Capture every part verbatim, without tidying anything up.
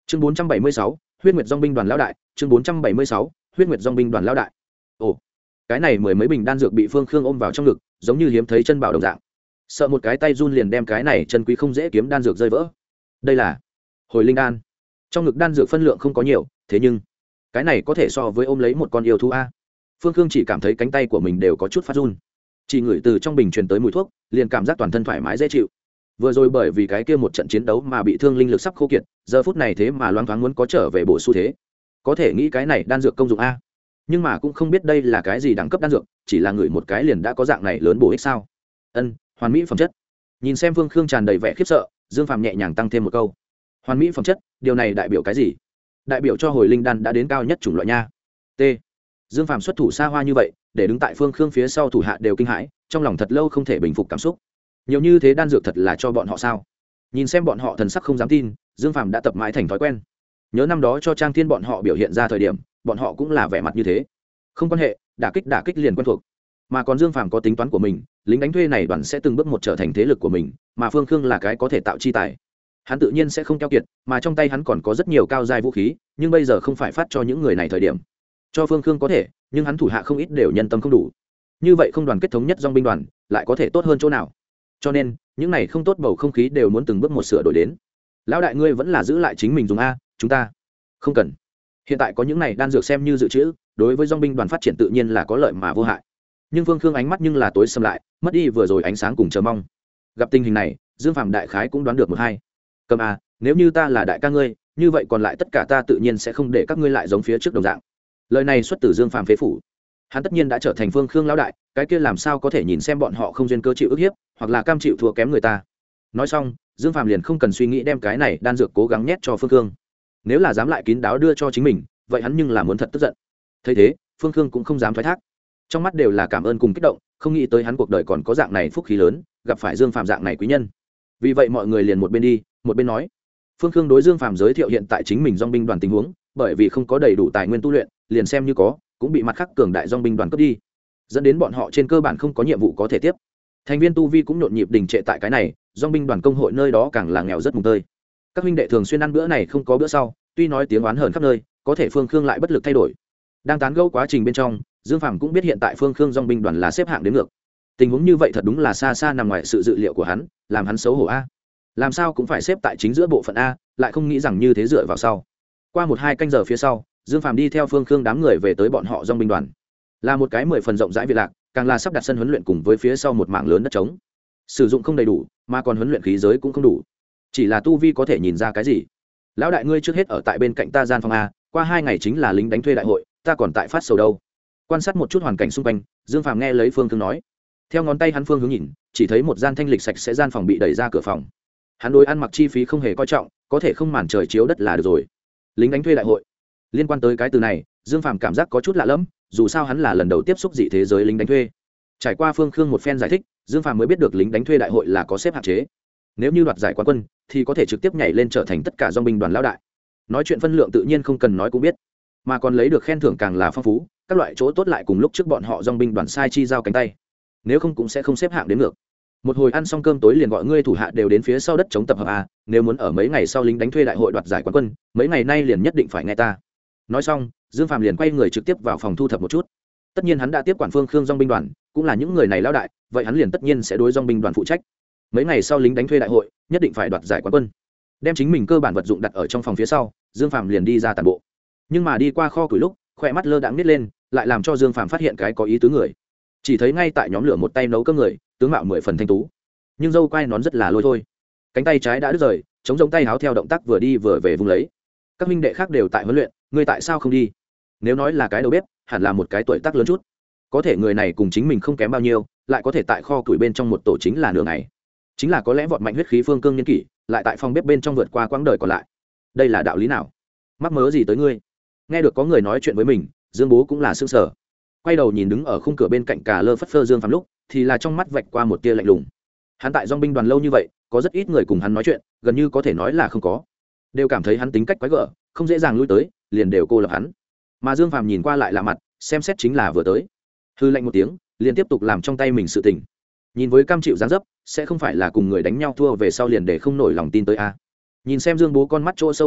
chương bốn trăm bảy mươi sáu huyết nguyệt dong binh đoàn lão đại chương bốn trăm bảy mươi sáu huyết nguyệt dong binh đoàn lão đại. Ồ, cái này mười mấy bình đan dược bị Phương Khương ôm vào trong ngực, giống như hiếm thấy chân bảo đồng dạng, sợ một cái tay run liền đem cái này chân quý không dễ kiếm đan dược rơi vỡ. Đây là hồi linh đan. Trong ngực đan dược phân lượng không có nhiều, thế nhưng cái này có thể so với ôm lấy một con yêu thú a. Phương Khương chỉ cảm thấy cánh tay của mình đều có chút phát run, chỉ ngửi từ trong bình truyền tới mùi thuốc, liền cảm giác toàn thân thoải mái dễ chịu. Vừa rồi bởi vì cái kia một trận chiến đấu mà bị thương linh lực sắp khô kiệt, giờ phút này thế mà loáng thoáng muốn có trở về bổ xu thế. Có thể nghĩ cái này đan dược công dụng a, nhưng mà cũng không biết đây là cái gì đẳng cấp đan dược, chỉ là ngửi một cái liền đã có dạng này lớn bổ ích sao? Ân, hoàn mỹ phẩm chất. Nhìn xem Phương Khương tràn đầy vẻ khiếp sợ, Dương Phàm nhẹ nhàng tăng thêm một câu: hoàn mỹ phẩm chất, điều này đại biểu cái gì? Đại biểu cho hồi linh đan đã đến cao nhất chủng loại nha. T. Dương Phàm xuất thủ xa hoa như vậy, để đứng tại Phương Khương phía sau thủ hạ đều kinh hãi, trong lòng thật lâu không thể bình phục cảm xúc. Nhiều như thế đan dược thật là cho bọn họ sao? Nhìn xem bọn họ thần sắc không dám tin, Dương Phàm đã tập mãi thành thói quen. Nhớ năm đó cho Trang Thiên bọn họ biểu hiện ra thời điểm, bọn họ cũng là vẻ mặt như thế. Không quan hệ, đả kích đả kích liền quen thuộc. Mà còn Dương Phàm có tính toán của mình, lính đánh thuê này đoàn sẽ từng bước một trở thành thế lực của mình, mà Phương Khương là cái có thể tạo chi tài. Hắn tự nhiên sẽ không keo kiệt, mà trong tay hắn còn có rất nhiều cao giai vũ khí, nhưng bây giờ không phải phát cho những người này thời điểm. Cho Phương Khương có thể, nhưng hắn thủ hạ không ít đều nhân tâm không đủ. Như vậy không đoàn kết thống nhất dòng binh đoàn, lại có thể tốt hơn chỗ nào? Cho nên, những này không tốt bầu không khí đều muốn từng bước một sửa đổi đến. Lão đại ngươi vẫn là giữ lại chính mình dùng a, chúng ta không cần. Hiện tại có những này đan dược xem như dự trữ, đối với dòng binh đoàn phát triển tự nhiên là có lợi mà vô hại. Nhưng Phương Khương ánh mắt nhưng là tối sầm lại, mất đi vừa rồi ánh sáng cùng chờ mong. Gặp tình hình này, Dương Phàm đại khái cũng đoán được một hai. Cầm a, nếu như ta là đại ca ngươi, như vậy còn lại tất cả ta tự nhiên sẽ không để các ngươi lại giống phía trước đồng dạng. Lời này xuất từ Dương Phàm phế phủ. Hắn tất nhiên đã trở thành Phương Khương lão đại, cái kia làm sao có thể nhìn xem bọn họ không duyên cơ chịu ức hiếp, hoặc là cam chịu thua kém người ta. Nói xong, Dương Phàm liền không cần suy nghĩ đem cái này đan dược cố gắng nhét cho Phương Khương. Nếu là dám lại kín đáo đưa cho chính mình, vậy hắn nhưng là muốn thật tức giận. Thấy thế, Phương Khương cũng không dám thoái thác. Trong mắt đều là cảm ơn cùng kích động, không nghĩ tới hắn cuộc đời còn có dạng này phúc khí lớn, gặp phải Dương Phàm dạng này quý nhân. Vì vậy mọi người liền một bên đi, một bên nói. Phương Khương đối Dương Phàm giới thiệu hiện tại chính mình dòng binh đoàn tình huống, bởi vì không có đầy đủ tài nguyên tu luyện, liền xem như có, cũng bị mặt khác cường đại dòng binh đoàn cướp đi, dẫn đến bọn họ trên cơ bản không có nhiệm vụ có thể tiếp. Thành viên tu vi cũng nhộn nhịp đình trệ tại cái này, dòng binh đoàn công hội nơi đó càng là nghèo rất mùng tơi. Các huynh đệ thường xuyên ăn bữa này không có bữa sau, tuy nói tiếng oán hờn khắp nơi, có thể Phương Khương lại bất lực thay đổi. Đang tán gẫu quá trình bên trong, Dương Phàm cũng biết hiện tại Phương Khương dòng binh đoàn là xếp hạng đến ngược. Tình huống như vậy thật đúng là xa xa nằm ngoài sự dự liệu của hắn, làm hắn xấu hổ a. Làm sao cũng phải xếp tại chính giữa bộ phận a, lại không nghĩ rằng như thế dựa vào sau. Qua một hai canh giờ phía sau, Dương Phàm đi theo Phương Khương đám người về tới bọn họ dòng binh đoàn. Là một cái mười phần rộng rãi việt lạc, càng là sắp đặt sân huấn luyện cùng với phía sau một mảng lớn đất trống. Sử dụng không đầy đủ, mà còn huấn luyện khí giới cũng không đủ. Chỉ là tu vi có thể nhìn ra cái gì? Lão đại ngươi trước hết ở tại bên cạnh ta gian phòng a, qua hai ngày chính là lính đánh thuê đại hội, ta còn tại phát sầu đâu. Quan sát một chút hoàn cảnh xung quanh, Dương Phàm nghe lấy Phương Khương nói. Theo ngón tay hắn phương hướng nhìn, chỉ thấy một gian thanh lịch sạch sẽ gian phòng bị đẩy ra cửa phòng. Hắn đối ăn mặc chi phí không hề coi trọng, có thể không màn trời chiếu đất là được rồi. Lính đánh thuê đại hội. Liên quan tới cái từ này, Dương Phàm cảm giác có chút lạ lẫm, dù sao hắn là lần đầu tiếp xúc dị thế giới lính đánh thuê. Trải qua Phương Khương một phen giải thích, Dương Phàm mới biết được lính đánh thuê đại hội là có xếp hạn chế. Nếu như đoạt giải quán quân, thì có thể trực tiếp nhảy lên trở thành tất cả dòng binh đoàn lão đại. Nói chuyện phân lượng tự nhiên không cần nói cũng biết, mà còn lấy được khen thưởng càng là phong phú, các loại chỗ tốt lại cùng lúc trước bọn họ dòng binh đoàn sai chi giao cánh tay. Nếu không cũng sẽ không xếp hạng đến ngược. Một hồi ăn xong cơm tối liền gọi ngươi thủ hạ đều đến phía sau đất chống tập hợp a, nếu muốn ở mấy ngày sau lính đánh thuê đại hội đoạt giải quán quân, mấy ngày nay liền nhất định phải nghe ta. Nói xong, Dương Phàm liền quay người trực tiếp vào phòng thu thập một chút. Tất nhiên hắn đã tiếp quản Phương Khương dòng binh đoàn, cũng là những người này lão đại, vậy hắn liền tất nhiên sẽ đối dòng binh đoàn phụ trách. Mấy ngày sau lính đánh thuê đại hội, nhất định phải đoạt giải quán quân. Đem chính mình cơ bản vật dụng đặt ở trong phòng phía sau, Dương Phàm liền đi ra tản bộ. Nhưng mà đi qua kho củi lúc, khỏe mắt lơ đãng nít lên, lại làm cho Dương Phàm phát hiện cái có ý tứ người. Chỉ thấy ngay tại nhóm lửa một tay nấu cơm người, tướng mạo mười phần thanh tú, nhưng dâu quai nón rất là lôi thôi. Cánh tay trái đã đứt rời, chống rông tay háo theo động tác vừa đi vừa về vung lấy. Các huynh đệ khác đều tại huấn luyện, ngươi tại sao không đi? Nếu nói là cái đầu bếp, hẳn là một cái tuổi tác lớn chút. Có thể người này cùng chính mình không kém bao nhiêu, lại có thể tại kho củi bên trong một tổ chính là nửa ngày. Chính là có lẽ vọt mạnh huyết khí Phương Cương niên kỷ, lại tại phòng bếp bên trong vượt qua quãng đời còn lại. Đây là đạo lý nào? Mắc mớ gì tới ngươi? Nghe được có người nói chuyện với mình, Dương Bố cũng là sững sờ. Quay đầu nhìn đứng ở khung cửa bên cạnh cả lơ phất phơ Dương Phàm lúc, thì là trong mắt vạch qua một tia lạnh lùng. Hắn tại dòng binh đoàn lâu như vậy, có rất ít người cùng hắn nói chuyện, gần như có thể nói là không có. Đều cảm thấy hắn tính cách quái gở, không dễ dàng lui tới, liền đều cô lập hắn. Mà Dương Phàm nhìn qua lại lạ mặt, xem xét chính là vừa tới. Hư lạnh một tiếng, liền tiếp tục làm trong tay mình sự tình. Nhìn với cam chịu dáng dấp, sẽ không phải là cùng người đánh nhau thua về sau liền để không nổi lòng tin tới a. Nhìn xem Dương Bố con mắt chỗ sâu kiệt nạo,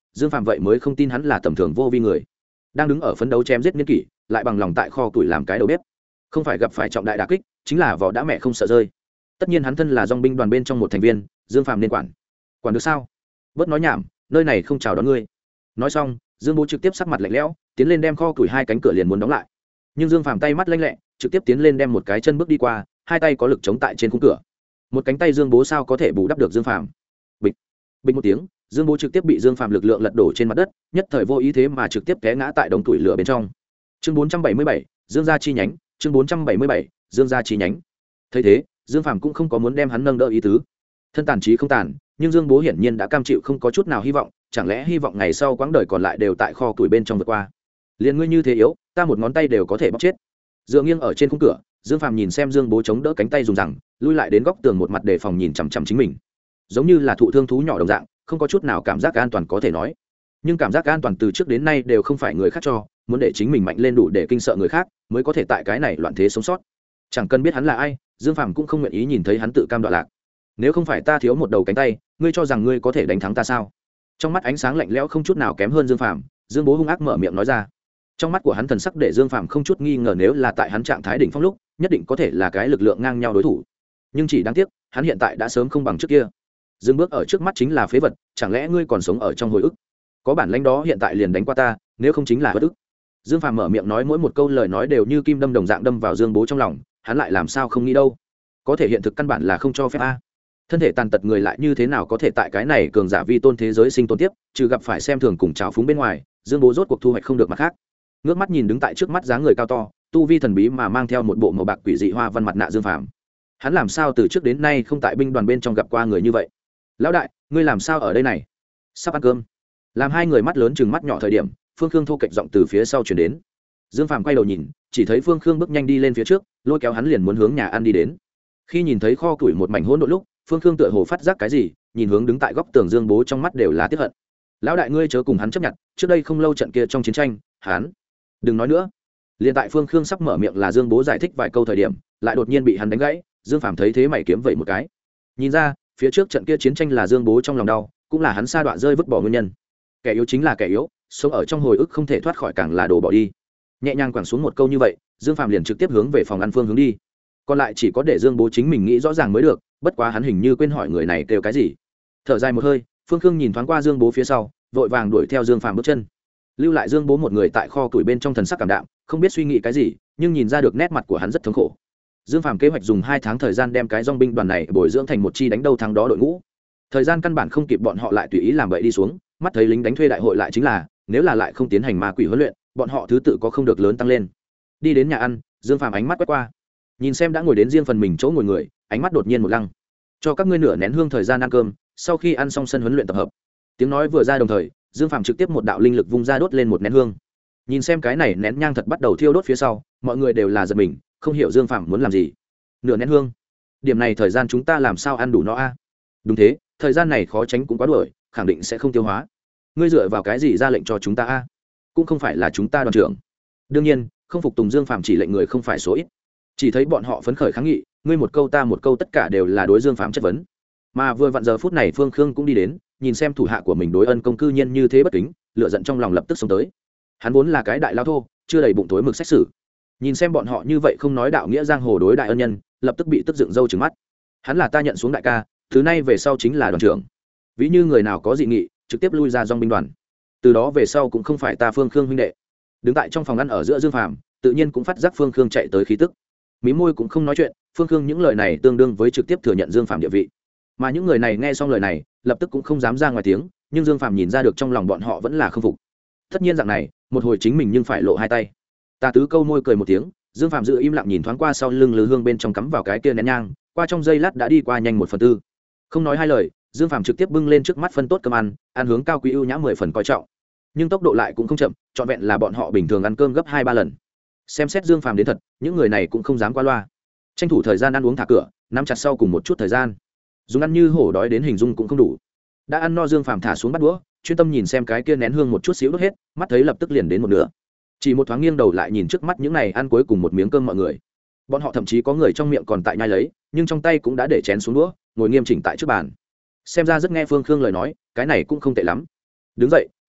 Dương Phàm vậy mới không tin hắn là tầm thường vô vi người đang đứng ở phấn đấu chém giết niên kỷ lại bằng lòng tại kho tuổi làm cái đầu bếp, không phải gặp phải trọng đại đả kích chính là vỏ đã mẹ không sợ rơi. Tất nhiên hắn thân là dong binh đoàn bên trong một thành viên, Dương Phàm nên quản quản được sao? Bớt nói nhảm, nơi này không chào đón ngươi. Nói xong, Dương Bố trực tiếp sắc mặt lạnh lẽo tiến lên đem kho tuổi hai cánh cửa liền muốn đóng lại, nhưng Dương Phàm tay mắt lanh lẹ trực tiếp tiến lên đem một cái chân bước đi qua, hai tay có lực chống tại trên khung cửa, một cánh tay Dương Bố sao có thể bù đắp được Dương Phàm. Bịch bịch một tiếng, Dương Bố trực tiếp bị Dương Phàm lực lượng lật đổ trên mặt đất, nhất thời vô ý thế mà trực tiếp té ngã tại đống tuổi lửa bên trong. Chương bốn trăm bảy mươi bảy, Dương gia chi nhánh, chương bốn trăm bảy mươi bảy, Dương gia chi nhánh. Thấy thế, Dương Phàm cũng không có muốn đem hắn nâng đỡ ý tứ. Thân tàn trí không tàn, nhưng Dương Bố hiển nhiên đã cam chịu không có chút nào hy vọng, chẳng lẽ hy vọng ngày sau quãng đời còn lại đều tại kho tuổi bên trong vượt qua. Liên ngươi như thế yếu, ta một ngón tay đều có thể bóp chết. Dựa nghiêng ở trên khung cửa, Dương Phàm nhìn xem Dương Bố chống đỡ cánh tay dùng rằng, lui lại đến góc tường một mặt đề phòng nhìn chằm chằm chính mình. Giống như là thụ thương thú nhỏ đồng dạng, không có chút nào cảm giác an toàn có thể nói. Nhưng cảm giác an toàn từ trước đến nay đều không phải người khác cho, muốn để chính mình mạnh lên đủ để kinh sợ người khác, mới có thể tại cái này loạn thế sống sót. Chẳng cần biết hắn là ai, Dương Phàm cũng không nguyện ý nhìn thấy hắn tự cam đoạn lạc. Nếu không phải ta thiếu một đầu cánh tay, ngươi cho rằng ngươi có thể đánh thắng ta sao? Trong mắt ánh sáng lạnh lẽo không chút nào kém hơn Dương Phàm, Dương Bố hung ác mở miệng nói ra. Trong mắt của hắn thần sắc để Dương Phàm không chút nghi ngờ nếu là tại hắn trạng thái đỉnh phong lúc, nhất định có thể là cái lực lượng ngang nhau đối thủ. Nhưng chỉ đáng tiếc, hắn hiện tại đã sớm không bằng trước kia. Dừng bước ở trước mắt chính là phế vật, chẳng lẽ ngươi còn sống ở trong hồi ức? Có bản lĩnh đó hiện tại liền đánh qua ta, nếu không chính là bất ức. Dương Phàm mở miệng nói mỗi một câu lời nói đều như kim đâm đồng dạng đâm vào Dương Bố trong lòng, hắn lại làm sao không nghĩ đâu? Có thể hiện thực căn bản là không cho phép a. Thân thể tàn tật người lại như thế nào có thể tại cái này cường giả vi tôn thế giới sinh tồn tiếp, trừ gặp phải xem thường cùng trào phúng bên ngoài, Dương Bố rốt cuộc thu hoạch không được mặt khác. Ngước mắt nhìn đứng tại trước mắt dáng người cao to, tu vi thần bí mà mang theo một bộ màu bạc quỷ dị hoa văn mặt nạ Dương Phàm. Hắn làm sao từ trước đến nay không tại binh đoàn bên trong gặp qua người như vậy? Lão đại, ngươi làm sao ở đây này? Sắp ăn cơm. Làm hai người mắt lớn chừng mắt nhỏ thời điểm, Phương Khương thô kệch giọng từ phía sau truyền đến. Dương Phàm quay đầu nhìn, chỉ thấy Phương Khương bước nhanh đi lên phía trước, lôi kéo hắn liền muốn hướng nhà ăn đi đến. Khi nhìn thấy kho củi một mảnh hỗn độn lúc, Phương Khương tựa hồ phát giác cái gì, nhìn hướng đứng tại góc tường Dương Bố trong mắt đều là tiếc hận. Lão đại ngươi chớ cùng hắn chấp nhận, trước đây không lâu trận kia trong chiến tranh, hắn đừng nói nữa. Liên tại Phương Khương sắp mở miệng là Dương Bố giải thích vài câu thời điểm, lại đột nhiên bị hắn đánh gãy. Dương Phàm thấy thế mày kiếm vậy một cái, nhìn ra phía trước trận kia chiến tranh là Dương Bố trong lòng đau, cũng là hắn sa đọa rơi vứt bỏ nguyên nhân. Kẻ yếu chính là kẻ yếu, sống ở trong hồi ức không thể thoát khỏi càng là đồ bỏ đi. Nhẹ nhàng quẳng xuống một câu như vậy, Dương Phàm liền trực tiếp hướng về phòng ăn phương hướng đi. Còn lại chỉ có để Dương Bố chính mình nghĩ rõ ràng mới được, bất quá hắn hình như quên hỏi người này kêu cái gì. Thở dài một hơi, Phương Khương nhìn thoáng qua Dương Bố phía sau, vội vàng đuổi theo Dương Phàm bước chân. Lưu lại Dương Bố một người tại kho củi bên trong thần sắc cảm đạm, không biết suy nghĩ cái gì, nhưng nhìn ra được nét mặt của hắn rất thống khổ. Dương Phàm kế hoạch dùng hai tháng thời gian đem cái dong binh đoàn này bồi dưỡng thành một chi đánh đâu thắng đó đội ngũ. Thời gian căn bản không kịp bọn họ lại tùy ý làm bậy đi xuống, mắt thấy lính đánh thuê đại hội lại chính là, nếu là lại không tiến hành ma quỷ huấn luyện, bọn họ thứ tự có không được lớn tăng lên. Đi đến nhà ăn, Dương Phàm ánh mắt quét qua, nhìn xem đã ngồi đến riêng phần mình chỗ ngồi người, ánh mắt đột nhiên một lăng. Cho các ngươi nửa nén hương thời gian ăn cơm, sau khi ăn xong sân huấn luyện tập hợp. Tiếng nói vừa ra đồng thời, Dương Phàm trực tiếp một đạo linh lực vung ra đốt lên một nén hương. Nhìn xem cái này nén nhang thật bắt đầu thiêu đốt phía sau, mọi người đều là giật mình, không hiểu Dương Phàm muốn làm gì. Nửa nén hương, điểm này thời gian chúng ta làm sao ăn đủ nó a? Đúng thế, thời gian này khó tránh cũng quá đuổi, khẳng định sẽ không tiêu hóa. Ngươi dựa vào cái gì ra lệnh cho chúng ta a? Cũng không phải là chúng ta đoàn trưởng. Đương nhiên, không phục tùng Dương Phàm chỉ lệnh người không phải số ít. Chỉ thấy bọn họ phấn khởi kháng nghị, ngươi một câu ta một câu tất cả đều là đối Dương Phàm chất vấn. Mà vừa vặn giờ phút này Phương Khương cũng đi đến, nhìn xem thủ hạ của mình đối ân công cư nhiên như thế bất kính, lửa giận trong lòng lập tức xông tới. Hắn vốn là cái đại lao thô, chưa đầy bụng tối mực xét xử. Nhìn xem bọn họ như vậy không nói đạo nghĩa giang hồ đối đại ân nhân, lập tức bị tức dựng râu trừng mắt. Hắn là ta nhận xuống đại ca, thứ này về sau chính là đoàn trưởng. Ví như người nào có dị nghị, trực tiếp lui ra dòng binh đoàn. Từ đó về sau cũng không phải ta Phương Khương huynh đệ. Đứng tại trong phòng ăn ở giữa Dương Phàm, tự nhiên cũng phát giác Phương Khương chạy tới khí tức. Mí môi cũng không nói chuyện, Phương Khương những lời này tương đương với trực tiếp thừa nhận Dương Phàm địa vị. Mà những người này nghe xong lời này, lập tức cũng không dám ra ngoài tiếng, nhưng Dương Phàm nhìn ra được trong lòng bọn họ vẫn là không phục. Tất nhiên dạng này, một hồi chính mình nhưng phải lộ hai tay. Ta tứ câu môi cười một tiếng, Dương Phàm giữ im lặng nhìn thoáng qua sau lưng lư hương bên trong cắm vào cái kia nén nhang, qua trong giây lát đã đi qua nhanh một phần tư. Không nói hai lời, Dương Phàm trực tiếp bưng lên trước mắt phân tốt cơm ăn, ăn hướng cao quý ưu nhã mười phần coi trọng. Nhưng tốc độ lại cũng không chậm, trọn vẹn là bọn họ bình thường ăn cơm gấp hai ba lần. Xem xét Dương Phàm đến thật, những người này cũng không dám qua loa. Tranh thủ thời gian ăn uống thả cửa, nắm chặt sau cùng một chút thời gian. Dùng ăn như hổ đói đến hình dung cũng không đủ. Đã ăn no Dương Phàm thả xuống bát đũa, chuyên tâm nhìn xem cái kia nén hương một chút xíu đốt hết, mắt thấy lập tức liền đến một nửa. Chỉ một thoáng nghiêng đầu lại nhìn trước mắt những này ăn cuối cùng một miếng cơm mọi người. Bọn họ thậm chí có người trong miệng còn tại nhai lấy, nhưng trong tay cũng đã để chén xuống đũa, ngồi nghiêm chỉnh tại trước bàn. Xem ra rất nghe Phương Khương lời nói, cái này cũng không tệ lắm. Đứng dậy,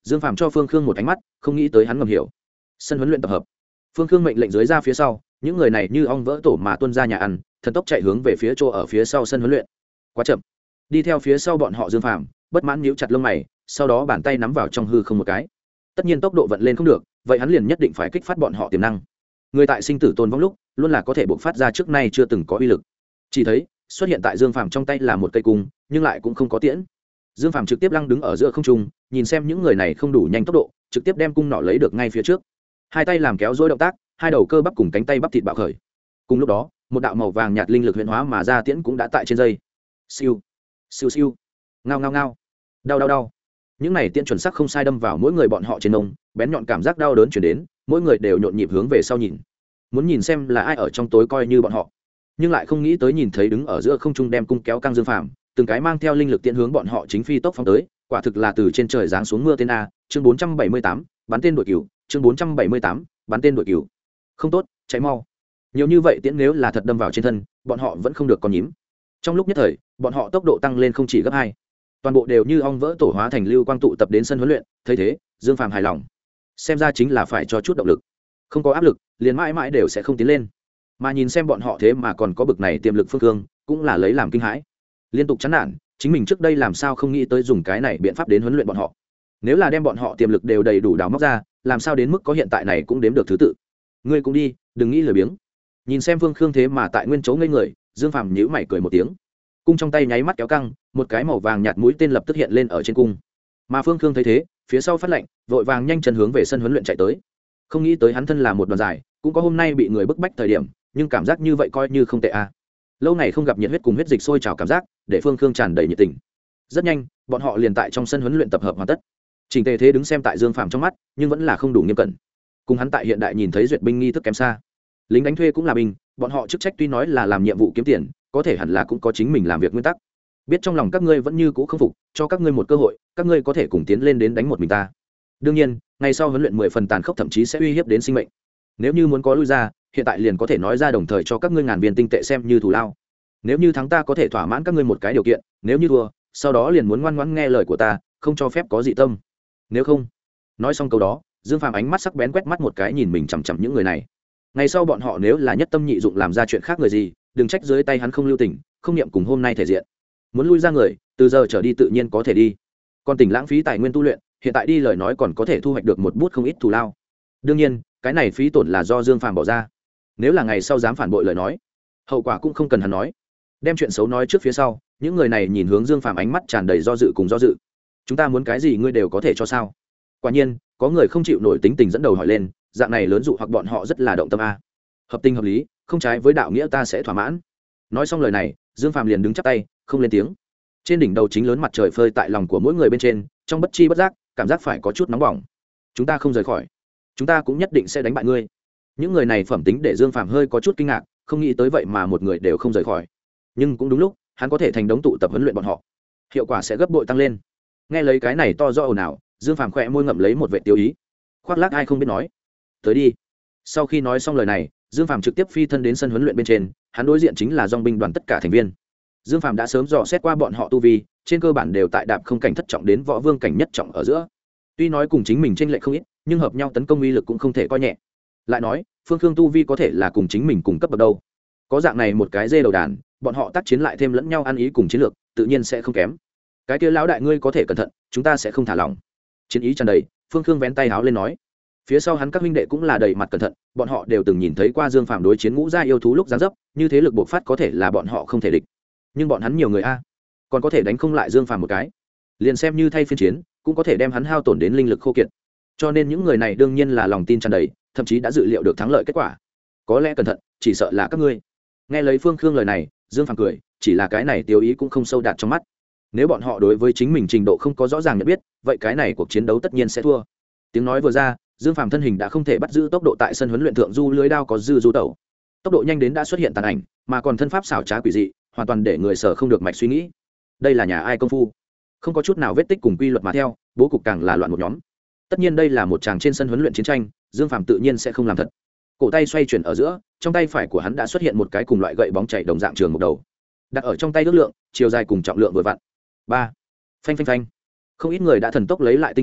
Dương Phàm cho Phương Khương một ánh mắt, không nghĩ tới hắn ngầm hiểu. Sân huấn luyện tập hợp. Phương Khương mệnh lệnh dưới ra phía sau, những người này như ong vỡ tổ mà tuôn ra nhà ăn, thần tốc chạy hướng về phía chỗ ở phía sau sân huấn luyện. Quá chậm. Đi theo phía sau bọn họ Dương Phàm, bất mãn nhíu chặt lông mày, sau đó bàn tay nắm vào trong hư không một cái. Tất nhiên tốc độ vận lên không được, vậy hắn liền nhất định phải kích phát bọn họ tiềm năng. Người tại sinh tử tồn vong lúc, luôn là có thể bộc phát ra trước nay chưa từng có uy lực. Chỉ thấy, xuất hiện tại Dương Phàm trong tay là một cây cung, nhưng lại cũng không có tiễn. Dương Phàm trực tiếp lăng đứng ở giữa không trung, nhìn xem những người này không đủ nhanh tốc độ, trực tiếp đem cung nỏ lấy được ngay phía trước. Hai tay làm kéo dối động tác, hai đầu cơ bắp cùng cánh tay bắp thịt bạo khởi. Cùng lúc đó, một đạo màu vàng nhạt linh lực huyền hóa mà ra tiễn cũng đã tại trên dây. Siêu, siêu siêu, ngao ngao ngao, đau đau đau. Những này tiễn chuẩn xác không sai đâm vào mỗi người bọn họ trên mông, bén nhọn cảm giác đau đớn truyền đến, mỗi người đều nhộn nhịp hướng về sau nhìn, muốn nhìn xem là ai ở trong tối coi như bọn họ, nhưng lại không nghĩ tới nhìn thấy đứng ở giữa không trung đem cung kéo căng Dương Phàm, từng cái mang theo linh lực tiễn hướng bọn họ chính phi tốc phóng tới, quả thực là từ trên trời giáng xuống mưa tên a. Chương bốn trăm bảy mươi tám, bắn tên đuổi cừu. Chương bốn trăm bảy mươi tám, bắn tên đuổi cừu. Không tốt, cháy mau. Nhiều như vậy tiễn nếu là thật đâm vào trên thân, bọn họ vẫn không được con nhím. Trong lúc nhất thời, bọn họ tốc độ tăng lên không chỉ gấp hai, toàn bộ đều như ong vỡ tổ hóa thành lưu quang tụ tập đến sân huấn luyện. Thấy thế, Dương Phàm hài lòng, xem ra chính là phải cho chút động lực, không có áp lực liền mãi mãi đều sẽ không tiến lên. Mà nhìn xem bọn họ thế mà còn có bực này tiềm lực Phương Cương, cũng là lấy làm kinh hãi, liên tục chán nản, chính mình trước đây làm sao không nghĩ tới dùng cái này biện pháp đến huấn luyện bọn họ. Nếu là đem bọn họ tiềm lực đều đầy đủ đào móc ra, làm sao đến mức có hiện tại này cũng đếm được thứ tự. Ngươi cũng đi, đừng nghĩ lười biếng. Nhìn xem Phương Khương thế mà tại nguyên chỗ ngây người, Dương Phàm nhíu mày cười một tiếng, cung trong tay nháy mắt kéo căng, một cái màu vàng nhạt mũi tên lập tức hiện lên ở trên cung. Mà Phương Khương thấy thế, phía sau phát lệnh, vội vàng nhanh chân hướng về sân huấn luyện chạy tới. Không nghĩ tới hắn thân là một đoàn dài, cũng có hôm nay bị người bức bách thời điểm, nhưng cảm giác như vậy coi như không tệ a. À. Lâu ngày không gặp nhiệt huyết cùng huyết dịch sôi trào cảm giác, để Phương Khương tràn đầy nhiệt tình. Rất nhanh, bọn họ liền tại trong sân huấn luyện tập hợp hoàn tất. Trình Tề Thế đứng xem tại Dương Phàm trong mắt, nhưng vẫn là không đủ nghiêm cẩn. Cùng hắn tại hiện đại nhìn thấy duyệt binh nghi thức kém xa. Lính đánh thuê cũng là binh, bọn họ chức trách tuy nói là làm nhiệm vụ kiếm tiền, có thể hẳn là cũng có chính mình làm việc nguyên tắc. Biết trong lòng các ngươi vẫn như cũ không phục, cho các ngươi một cơ hội, các ngươi có thể cùng tiến lên đến đánh một mình ta. Đương nhiên, ngày sau huấn luyện mười phần tàn khốc thậm chí sẽ uy hiếp đến sinh mệnh. Nếu như muốn có lui ra, hiện tại liền có thể nói ra đồng thời cho các ngươi ngàn viên tinh tệ xem như thù lao. Nếu như thắng ta có thể thỏa mãn các ngươi một cái điều kiện, nếu như thua, sau đó liền muốn ngoan ngoãn nghe lời của ta, không cho phép có dị tâm. Nếu không. Nói xong câu đó, Dương Phàm ánh mắt sắc bén quét mắt một cái nhìn mình chằm chằm những người này. Ngày sau bọn họ nếu là nhất tâm nhị dụng làm ra chuyện khác người gì, đừng trách dưới tay hắn không lưu tình, không niệm cùng hôm nay thể diện. Muốn lui ra người, từ giờ trở đi tự nhiên có thể đi. Còn tỉnh lãng phí tài nguyên tu luyện, hiện tại đi lời nói còn có thể thu hoạch được một bút không ít thù lao. Đương nhiên, cái này phí tổn là do Dương Phàm bỏ ra. Nếu là ngày sau dám phản bội lời nói, hậu quả cũng không cần hắn nói. Đem chuyện xấu nói trước phía sau, những người này nhìn hướng Dương Phàm ánh mắt tràn đầy do dự cùng do dự. Chúng ta muốn cái gì ngươi đều có thể cho sao? Quả nhiên, có người không chịu nổi tính tình dẫn đầu hỏi lên, dạng này lớn dụ hoặc bọn họ rất là động tâm a. Hợp tình hợp lý, không trái với đạo nghĩa ta sẽ thỏa mãn. Nói xong lời này, Dương Phàm liền đứng chắp tay, không lên tiếng. Trên đỉnh đầu chính lớn mặt trời phơi tại lòng của mỗi người bên trên, trong bất chi bất giác, cảm giác phải có chút nóng bỏng. Chúng ta không rời khỏi, chúng ta cũng nhất định sẽ đánh bại ngươi. Những người này phẩm tính để Dương Phàm hơi có chút kinh ngạc, không nghĩ tới vậy mà một người đều không rời khỏi. Nhưng cũng đúng lúc, hắn có thể thành đống tụ tập huấn luyện bọn họ, hiệu quả sẽ gấp bội tăng lên. Nghe lấy cái này to rõ ồn ào, Dương Phàm khẽ môi ngậm lấy một vệ tiêu ý, khoác lác ai không biết nói. Tới đi. Sau khi nói xong lời này, Dương Phàm trực tiếp phi thân đến sân huấn luyện bên trên, hắn đối diện chính là dòng binh đoàn tất cả thành viên. Dương Phàm đã sớm dò xét qua bọn họ tu vi, trên cơ bản đều tại đạp không cảnh thất trọng đến võ vương cảnh nhất trọng ở giữa. Tuy nói cùng chính mình chênh lệch không ít, nhưng hợp nhau tấn công uy lực cũng không thể coi nhẹ. Lại nói, Phương Khương tu vi có thể là cùng chính mình cùng cấp bậc đâu. Có dạng này một cái dê đầu đàn, bọn họ tác chiến lại thêm lẫn nhau ăn ý cùng chiến lược, tự nhiên sẽ không kém. Cái kia lão đại ngươi có thể cẩn thận, chúng ta sẽ không thả lỏng. Chiến ý tràn đầy, Phương Khương vén tay háo lên nói. Phía sau hắn các huynh đệ cũng là đầy mặt cẩn thận, bọn họ đều từng nhìn thấy qua Dương Phàm đối chiến ngũ gia yêu thú lúc giáng dấp, như thế lực bộc phát có thể là bọn họ không thể địch. Nhưng bọn hắn nhiều người a, còn có thể đánh không lại Dương Phàm một cái. Liền xem như thay phiên chiến, cũng có thể đem hắn hao tổn đến linh lực khô kiệt. Cho nên những người này đương nhiên là lòng tin tràn đầy, thậm chí đã dự liệu được thắng lợi kết quả. Có lẽ cẩn thận, chỉ sợ là các ngươi. Nghe lấy Phương Khương lời này, Dương Phàm cười, chỉ là cái này tiêu ý cũng không sâu đạt trong mắt. Nếu bọn họ đối với chính mình trình độ không có rõ ràng nhận biết, vậy cái này cuộc chiến đấu tất nhiên sẽ thua. Tiếng nói vừa ra, Dương Phàm thân hình đã không thể bắt giữ tốc độ tại sân huấn luyện thượng du lưới đao có dư du tẩu. Tốc độ nhanh đến đã xuất hiện tàn ảnh, mà còn thân pháp xảo trá quỷ dị, hoàn toàn để người sở không được mạch suy nghĩ. Đây là nhà ai công phu? Không có chút nào vết tích cùng quy luật mà theo, bố cục càng là loạn một nhóm. Tất nhiên đây là một tràng trên sân huấn luyện chiến tranh, Dương Phàm tự nhiên sẽ không làm thật. Cổ tay xoay chuyển ở giữa, trong tay phải của hắn đã xuất hiện một cái cùng loại gậy bóng chảy đồng dạng trường một đầu, đặt ở trong tay ước lượng, chiều dài cùng trọng lượng vừa vặn. Ba, phanh phanh phanh. Không ít người đã thần tốc lấy lại tinh thần,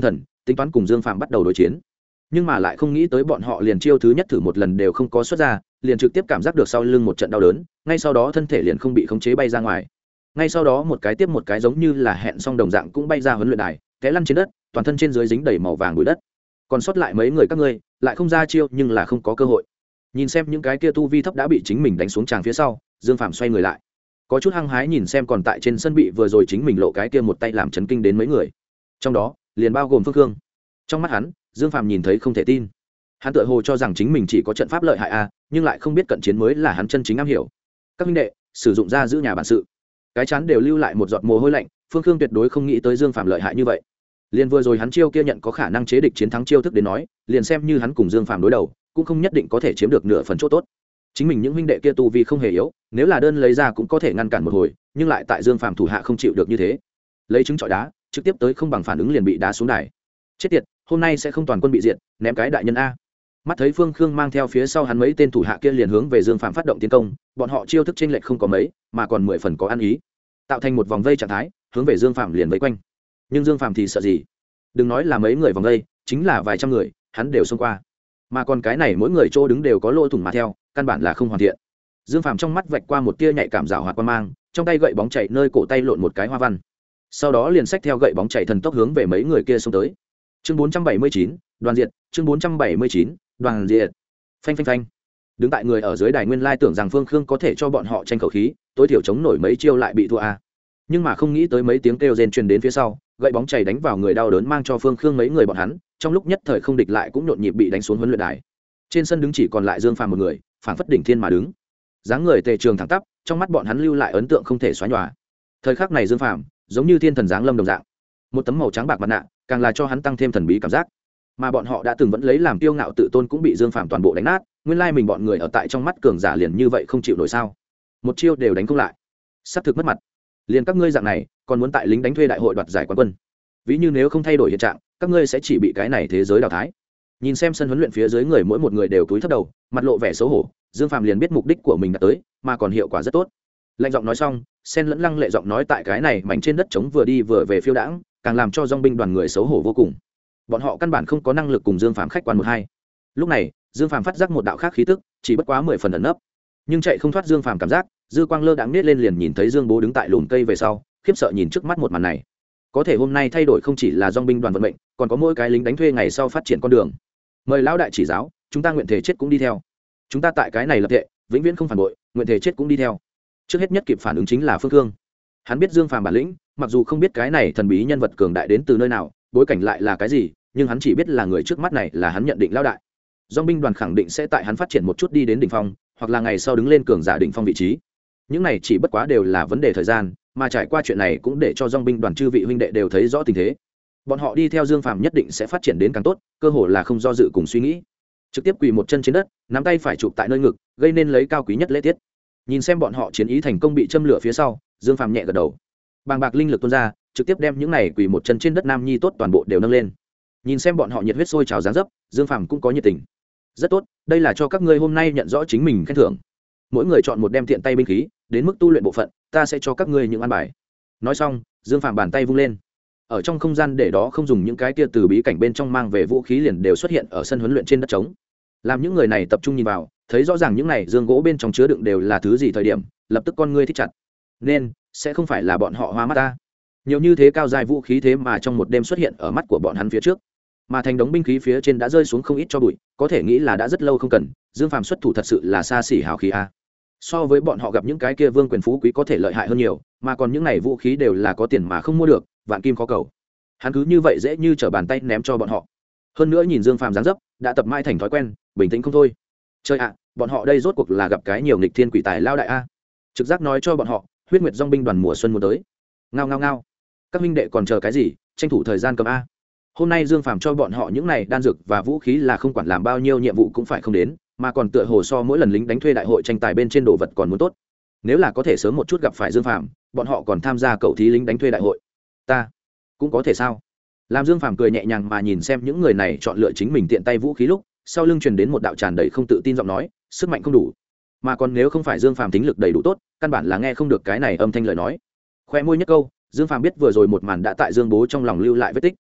tính toán cùng Dương Phàm bắt đầu đối chiến. Nhưng mà lại không nghĩ tới bọn họ liền chiêu thứ nhất thử một lần đều không có xuất ra, liền trực tiếp cảm giác được sau lưng một trận đau đớn, ngay sau đó thân thể liền không bị khống chế bay ra ngoài. Ngay sau đó một cái tiếp một cái giống như là hẹn xong đồng dạng cũng bay ra huấn luyện đài, té lăn trên đất, toàn thân trên dưới dính đầy màu vàng bụi đất. Còn sót lại mấy người các ngươi, lại không ra chiêu nhưng là không có cơ hội. Nhìn xem những cái kia tu vi thấp đã bị chính mình đánh xuống tràng phía sau, Dương Phàm xoay người lại, có chút hăng hái nhìn xem còn tại trên sân bị vừa rồi chính mình lộ cái kia một tay làm chấn kinh đến mấy người, trong đó liền bao gồm Phương Khương. Trong mắt hắn, Dương Phàm nhìn thấy không thể tin, hắn tựa hồ cho rằng chính mình chỉ có trận pháp lợi hại a, nhưng lại không biết cận chiến mới là hắn chân chính am hiểu. Các huynh đệ, sử dụng ra giữ nhà bản sự. Cái chán đều lưu lại một giọt mồ hôi lạnh, Phương Khương tuyệt đối không nghĩ tới Dương Phàm lợi hại như vậy. Liền vừa rồi hắn chiêu kia nhận có khả năng chế địch chiến thắng chiêu thức đến nói, liền xem như hắn cùng Dương Phàm đối đầu, cũng không nhất định có thể chiếm được nửa phần chỗ tốt. Chính mình những huynh đệ kia tu vi không hề yếu, nếu là đơn lấy ra cũng có thể ngăn cản một hồi, nhưng lại tại Dương Phàm thủ hạ không chịu được như thế, lấy trứng trọi đá, trực tiếp tới không bằng phản ứng liền bị đá xuống đài. Chết tiệt, hôm nay sẽ không toàn quân bị diệt, ném cái đại nhân a. Mắt thấy Phương Khương mang theo phía sau hắn mấy tên thủ hạ kia liền hướng về Dương Phàm phát động tiến công, bọn họ chiêu thức chênh lệch không có mấy, mà còn mười phần có ăn ý, tạo thành một vòng vây trạng thái, hướng về Dương Phàm liền vây quanh. Nhưng Dương Phàm thì sợ gì? Đừng nói là mấy người vòng vây, chính là vài trăm người, hắn đều xông qua. Mà còn cái này mỗi người chỗ đứng đều có lỗ thủng mà theo, căn bản là không hoàn thiện. Dương Phàm trong mắt vạch qua một tia nhạy cảm rào hoạt quan mang, trong tay gậy bóng chạy nơi cổ tay lộn một cái hoa văn, sau đó liền xách theo gậy bóng chạy thần tốc hướng về mấy người kia xông tới. Chương bốn trăm bảy mươi chín, đoàn diệt, chương bốn trăm bảy mươi chín, đoàn diệt. Phanh phanh phanh. Đứng tại người ở dưới đài nguyên lai tưởng rằng Phương Khương có thể cho bọn họ tranh khẩu khí, tối thiểu chống nổi mấy chiêu lại bị thua a. Nhưng mà không nghĩ tới mấy tiếng kêu rên truyền đến phía sau, gậy bóng chảy đánh vào người đau đớn mang cho Phương Khương mấy người bọn hắn, trong lúc nhất thời không địch lại cũng nhộn nhịp bị đánh xuống huấn luyện đài. Trên sân đứng chỉ còn lại Dương Phàm một người, phảng phất đỉnh thiên mà đứng. Dáng người tề trường thẳng tắp, trong mắt bọn hắn lưu lại ấn tượng không thể xóa nhòa. Thời khắc này Dương Phàm giống như thiên thần giáng lâm đồng dạng, một tấm màu trắng bạc mặt nạ càng là cho hắn tăng thêm thần bí cảm giác. Mà bọn họ đã từng vẫn lấy làm kiêu ngạo tự tôn cũng bị Dương Phàm toàn bộ đánh nát, nguyên lai mình bọn người ở tại trong mắt cường giả liền như vậy không chịu nổi sao? Một chiêu đều đánh không lại, sắp thực mất mặt. Liền các ngươi dạng này, còn muốn tại lính đánh thuê đại hội đoạt giải quán quân? Ví như nếu không thay đổi hiện trạng, các ngươi sẽ chỉ bị cái này thế giới đào thái. Nhìn xem sân huấn luyện phía dưới người mỗi một người đều cúi thấp đầu, mặt lộ vẻ xấu hổ, Dương Phàm liền biết mục đích của mình đã tới, mà còn hiệu quả rất tốt. Lạnh giọng nói xong, sen lẫn lăng lệ giọng nói tại cái này mảnh trên đất trống vừa đi vừa về phiêu đãng, càng làm cho dòng binh đoàn người xấu hổ vô cùng. Bọn họ căn bản không có năng lực cùng Dương Phàm khách quan một hai. Lúc này, Dương Phàm phát giác một đạo khác khí tức, chỉ bất quá mười phần ẩn nấp, nhưng chạy không thoát Dương Phàm cảm giác, dư quang lơ đãng nết lên liền nhìn thấy Dương Bố đứng tại lùm cây về sau, khiếp sợ nhìn trước mắt một màn này. Có thể hôm nay thay đổi không chỉ là dòng binh đoàn vận mệnh, còn có mỗi cái lính đánh thuê ngày sau phát triển con đường. Mời lão đại chỉ giáo, chúng ta nguyện thể chết cũng đi theo. Chúng ta tại cái này lập thệ, vĩnh viễn không phản bội, nguyện thể chết cũng đi theo. Trước hết nhất kịp phản ứng chính là Phương Khương. Hắn biết Dương Phàm bản lĩnh, mặc dù không biết cái này thần bí nhân vật cường đại đến từ nơi nào, bối cảnh lại là cái gì, nhưng hắn chỉ biết là người trước mắt này là hắn nhận định lão đại. Dòng binh đoàn khẳng định sẽ tại hắn phát triển một chút đi đến đỉnh phong, hoặc là ngày sau đứng lên cường giả đỉnh phong vị trí. Những này chỉ bất quá đều là vấn đề thời gian, mà trải qua chuyện này cũng để cho dòng binh đoàn chư vị huynh đệ đều thấy rõ tình thế. Bọn họ đi theo Dương Phàm nhất định sẽ phát triển đến càng tốt, cơ hồ là không do dự cùng suy nghĩ. Trực tiếp quỳ một chân trên đất, nắm tay phải chụp tại nơi ngực, gây nên lấy cao quý nhất lễ tiết. Nhìn xem bọn họ chiến ý thành công bị châm lửa phía sau, Dương Phàm nhẹ gật đầu. Bàng bạc linh lực tuôn ra, trực tiếp đem những này quỳ một chân trên đất nam nhi tốt toàn bộ đều nâng lên. Nhìn xem bọn họ nhiệt huyết sôi trào dáng dấp, Dương Phàm cũng có nhiệt tình. Rất tốt, đây là cho các ngươi hôm nay nhận rõ chính mình khen thưởng. Mỗi người chọn một đem tiện tay binh khí, đến mức tu luyện bộ phận, ta sẽ cho các ngươi những an bài. Nói xong, Dương Phàm bàn tay vung lên. Ở trong không gian để đó không dùng những cái kia từ bí cảnh bên trong mang về vũ khí liền đều xuất hiện ở sân huấn luyện trên đất trống. Làm những người này tập trung nhìn vào, thấy rõ ràng những này dương gỗ bên trong chứa đựng đều là thứ gì thời điểm, lập tức con ngươi thích chặt. Nên sẽ không phải là bọn họ hoa mắt ta. Nhiều như thế cao dài vũ khí thế mà trong một đêm xuất hiện ở mắt của bọn hắn phía trước, mà thành đống binh khí phía trên đã rơi xuống không ít cho bụi, có thể nghĩ là đã rất lâu không cần. Dương Phàm xuất thủ thật sự là xa xỉ hào khí a. So với bọn họ gặp những cái kia vương quyền phú quý có thể lợi hại hơn nhiều, mà còn những này vũ khí đều là có tiền mà không mua được, vạn kim khó cầu. Hắn cứ như vậy dễ như trở bàn tay ném cho bọn họ. Hơn nữa nhìn Dương Phàm dáng dấp, đã tập mãi thành thói quen, bình tĩnh không thôi. Chơi ạ, bọn họ đây rốt cuộc là gặp cái nhiều nghịch thiên quỷ tài lao đại a. Trực giác nói cho bọn họ, huyết nguyệt dòng binh đoàn mùa xuân muốn tới. Ngao ngao ngao. Các huynh đệ còn chờ cái gì, tranh thủ thời gian cầm a. Hôm nay Dương Phàm cho bọn họ những này đan dược và vũ khí là không quản làm bao nhiêu nhiệm vụ cũng phải không đến, mà còn tựa hồ so mỗi lần lính đánh thuê đại hội tranh tài bên trên đồ vật còn muốn tốt. Nếu là có thể sớm một chút gặp phải Dương Phàm, bọn họ còn tham gia cậu thí lính đánh thuê đại hội. Ta cũng có thể sao? Làm Dương Phàm cười nhẹ nhàng mà nhìn xem những người này chọn lựa chính mình tiện tay vũ khí lúc, sau lưng truyền đến một đạo tràn đầy không tự tin giọng nói, sức mạnh không đủ. Mà còn nếu không phải Dương Phàm tính lực đầy đủ tốt, căn bản là nghe không được cái này âm thanh lời nói. Khoe môi nhất câu, Dương Phàm biết vừa rồi một màn đã tại Dương Bố trong lòng lưu lại vết tích.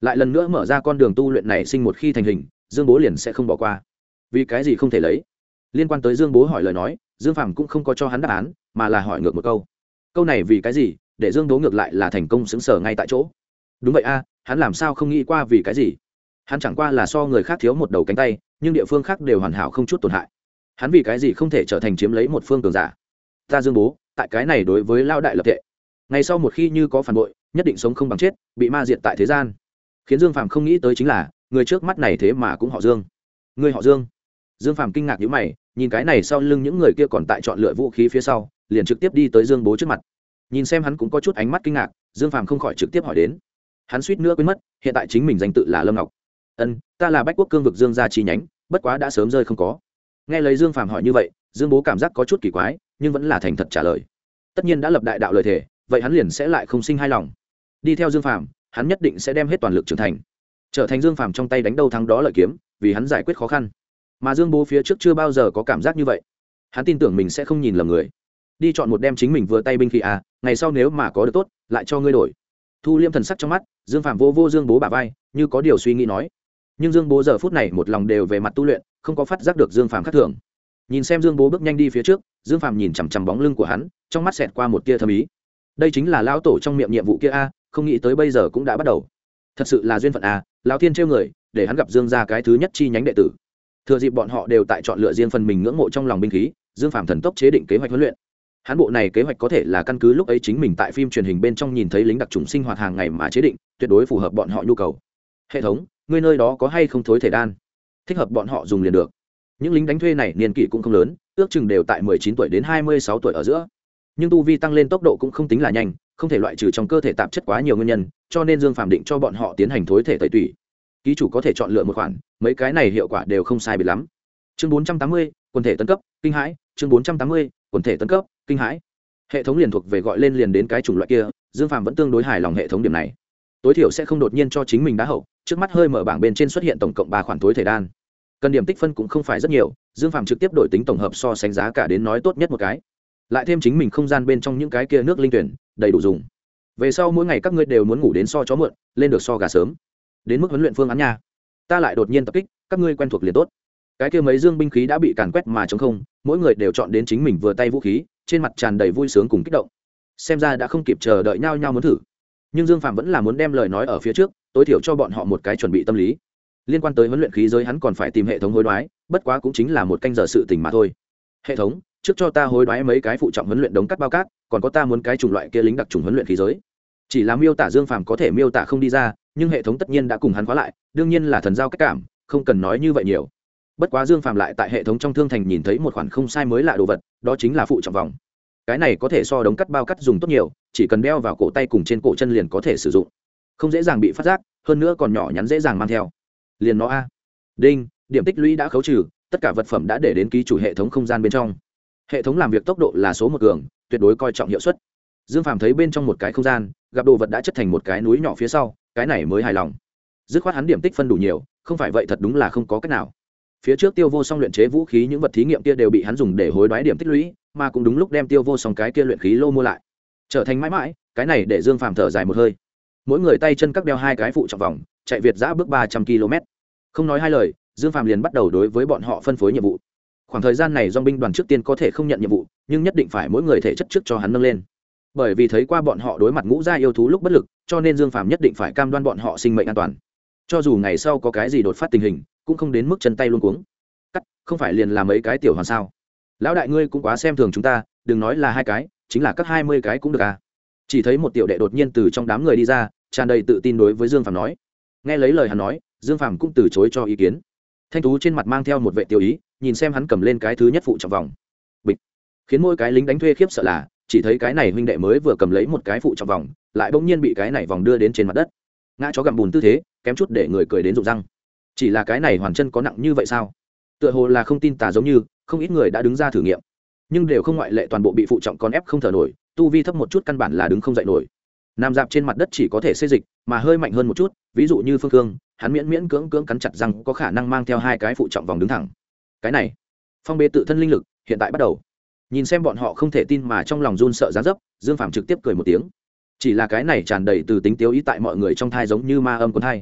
lại lần nữa mở ra con đường tu luyện này sinh một khi thành hình dương bố liền sẽ không bỏ qua. Vì cái gì không thể lấy? Liên quan tới dương bố hỏi lời nói, Dương Phàm cũng không có cho hắn đáp án, mà là hỏi ngược một câu. Câu này vì cái gì để Dương bố ngược lại là thành công xứng sở ngay tại chỗ? Đúng vậy a, hắn làm sao không nghĩ qua vì cái gì? Hắn chẳng qua là so người khác thiếu một đầu cánh tay, nhưng địa phương khác đều hoàn hảo không chút tổn hại. Hắn vì cái gì không thể trở thành chiếm lấy một phương cường giả? Ta Dương bố tại cái này đối với lao đại lập tệ, ngày sau một khi như có phản bội nhất định sống không bằng chết, bị ma diệt tại thế gian. Khiến Dương Phàm không nghĩ tới chính là người trước mắt này thế mà cũng họ Dương. Người họ Dương? Dương Phàm kinh ngạc nhíu mày, nhìn cái này sau lưng những người kia còn tại chọn lựa vũ khí phía sau, liền trực tiếp đi tới Dương bố trước mặt. Nhìn xem hắn cũng có chút ánh mắt kinh ngạc, Dương Phàm không khỏi trực tiếp hỏi đến. Hắn suýt nữa quên mất, hiện tại chính mình danh tự là Lâm Ngọc. Ân, ta là Bách Quốc cương vực Dương gia chi nhánh, bất quá đã sớm rơi không có. Nghe lấy Dương Phàm hỏi như vậy, Dương bố cảm giác có chút kỳ quái, nhưng vẫn là thành thật trả lời. Tất nhiên đã lập đại đạo lời thề, vậy hắn liền sẽ lại không sinh hai lòng. Đi theo Dương Phàm, hắn nhất định sẽ đem hết toàn lực trưởng thành, trở thành Dương Phàm trong tay đánh đâu thắng đó lợi kiếm, vì hắn giải quyết khó khăn. Mà Dương bố phía trước chưa bao giờ có cảm giác như vậy, hắn tin tưởng mình sẽ không nhìn lầm người. Đi chọn một đem chính mình vừa tay binh khí à, ngày sau nếu mà có được tốt, lại cho ngươi đổi. Thu liêm thần sắc trong mắt, Dương Phàm vô vô Dương bố bả vai, như có điều suy nghĩ nói. Nhưng Dương bố giờ phút này một lòng đều về mặt tu luyện, không có phát giác được Dương Phàm khác thường. Nhìn xem Dương bố bước nhanh đi phía trước, Dương Phàm nhìn chằm chằm bóng lưng của hắn, trong mắt xẹt qua một tia thâm ý. Đây chính là lão tổ trong miệng nhiệm vụ kia a, không nghĩ tới bây giờ cũng đã bắt đầu. Thật sự là duyên phận a, lão thiên trêu người, để hắn gặp Dương gia cái thứ nhất chi nhánh đệ tử. Thừa dịp bọn họ đều tại chọn lựa riêng phần mình ngưỡng mộ trong lòng binh khí, Dương Phàm thần tốc chế định kế hoạch huấn luyện. Hắn bộ này kế hoạch có thể là căn cứ lúc ấy chính mình tại phim truyền hình bên trong nhìn thấy lính đặc trùng sinh hoạt hàng ngày mà chế định, tuyệt đối phù hợp bọn họ nhu cầu. Hệ thống, ngươi nơi đó có hay không thối thể đan? Thích hợp bọn họ dùng liền được. Những lính đánh thuê này niên kỷ cũng không lớn, ước chừng đều tại mười chín tuổi đến hai mươi sáu tuổi ở giữa. Nhưng tu vi tăng lên tốc độ cũng không tính là nhanh, không thể loại trừ trong cơ thể tạp chất quá nhiều nguyên nhân, cho nên Dương Phàm định cho bọn họ tiến hành thối thể tẩy tủy. Ký chủ có thể chọn lựa một khoản, mấy cái này hiệu quả đều không sai biệt lắm. Chương bốn trăm tám mươi, quần thể tấn cấp, kinh hãi, chương bốn trăm tám mươi, quần thể tấn cấp, kinh hãi. Hệ thống liền thuộc về gọi lên liền đến cái chủng loại kia, Dương Phàm vẫn tương đối hài lòng hệ thống điểm này. Tối thiểu sẽ không đột nhiên cho chính mình đá hậu, trước mắt hơi mở bảng bên trên xuất hiện tổng cộng ba khoản thối thể đan. Cần điểm tích phân cũng không phải rất nhiều, Dương Phàm trực tiếp đổi tính tổng hợp so sánh giá cả đến nói tốt nhất một cái. Lại thêm chính mình không gian bên trong những cái kia nước linh tuyển, đầy đủ dùng. Về sau mỗi ngày các ngươi đều muốn ngủ đến so chó muộn, lên được so gà sớm. Đến mức huấn luyện phương án nha, ta lại đột nhiên tập kích, các ngươi quen thuộc liền tốt. Cái kia mấy dương binh khí đã bị càn quét mà trống không, mỗi người đều chọn đến chính mình vừa tay vũ khí, trên mặt tràn đầy vui sướng cùng kích động. Xem ra đã không kịp chờ đợi nhau nhau muốn thử. Nhưng Dương Phàm vẫn là muốn đem lời nói ở phía trước, tối thiểu cho bọn họ một cái chuẩn bị tâm lý. Liên quan tới huấn luyện khí giới hắn còn phải tìm hệ thống hối đoái, bất quá cũng chính là một canh giờ sự tình mà thôi. Hệ thống, trước cho ta hối đoái mấy cái phụ trọng huấn luyện đống cắt bao cát, còn có ta muốn cái chủng loại kia lính đặc trùng huấn luyện khí giới. Chỉ là miêu tả Dương Phàm có thể miêu tả không đi ra, nhưng hệ thống tất nhiên đã cùng hắn khóa lại, đương nhiên là thần giao cách cảm, không cần nói như vậy nhiều. Bất quá Dương Phàm lại tại hệ thống trong thương thành nhìn thấy một khoản không sai mới lạ đồ vật, đó chính là phụ trọng vòng. Cái này có thể so đống cắt bao cắt dùng tốt nhiều, chỉ cần đeo vào cổ tay cùng trên cổ chân liền có thể sử dụng, không dễ dàng bị phát giác, hơn nữa còn nhỏ nhắn dễ dàng mang theo. Liền nó a. Đinh, điểm tích lũy đã khấu trừ, tất cả vật phẩm đã để đến ký chủ hệ thống không gian bên trong. Hệ thống làm việc tốc độ là số một cường, tuyệt đối coi trọng hiệu suất. Dương Phàm thấy bên trong một cái không gian, gặp đồ vật đã chất thành một cái núi nhỏ phía sau, cái này mới hài lòng. Dứt khoát hắn điểm tích phân đủ nhiều, không phải vậy thật đúng là không có cách nào. Phía trước Tiêu Vô Song luyện chế vũ khí những vật thí nghiệm kia đều bị hắn dùng để hối đoái điểm tích lũy, mà cũng đúng lúc đem Tiêu Vô Song cái kia luyện khí lô mua lại, trở thành mãi mãi. Cái này để Dương Phàm thở dài một hơi. Mỗi người tay chân các đeo hai cái phụ trọng vòng, chạy việt giã bước ba trăm ki lô mét. Không nói hai lời, Dương Phàm liền bắt đầu đối với bọn họ phân phối nhiệm vụ. Khoảng thời gian này dòng binh đoàn trước tiên có thể không nhận nhiệm vụ, nhưng nhất định phải mỗi người thể chất trước cho hắn nâng lên. Bởi vì thấy qua bọn họ đối mặt ngũ gia yêu thú lúc bất lực, cho nên Dương Phàm nhất định phải cam đoan bọn họ sinh mệnh an toàn. Cho dù ngày sau có cái gì đột phát tình hình, cũng không đến mức chân tay luống cuống. Cắt, không phải liền là mấy cái tiểu hoàn sao? Lão đại ngươi cũng quá xem thường chúng ta, đừng nói là hai cái, chính là các hai mươi cái cũng được à? Chỉ thấy một tiểu đệ đột nhiên từ trong đám người đi ra, tràn đầy tự tin đối với Dương Phàm nói. Nghe lấy lời hắn nói, Dương Phàm cũng từ chối cho ý kiến. Thanh tú trên mặt mang theo một vệ tiêu ý, nhìn xem hắn cầm lên cái thứ nhất phụ trọng vòng. Bịch. Khiến mỗi cái lính đánh thuê khiếp sợ là, chỉ thấy cái này huynh đệ mới vừa cầm lấy một cái phụ trọng vòng, lại bỗng nhiên bị cái này vòng đưa đến trên mặt đất. Ngã chó gặm bùn tư thế, kém chút để người cười đến rụng răng. Chỉ là cái này hoàn chân có nặng như vậy sao? Tựa hồ là không tin tà giống như, không ít người đã đứng ra thử nghiệm, nhưng đều không ngoại lệ toàn bộ bị phụ trọng con ép không thở nổi, tu vi thấp một chút căn bản là đứng không dậy nổi. Nằm dạp trên mặt đất chỉ có thể xê dịch, mà hơi mạnh hơn một chút, ví dụ như Phương Cương, hắn miễn miễn cưỡng cưỡng cắn chặt răng có khả năng mang theo hai cái phụ trọng vòng đứng thẳng. Cái này, phong bế tự thân linh lực, hiện tại bắt đầu. Nhìn xem bọn họ không thể tin mà trong lòng run sợ giá dấp, Dương Phàm trực tiếp cười một tiếng. Chỉ là cái này tràn đầy từ tính tiêu ý tại mọi người trong thai giống như ma âm cuốn thai.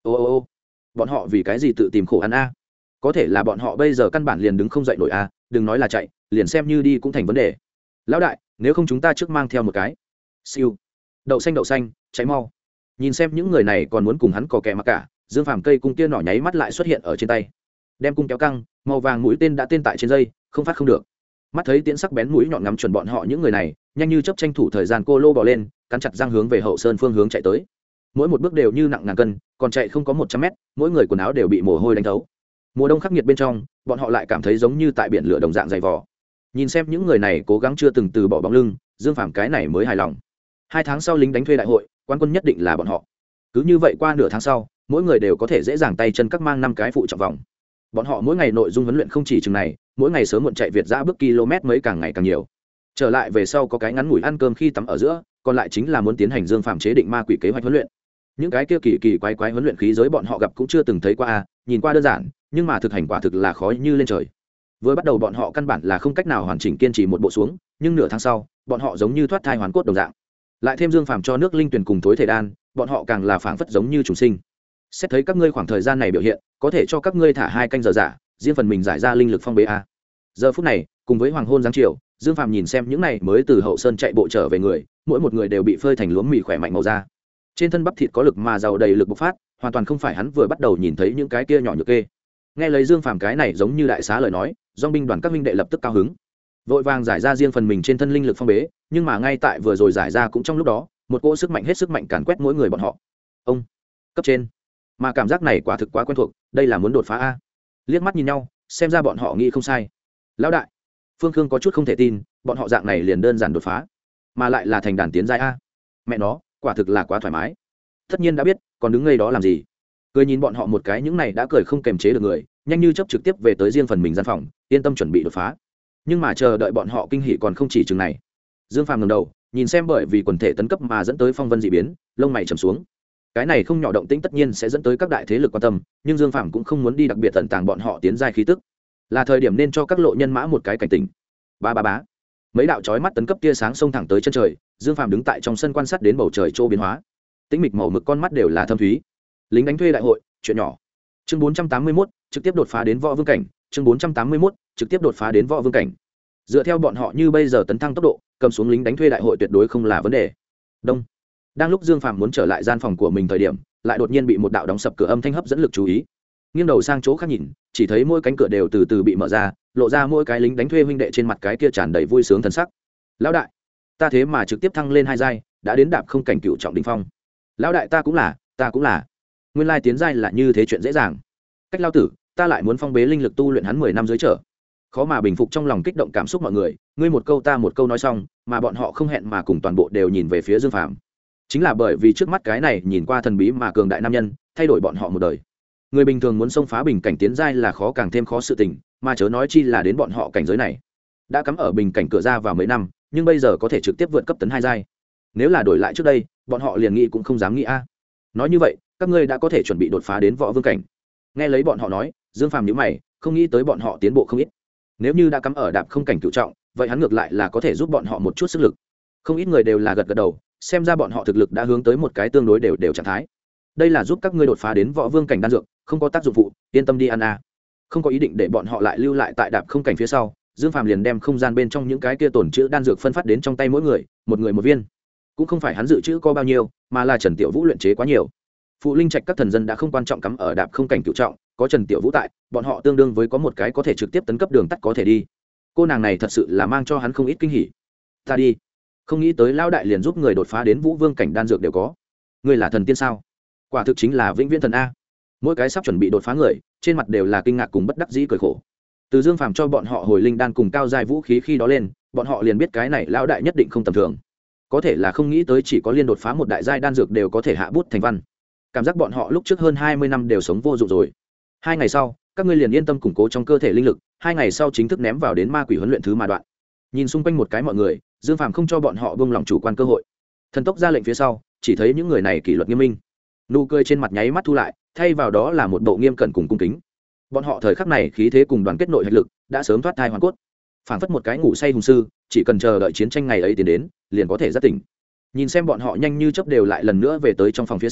ô ô ô bọn họ vì cái gì tự tìm khổ ăn a? Có thể là bọn họ bây giờ căn bản liền đứng không dậy nổi a, đừng nói là chạy, liền xem như đi cũng thành vấn đề. Lão đại, nếu không chúng ta trước mang theo một cái. Siêu. Đậu xanh đậu xanh, cháy mau. Nhìn xem những người này còn muốn cùng hắn cò kè mà cả, Dương Phàm cây cung kia nỏ nháy mắt lại xuất hiện ở trên tay. Đem cung kéo căng, màu vàng mũi tên đã tên tại trên dây, không phát không được. Mắt thấy tiễn sắc bén mũi nhọn ngắm chuẩn bọn họ những người này, nhanh như chớp tranh thủ thời gian cô lô bò lên, cắn chặt răng hướng về hậu sơn phương hướng chạy tới. Mỗi một bước đều như nặng ngàn cân, còn chạy không có một trăm mét, mỗi người quần áo đều bị mồ hôi đánh thấu. Mùa đông khắc nghiệt bên trong, bọn họ lại cảm thấy giống như tại biển lửa đồng dạng dày vò. Nhìn xem những người này cố gắng chưa từng từ bỏ bóng lưng, Dương Phàm cái này mới hài lòng. Hai tháng sau lính đánh thuê đại hội, quan quân nhất định là bọn họ. Cứ như vậy qua nửa tháng sau, mỗi người đều có thể dễ dàng tay chân các mang năm cái phụ trọng vòng. Bọn họ mỗi ngày nội dung huấn luyện không chỉ chừng này, mỗi ngày sớm muộn chạy việt giã bước km mấy càng ngày càng nhiều. Trở lại về sau có cái ngắn ngủi ăn cơm khi tắm ở giữa, còn lại chính là muốn tiến hành Dương Phàm chế định ma quỷ kế hoạch huấn luyện. Những cái kia kỳ kỳ quái quái huấn luyện khí giới bọn họ gặp cũng chưa từng thấy qua a, nhìn qua đơn giản, nhưng mà thực hành quả thực là khó như lên trời. Vừa bắt đầu bọn họ căn bản là không cách nào hoàn chỉnh kiên trì một bộ xuống, nhưng nửa tháng sau, bọn họ giống như thoát thai hoàn cốt đồng dạng. Lại thêm Dương Phàm cho nước linh tuyển cùng tối thể đan, bọn họ càng là phảng phất giống như trùng sinh. Xét thấy các ngươi khoảng thời gian này biểu hiện, có thể cho các ngươi thả hai canh giờ giả, riêng phần mình giải ra linh lực phong bế a. Giờ phút này, cùng với hoàng hôn giáng chiều, Dương Phàm nhìn xem những này mới từ hậu sơn chạy bộ trở về người, mỗi một người đều bị phơi thành lúa mì khỏe mạnh màu da. Trên thân bắp thịt có lực mà giàu đầy lực bộc phát, hoàn toàn không phải hắn vừa bắt đầu nhìn thấy những cái kia nhỏ nhược kê. Nghe lấy Dương Phàm cái này giống như đại xá lời nói, dòng binh đoàn các minh đệ lập tức cao hứng, vội vàng giải ra riêng phần mình trên thân linh lực phong bế, nhưng mà ngay tại vừa rồi giải ra cũng trong lúc đó, một cỗ sức mạnh hết sức mạnh càn quét mỗi người bọn họ. Ông cấp trên, mà cảm giác này quả thực quá quen thuộc, đây là muốn đột phá a. Liếc mắt nhìn nhau, xem ra bọn họ nghĩ không sai. Lão đại, Phương Khương có chút không thể tin, bọn họ dạng này liền đơn giản đột phá, mà lại là thành đàn tiến giai a. Mẹ nó, quả thực là quá thoải mái. Tất nhiên đã biết, còn đứng ngây đó làm gì? Cười nhìn bọn họ một cái, những này đã cười không kềm chế được người, nhanh như chớp trực tiếp về tới riêng phần mình gian phòng, yên tâm chuẩn bị đột phá. Nhưng mà chờ đợi bọn họ kinh hỉ còn không chỉ chừng này. Dương Phàm ngẩng đầu, nhìn xem bởi vì quần thể tấn cấp mà dẫn tới phong vân dị biến, lông mày trầm xuống. Cái này không nhỏ động tĩnh tất nhiên sẽ dẫn tới các đại thế lực quan tâm, nhưng Dương Phàm cũng không muốn đi đặc biệt tận tàng bọn họ tiến giai khí tức. Là thời điểm nên cho các lộ nhân mã một cái cảnh tỉnh. Ba ba bá. Mấy đạo chói mắt tấn cấp tia sáng xông thẳng tới chân trời, Dương Phàm đứng tại trong sân quan sát đến bầu trời trô biến hóa. Tĩnh mịch màu mực con mắt đều là thâm thúy. Lính đánh thuê đại hội, chuyện nhỏ. Chương bốn trăm tám mươi mốt, trực tiếp đột phá đến võ vương cảnh, chương bốn trăm tám mươi mốt, trực tiếp đột phá đến võ vương cảnh. Dựa theo bọn họ như bây giờ tấn thăng tốc độ, cầm xuống lính đánh thuê đại hội tuyệt đối không là vấn đề. Đông. Đang lúc Dương Phàm muốn trở lại gian phòng của mình thời điểm, lại đột nhiên bị một đạo đóng sập cửa âm thanh hấp dẫn lực chú ý. Nghiêng đầu sang chỗ khác nhìn, chỉ thấy mỗi cánh cửa đều từ từ bị mở ra, lộ ra mỗi cái lính đánh thuê huynh đệ trên mặt cái kia tràn đầy vui sướng thần sắc. Lão đại, ta thế mà trực tiếp thăng lên hai giai, đã đến đạp không cảnh cựu trọng đỉnh phong. Lão đại, ta cũng là, ta cũng là. Nguyên lai tiến giai là như thế chuyện dễ dàng. Cách lao tử, ta lại muốn phong bế linh lực tu luyện hắn mười năm dưới trở. Khó mà bình phục trong lòng kích động cảm xúc mọi người, ngươi một câu ta một câu nói xong, mà bọn họ không hẹn mà cùng toàn bộ đều nhìn về phía Dương Phàm. Chính là bởi vì trước mắt cái này nhìn qua thần bí mà cường đại nam nhân, thay đổi bọn họ một đời. Người bình thường muốn xông phá bình cảnh tiến giai là khó càng thêm khó sự tình, mà chớ nói chi là đến bọn họ cảnh giới này. Đã cắm ở bình cảnh cửa ra vào mấy năm, nhưng bây giờ có thể trực tiếp vượt cấp tấn hai giai. Nếu là đổi lại trước đây, bọn họ liền nghĩ cũng không dám nghĩ a. Nói như vậy, các ngươi đã có thể chuẩn bị đột phá đến võ vương cảnh. Nghe lấy bọn họ nói, Dương Phàm nhíu mày, không nghĩ tới bọn họ tiến bộ không ít. Nếu như đã cắm ở đạp không cảnh cửu trọng, vậy hắn ngược lại là có thể giúp bọn họ một chút sức lực. Không ít người đều là gật gật đầu, xem ra bọn họ thực lực đã hướng tới một cái tương đối đều đều trạng thái. Đây là giúp các ngươi đột phá đến võ vương cảnh đan dược, không có tác dụng phụ, yên tâm đi ăn a. Không có ý định để bọn họ lại lưu lại tại đạp không cảnh phía sau, Dương Phàm liền đem không gian bên trong những cái kia tổn trữ đan dược phân phát đến trong tay mỗi người, một người một viên. Cũng không phải hắn dự trữ có bao nhiêu, mà là Trần Tiểu Vũ luyện chế quá nhiều. Phụ linh trạch các thần dân đã không quan trọng cắm ở đạp không cảnh cửu trọng, có Trần Tiểu Vũ tại, bọn họ tương đương với có một cái có thể trực tiếp tấn cấp đường tắt có thể đi. Cô nàng này thật sự là mang cho hắn không ít kinh hỉ. Ta đi, không nghĩ tới lão đại liền giúp người đột phá đến vũ vương cảnh đan dược đều có. Ngươi là thần tiên sao? Quả thực chính là vĩnh viễn thần a. Mỗi cái sắp chuẩn bị đột phá người, trên mặt đều là kinh ngạc cùng bất đắc dĩ cười khổ. Từ Dương Phàm cho bọn họ hồi linh đan cùng cao giai vũ khí khi đó lên, bọn họ liền biết cái này lão đại nhất định không tầm thường. Có thể là không nghĩ tới chỉ có liên đột phá một đại giai đan dược đều có thể hạ bút thành văn. Cảm giác bọn họ lúc trước hơn hai mươi năm đều sống vô dụng rồi. Hai ngày sau, các ngươi liền yên tâm củng cố trong cơ thể linh lực, hai ngày sau chính thức ném vào đến ma quỷ huấn luyện thứ mà đoạn. Nhìn xung quanh một cái mọi người, Dương Phàm không cho bọn họ buông lòng chủ quan cơ hội. Thần tốc ra lệnh phía sau, chỉ thấy những người này kỷ luật nghiêm minh. Nụ cười trên mặt nháy mắt thu lại, thay vào đó là một bộ nghiêm cẩn cùng cung kính. Bọn họ thời khắc này khí thế cùng đoàn kết nội hạch lực đã sớm thoát thai hoàn cốt, phảng phất một cái ngủ say hùng sư, chỉ cần chờ đợi chiến tranh ngày ấy tiến đến, liền có thể giác tỉnh. Nhìn xem bọn họ nhanh như chớp đều lại lần nữa về tới trong phòng phía sau,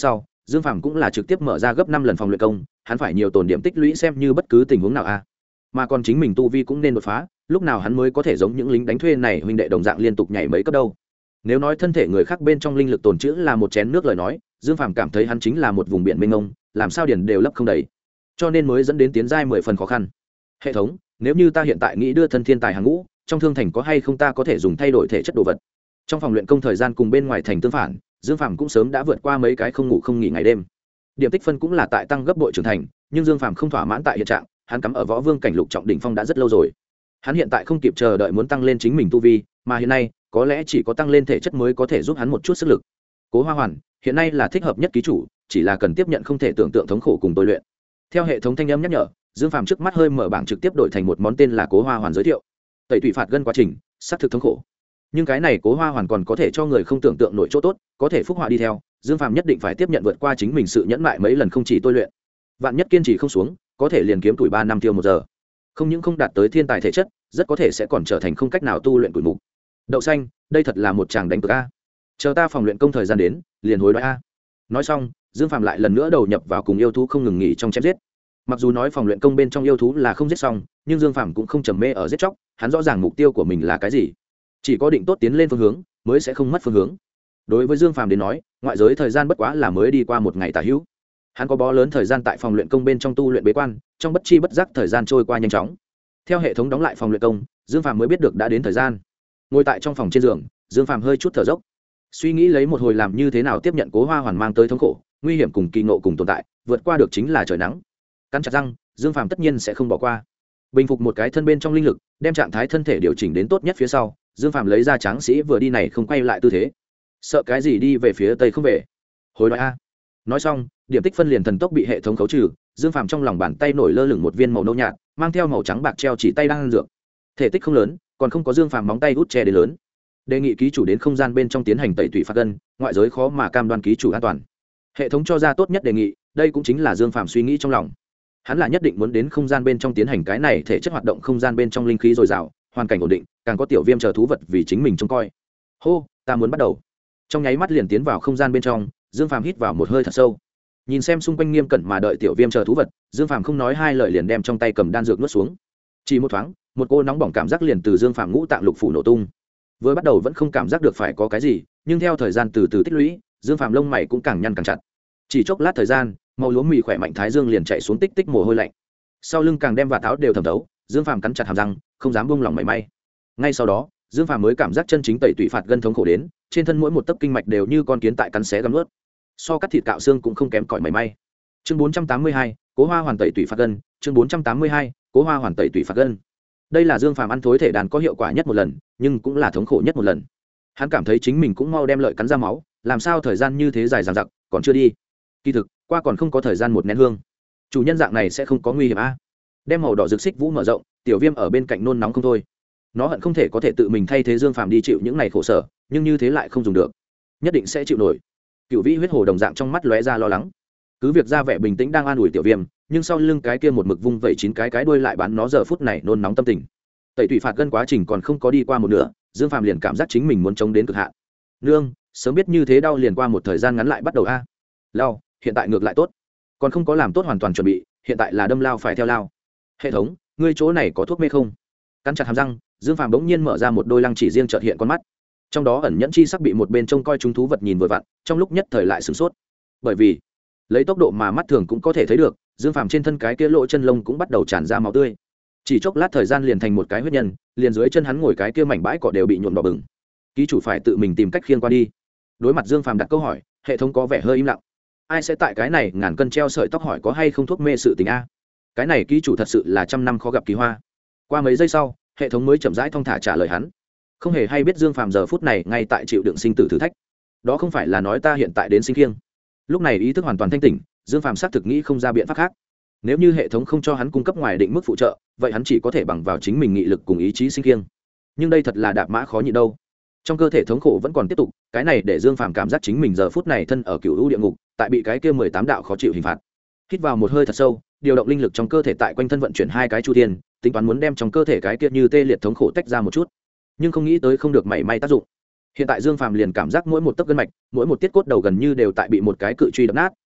Dương Phàm cũng là trực tiếp mở ra gấp năm lần phòng luyện công, hắn phải nhiều tồn điểm tích lũy xem như bất cứ tình huống nào a. Mà còn chính mình tu vi cũng nên đột phá, lúc nào hắn mới có thể giống những lính đánh thuê này huynh đệ đồng dạng liên tục nhảy mấy cấp đâu. Nếu nói thân thể người khác bên trong linh lực tồn trữ là một chén nước lời nói, Dương Phàm cảm thấy hắn chính là một vùng biển mênh mông, làm sao điền đều lấp không đầy, cho nên mới dẫn đến tiến giai mười phần khó khăn. Hệ thống, nếu như ta hiện tại nghĩ đưa thân thiên tài hàng ngũ, trong thương thành có hay không ta có thể dùng thay đổi thể chất đồ vật. Trong phòng luyện công thời gian cùng bên ngoài thành tương phản, Dương Phàm cũng sớm đã vượt qua mấy cái không ngủ không nghỉ ngày đêm. Điểm tích phân cũng là tại tăng gấp bội trưởng thành, nhưng Dương Phàm không thỏa mãn tại hiện trạng, hắn cắm ở võ vương cảnh lục trọng đỉnh phong đã rất lâu rồi. Hắn hiện tại không kịp chờ đợi muốn tăng lên chính mình tu vi, mà hiện nay, có lẽ chỉ có tăng lên thể chất mới có thể giúp hắn một chút sức lực. Cố Hoa Hoàn, hiện nay là thích hợp nhất ký chủ, chỉ là cần tiếp nhận không thể tưởng tượng thống khổ cùng tôi luyện. Theo hệ thống thanh âm nhắc nhở, Dương Phàm trước mắt hơi mở bảng trực tiếp đổi thành một món tên là Cố Hoa Hoàn giới thiệu. Tẩy tủy phạt gân quá trình, sát thực thống khổ. Nhưng cái này Cố Hoa Hoàn còn có thể cho người không tưởng tượng nổi chỗ tốt, có thể phúc họa đi theo, Dương Phàm nhất định phải tiếp nhận vượt qua chính mình sự nhẫn nại mấy lần không chỉ tôi luyện. Vạn nhất kiên trì không xuống, có thể liền kiếm tuổi ba năm tiêu một giờ. Không những không đạt tới thiên tài thể chất, rất có thể sẽ còn trở thành không cách nào tu luyện tuổi mục. Đậu xanh, đây thật là một chàng đánh cược a. Chờ ta phòng luyện công thời gian đến, liền hối đoái a. Nói xong, Dương Phàm lại lần nữa đầu nhập vào cùng yêu thú không ngừng nghỉ trong chém giết. Mặc dù nói phòng luyện công bên trong yêu thú là không giết xong, nhưng Dương Phàm cũng không trầm mê ở giết chóc, hắn rõ ràng mục tiêu của mình là cái gì. Chỉ có định tốt tiến lên phương hướng, mới sẽ không mất phương hướng. Đối với Dương Phàm đến nói, ngoại giới thời gian bất quá là mới đi qua một ngày tả hữu. Hắn có bó lớn thời gian tại phòng luyện công bên trong tu luyện bế quan, trong bất chi bất giác thời gian trôi qua nhanh chóng. Theo hệ thống đóng lại phòng luyện công, Dương Phàm mới biết được đã đến thời gian. Ngồi tại trong phòng trên giường, Dương Phàm hơi chút thở dốc, suy nghĩ lấy một hồi làm như thế nào tiếp nhận Cố Hoa Hoàn mang tới thống khổ, nguy hiểm cùng kỳ ngộ cùng tồn tại, vượt qua được chính là trời nắng. Cắn chặt răng, Dương Phàm tất nhiên sẽ không bỏ qua. Bình phục một cái thân bên trong linh lực, đem trạng thái thân thể điều chỉnh đến tốt nhất phía sau, Dương Phàm lấy ra tráng sĩ vừa đi này không quay lại tư thế. Sợ cái gì đi về phía tây không về. Hối đoái a. Nói xong, điểm tích phân liền thần tốc bị hệ thống khấu trừ, Dương Phàm trong lòng bàn tay nổi lơ lửng một viên màu nâu nhạt, mang theo màu trắng bạc treo chỉ tay đang ăn dược. Thể tích không lớn, còn không có Dương Phàm móng tay hút che đến lớn. Đề nghị ký chủ đến không gian bên trong tiến hành tẩy tủy phạt gân, ngoại giới khó mà cam đoan ký chủ an toàn. Hệ thống cho ra tốt nhất đề nghị, đây cũng chính là Dương Phàm suy nghĩ trong lòng. Hắn là nhất định muốn đến không gian bên trong tiến hành cái này thể chất hoạt động, không gian bên trong linh khí dồi dào, hoàn cảnh ổn định, càng có tiểu viêm chờ thú vật vì chính mình trông coi. Hô, ta muốn bắt đầu. Trong nháy mắt liền tiến vào không gian bên trong, Dương Phàm hít vào một hơi thật sâu. Nhìn xem xung quanh nghiêm cẩn mà đợi tiểu viêm chờ thú vật, Dương Phàm không nói hai lời liền đem trong tay cầm đan dược nuốt xuống. Chỉ một thoáng, một cô nóng bỏng cảm giác liền từ Dương Phàm ngũ tạng lục phủ nổ tung. Vừa bắt đầu vẫn không cảm giác được phải có cái gì, nhưng theo thời gian từ từ tích lũy, Dương Phàm lông mày cũng càng nhăn càng chặt. Chỉ chốc lát thời gian, màu lúa mì khỏe mạnh thái dương liền chạy xuống tích tích mồ hôi lạnh. Sau lưng càng đem vạt áo đều thấm thấu, Dương Phàm cắn chặt hàm răng, không dám buông lỏng mảy may. Ngay sau đó, Dương Phàm mới cảm giác chân chính tẩy tủy phạt gân thống khổ đến, trên thân mỗi một tấc kinh mạch đều như con kiến tại cắn xé gặm nuốt. So cắt thịt cạo xương cũng không kém cỏi mảy may. Chương bốn trăm tám mươi hai, Cố Hoa Hoàn tẩy tủy phạt gân, chương bốn trăm tám mươi hai, Cố Hoa Hoàn tẩy tủy phạt gân. Đây là Dương Phàm ăn thối thể đàn có hiệu quả nhất một lần, nhưng cũng là thống khổ nhất một lần. Hắn cảm thấy chính mình cũng mau đem lợi cắn ra máu, làm sao thời gian như thế dài dằng dặc, còn chưa đi. Kỳ thực, qua còn không có thời gian một nén hương. Chủ nhân dạng này sẽ không có nguy hiểm a. Đem màu đỏ rực xích vũ mở rộng, tiểu viêm ở bên cạnh nôn nóng không thôi. Nó hận không thể có thể tự mình thay thế Dương Phàm đi chịu những ngày khổ sở, nhưng như thế lại không dùng được. Nhất định sẽ chịu nổi. Cựu Vĩ huyết hồ đồng dạng trong mắt lóe ra lo lắng. Cứ việc ra vẻ bình tĩnh đang an ủi tiểu viêm, nhưng sau lưng cái kia một mực vung vẩy chín cái cái đuôi lại bắn nó giờ phút này nôn nóng tâm tình. Tẩy tủy phạt gân quá trình còn không có đi qua một nửa, Dương Phàm liền cảm giác chính mình muốn chống đến cực hạn. Nương, sớm biết như thế đau liền qua một thời gian ngắn lại bắt đầu a. Lao, hiện tại ngược lại tốt, còn không có làm tốt hoàn toàn chuẩn bị, hiện tại là đâm lao phải theo lao. Hệ thống, ngươi chỗ này có thuốc mê không? Cắn chặt hàm răng, Dương Phàm bỗng nhiên mở ra một đôi lăng chỉ riêng chợt hiện con mắt, trong đó ẩn nhẫn chi sắc bị một bên trông coi chúng thú vật nhìn vừa vặn, trong lúc nhất thời lại sửng sốt. Bởi vì lấy tốc độ mà mắt thường cũng có thể thấy được, Dương Phàm trên thân cái kia lỗ chân lông cũng bắt đầu tràn ra máu tươi. Chỉ chốc lát thời gian liền thành một cái huyết nhân, liền dưới chân hắn ngồi cái kia mảnh bãi cỏ đều bị nhuộm đỏ bừng. Ký chủ phải tự mình tìm cách khiêng qua đi. Đối mặt Dương Phàm đặt câu hỏi, hệ thống có vẻ hơi im lặng. Ai sẽ tại cái này ngàn cân treo sợi tóc hỏi có hay không thuốc mê sự tình a? Cái này ký chủ thật sự là trăm năm khó gặp kỳ hoa. Qua mấy giây sau, hệ thống mới chậm rãi thong thả trả lời hắn. Không hề hay biết Dương Phàm giờ phút này ngay tại chịu đựng sinh tử thử thách. Đó không phải là nói ta hiện tại đến sinh khiêng. Lúc này ý thức hoàn toàn thanh tỉnh, Dương Phàm xác thực nghĩ không ra biện pháp khác. Nếu như hệ thống không cho hắn cung cấp ngoài định mức phụ trợ, vậy hắn chỉ có thể bằng vào chính mình nghị lực cùng ý chí sinh khiêng. Nhưng đây thật là đạp mã khó nhịn đâu. Trong cơ thể thống khổ vẫn còn tiếp tục, cái này để Dương Phàm cảm giác chính mình giờ phút này thân ở cựu u địa ngục, tại bị cái kia mười tám đạo khó chịu hình phạt. Hít vào một hơi thật sâu, điều động linh lực trong cơ thể tại quanh thân vận chuyển hai cái chu thiên, tính toán muốn đem trong cơ thể cái kia như tê liệt thống khổ tách ra một chút, nhưng không nghĩ tới không được mảy may tác dụng. Hiện tại Dương Phàm liền cảm giác mỗi một tấc gân mạch, mỗi một tiết cốt đầu gần như đều tại bị một cái cự truy đập nát,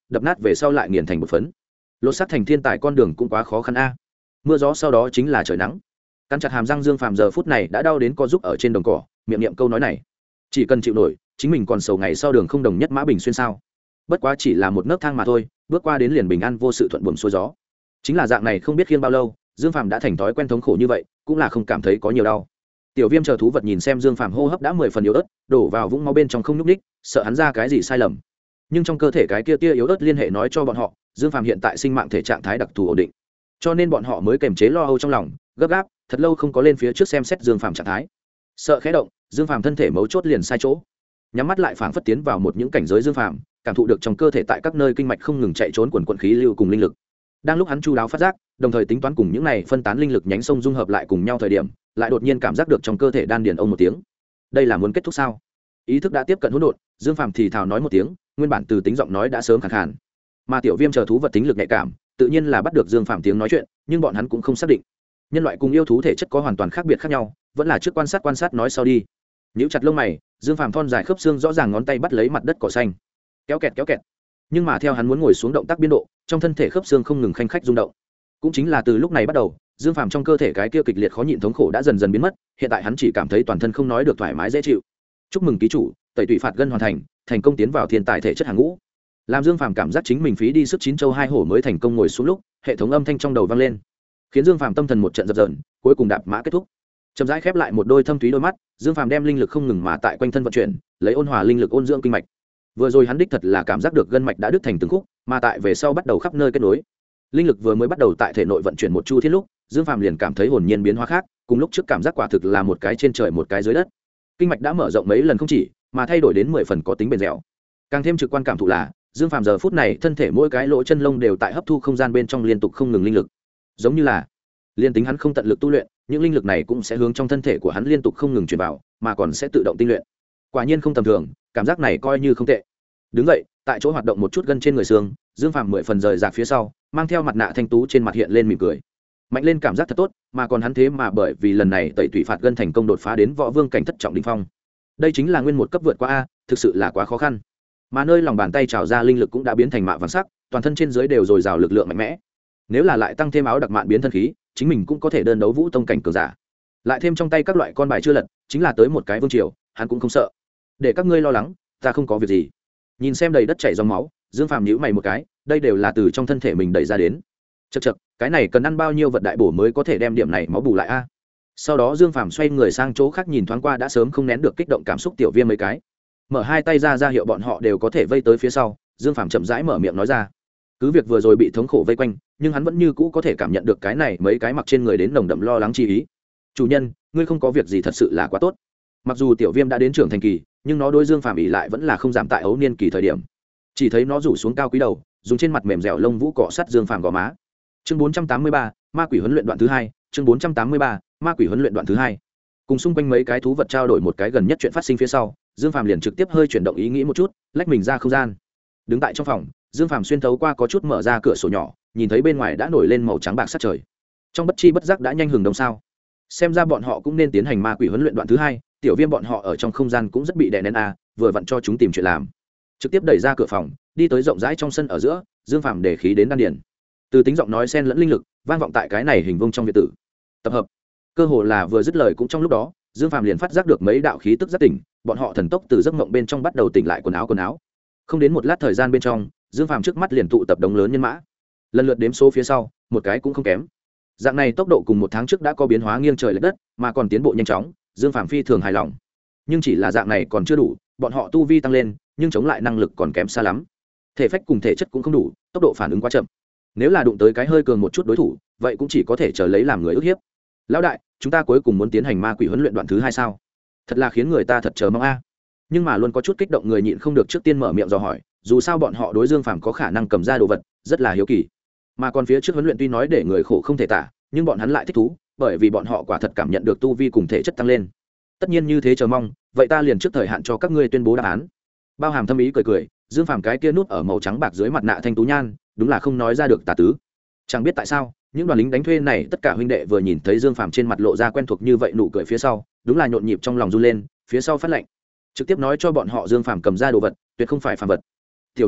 đập nát về sau lại nghiền thành một phấn. Lột xác thành thiên tài con đường cũng quá khó khăn a. Mưa gió sau đó chính là trời nắng. Cắn chặt hàm răng Dương Phàm giờ phút này đã đau đến co giúp ở trên đồng cỏ, miệng niệm câu nói này. Chỉ cần chịu nổi, chính mình còn sầu ngày sau đường không đồng nhất mã bình xuyên sao? Bất quá chỉ là một nấc thang mà thôi, bước qua đến liền bình an vô sự thuận buồm xuôi gió. Chính là dạng này không biết khiêng bao lâu, Dương Phàm đã thành thói quen thống khổ như vậy, cũng là không cảm thấy có nhiều đau. Tiểu Viêm chờ thú vật nhìn xem Dương Phàm hô hấp đã mười phần yếu ớt, đổ vào vũng máu bên trong không nhúc nhích, sợ hắn ra cái gì sai lầm. Nhưng trong cơ thể cái kia tia yếu ớt liên hệ nói cho bọn họ, Dương Phàm hiện tại sinh mạng thể trạng thái đặc thù ổn định. Cho nên bọn họ mới kềm chế lo âu trong lòng, gấp gáp, thật lâu không có lên phía trước xem xét Dương Phàm trạng thái. Sợ khẽ động, Dương Phàm thân thể mấu chốt liền sai chỗ. Nhắm mắt lại phảng phất tiến vào một những cảnh giới Dương Phàm, cảm thụ được trong cơ thể tại các nơi kinh mạch không ngừng chạy trốn quần quần khí lưu cùng linh lực. Đang lúc hắn chu đáo phát giác, đồng thời tính toán cùng những này phân tán linh lực nhánh sông dung hợp lại cùng nhau thời điểm, lại đột nhiên cảm giác được trong cơ thể đan điền ông một tiếng. Đây là muốn kết thúc sao? Ý thức đã tiếp cận hỗn độn, Dương Phàm thì thào nói một tiếng, nguyên bản từ tính giọng nói đã sớm khàn khàn. Mà Tiểu Viêm chờ thú vật tính lực nhạy cảm, tự nhiên là bắt được Dương Phàm tiếng nói chuyện, nhưng bọn hắn cũng không xác định. Nhân loại cùng yêu thú thể chất có hoàn toàn khác biệt khác nhau, vẫn là trước quan sát quan sát nói sau đi. Nhíu chặt lông mày, Dương Phàm thon dài khớp xương rõ ràng ngón tay bắt lấy mặt đất cỏ xanh. Kéo kẹt kéo kẹt. Nhưng mà theo hắn muốn ngồi xuống động tác biên độ, trong thân thể khớp xương không ngừng khanh khách rung động. Cũng chính là từ lúc này bắt đầu, Dương Phàm trong cơ thể cái kia kịch liệt khó nhịn thống khổ đã dần dần biến mất, hiện tại hắn chỉ cảm thấy toàn thân không nói được thoải mái dễ chịu. Chúc mừng ký chủ, tẩy tủy phạt gân hoàn thành, thành công tiến vào thiên tài thể chất hàng ngũ. Làm Dương Phàm cảm giác chính mình phí đi sức chín châu hai hổ mới thành công ngồi xuống lúc, hệ thống âm thanh trong đầu vang lên, khiến Dương Phàm tâm thần một trận dập dờn, cuối cùng đạp mã kết thúc. Chậm rãi khép lại một đôi thâm thúy đôi mắt, Dương Phàm đem linh lực không ngừng mà tại quanh thân vận chuyển, lấy ôn hòa linh lực ôn dưỡng kinh mạch. Vừa rồi hắn đích thật là cảm giác được gân mạch đã đứt thành từng khúc, mà tại về sau bắt đầu khắp nơi kết nối. Linh lực vừa mới bắt đầu tại thể nội vận chuyển một chu thiên lúc, Dương Phàm liền cảm thấy hồn nhiên biến hóa khác, cùng lúc trước cảm giác quả thực là một cái trên trời một cái dưới đất. Kinh mạch đã mở rộng mấy lần không chỉ, mà thay đổi đến mười phần có tính bền dẻo. Càng thêm trực quan cảm thụ là, Dương Phàm giờ phút này thân thể mỗi cái lỗ chân lông đều tại hấp thu không gian bên trong liên tục không ngừng linh lực. Giống như là, liên tính hắn không tận lực tu luyện, những linh lực này cũng sẽ hướng trong thân thể của hắn liên tục không ngừng truyền vào, mà còn sẽ tự động tinh luyện. Quả nhiên không tầm thường, cảm giác này coi như không tệ. Đứng dậy, tại chỗ hoạt động một chút gân trên người xương, Dương Phàm mười phần rời rạc phía sau, mang theo mặt nạ thanh tú trên mặt hiện lên mỉm cười. Mạnh lên cảm giác thật tốt, mà còn hắn thế mà bởi vì lần này tẩy tủy phạt gân thành công đột phá đến võ vương cảnh thất trọng đỉnh phong. Đây chính là nguyên một cấp vượt qua a, thực sự là quá khó khăn. Mà nơi lòng bàn tay trào ra linh lực cũng đã biến thành mạ vàng sắc, toàn thân trên dưới đều dồi dào lực lượng mạnh mẽ. Nếu là lại tăng thêm áo đặc mạn biến thân khí, chính mình cũng có thể đơn đấu vũ tông cảnh cường giả. Lại thêm trong tay các loại con bài chưa lật, chính là tới một cái vương triều, hắn cũng không sợ. Để các ngươi lo lắng, ta không có việc gì. Nhìn xem đầy đất chảy dòng máu, Dương Phàm nhíu mày một cái, đây đều là từ trong thân thể mình đẩy ra đến. Chậc chậc, cái này cần ăn bao nhiêu vật đại bổ mới có thể đem điểm này máu bù lại a? Sau đó Dương Phàm xoay người sang chỗ khác nhìn thoáng qua đã sớm không nén được kích động cảm xúc Tiểu Viêm mấy cái. Mở hai tay ra ra hiệu bọn họ đều có thể vây tới phía sau, Dương Phàm chậm rãi mở miệng nói ra. Cứ việc vừa rồi bị thống khổ vây quanh, nhưng hắn vẫn như cũ có thể cảm nhận được cái này mấy cái mặc trên người đến nồng đậm lo lắng chi ý. Chủ nhân, ngươi không có việc gì thật sự là quá tốt. Mặc dù Tiểu Viêm đã đến trưởng thành kỳ, nhưng nó đối Dương Phàm ỉ lại vẫn là không giảm tại ấu niên kỳ thời điểm. Chỉ thấy nó rủ xuống cao quý đầu, dùng trên mặt mềm dẻo lông vũ cọ sát Dương Phàm gò má. Chương bốn trăm tám mươi ba, ma quỷ huấn luyện đoạn thứ hai, chương bốn trăm tám mươi ba, ma quỷ huấn luyện đoạn thứ hai. Cùng xung quanh mấy cái thú vật trao đổi một cái gần nhất chuyện phát sinh phía sau, Dương Phàm liền trực tiếp hơi chuyển động ý nghĩ một chút, lách mình ra không gian. Đứng tại trong phòng, Dương Phàm xuyên thấu qua có chút mở ra cửa sổ nhỏ, nhìn thấy bên ngoài đã nổi lên màu trắng bạc sát trời. Trong bất chi bất giác đã nhanh hừng đông sao. Xem ra bọn họ cũng nên tiến hành ma quỷ huấn luyện đoạn thứ hai, Tiểu Viêm bọn họ ở trong không gian cũng rất bị đè nén a, vừa vặn cho chúng tìm chuyện làm. Trực tiếp đẩy ra cửa phòng, đi tới rộng rãi trong sân ở giữa, Dương Phàm để khí đến đan điền. Từ tính giọng nói xen lẫn linh lực, vang vọng tại cái này hình vuông trong viện tử. Tập hợp. Cơ hồ là vừa dứt lời cũng trong lúc đó, Dương Phàm liền phát giác được mấy đạo khí tức rất tỉnh, bọn họ thần tốc từ giấc mộng bên trong bắt đầu tỉnh lại quần áo quần áo. Không đến một lát thời gian bên trong, Dương Phàm trước mắt liền tụ tập đống lớn nhân mã. Lần lượt đếm số phía sau, một cái cũng không kém. Dạng này tốc độ cùng một tháng trước đã có biến hóa nghiêng trời lệch đất, mà còn tiến bộ nhanh chóng, Dương Phàm phi thường hài lòng. Nhưng chỉ là dạng này còn chưa đủ, bọn họ tu vi tăng lên, nhưng chống lại năng lực còn kém xa lắm. Thể phách cùng thể chất cũng không đủ, tốc độ phản ứng quá chậm. Nếu là đụng tới cái hơi cường một chút đối thủ, vậy cũng chỉ có thể chờ lấy làm người ức hiếp. Lão đại, chúng ta cuối cùng muốn tiến hành ma quỷ huấn luyện đoạn thứ hai sao? Thật là khiến người ta thật chờ mong a. Nhưng mà luôn có chút kích động người nhịn không được trước tiên mở miệng dò hỏi, dù sao bọn họ đối Dương Phàm có khả năng cầm ra đồ vật, rất là hiếu kỳ. Mà còn phía trước huấn luyện tuy nói để người khổ không thể tả, nhưng bọn hắn lại thích thú, bởi vì bọn họ quả thật cảm nhận được tu vi cùng thể chất tăng lên. Tất nhiên như thế chờ mong, vậy ta liền trước thời hạn cho các ngươi tuyên bố đáp án. Bao hàm thâm ý cười cười, Dương Phàm cái kia nút ở màu trắng bạc dưới mặt nạ thanh tú nhan, đúng là không nói ra được tà tứ. Chẳng biết tại sao, những đoàn lính đánh thuê này tất cả huynh đệ vừa nhìn thấy Dương Phàm trên mặt lộ ra quen thuộc như vậy nụ cười phía sau, đúng là nhộn nhịp trong lòng run lên, phía sau phát lệnh, trực tiếp nói cho bọn họ Dương Phàm cầm ra đồ vật, tuyệt không phải phàm vật. Tiểu Viêm,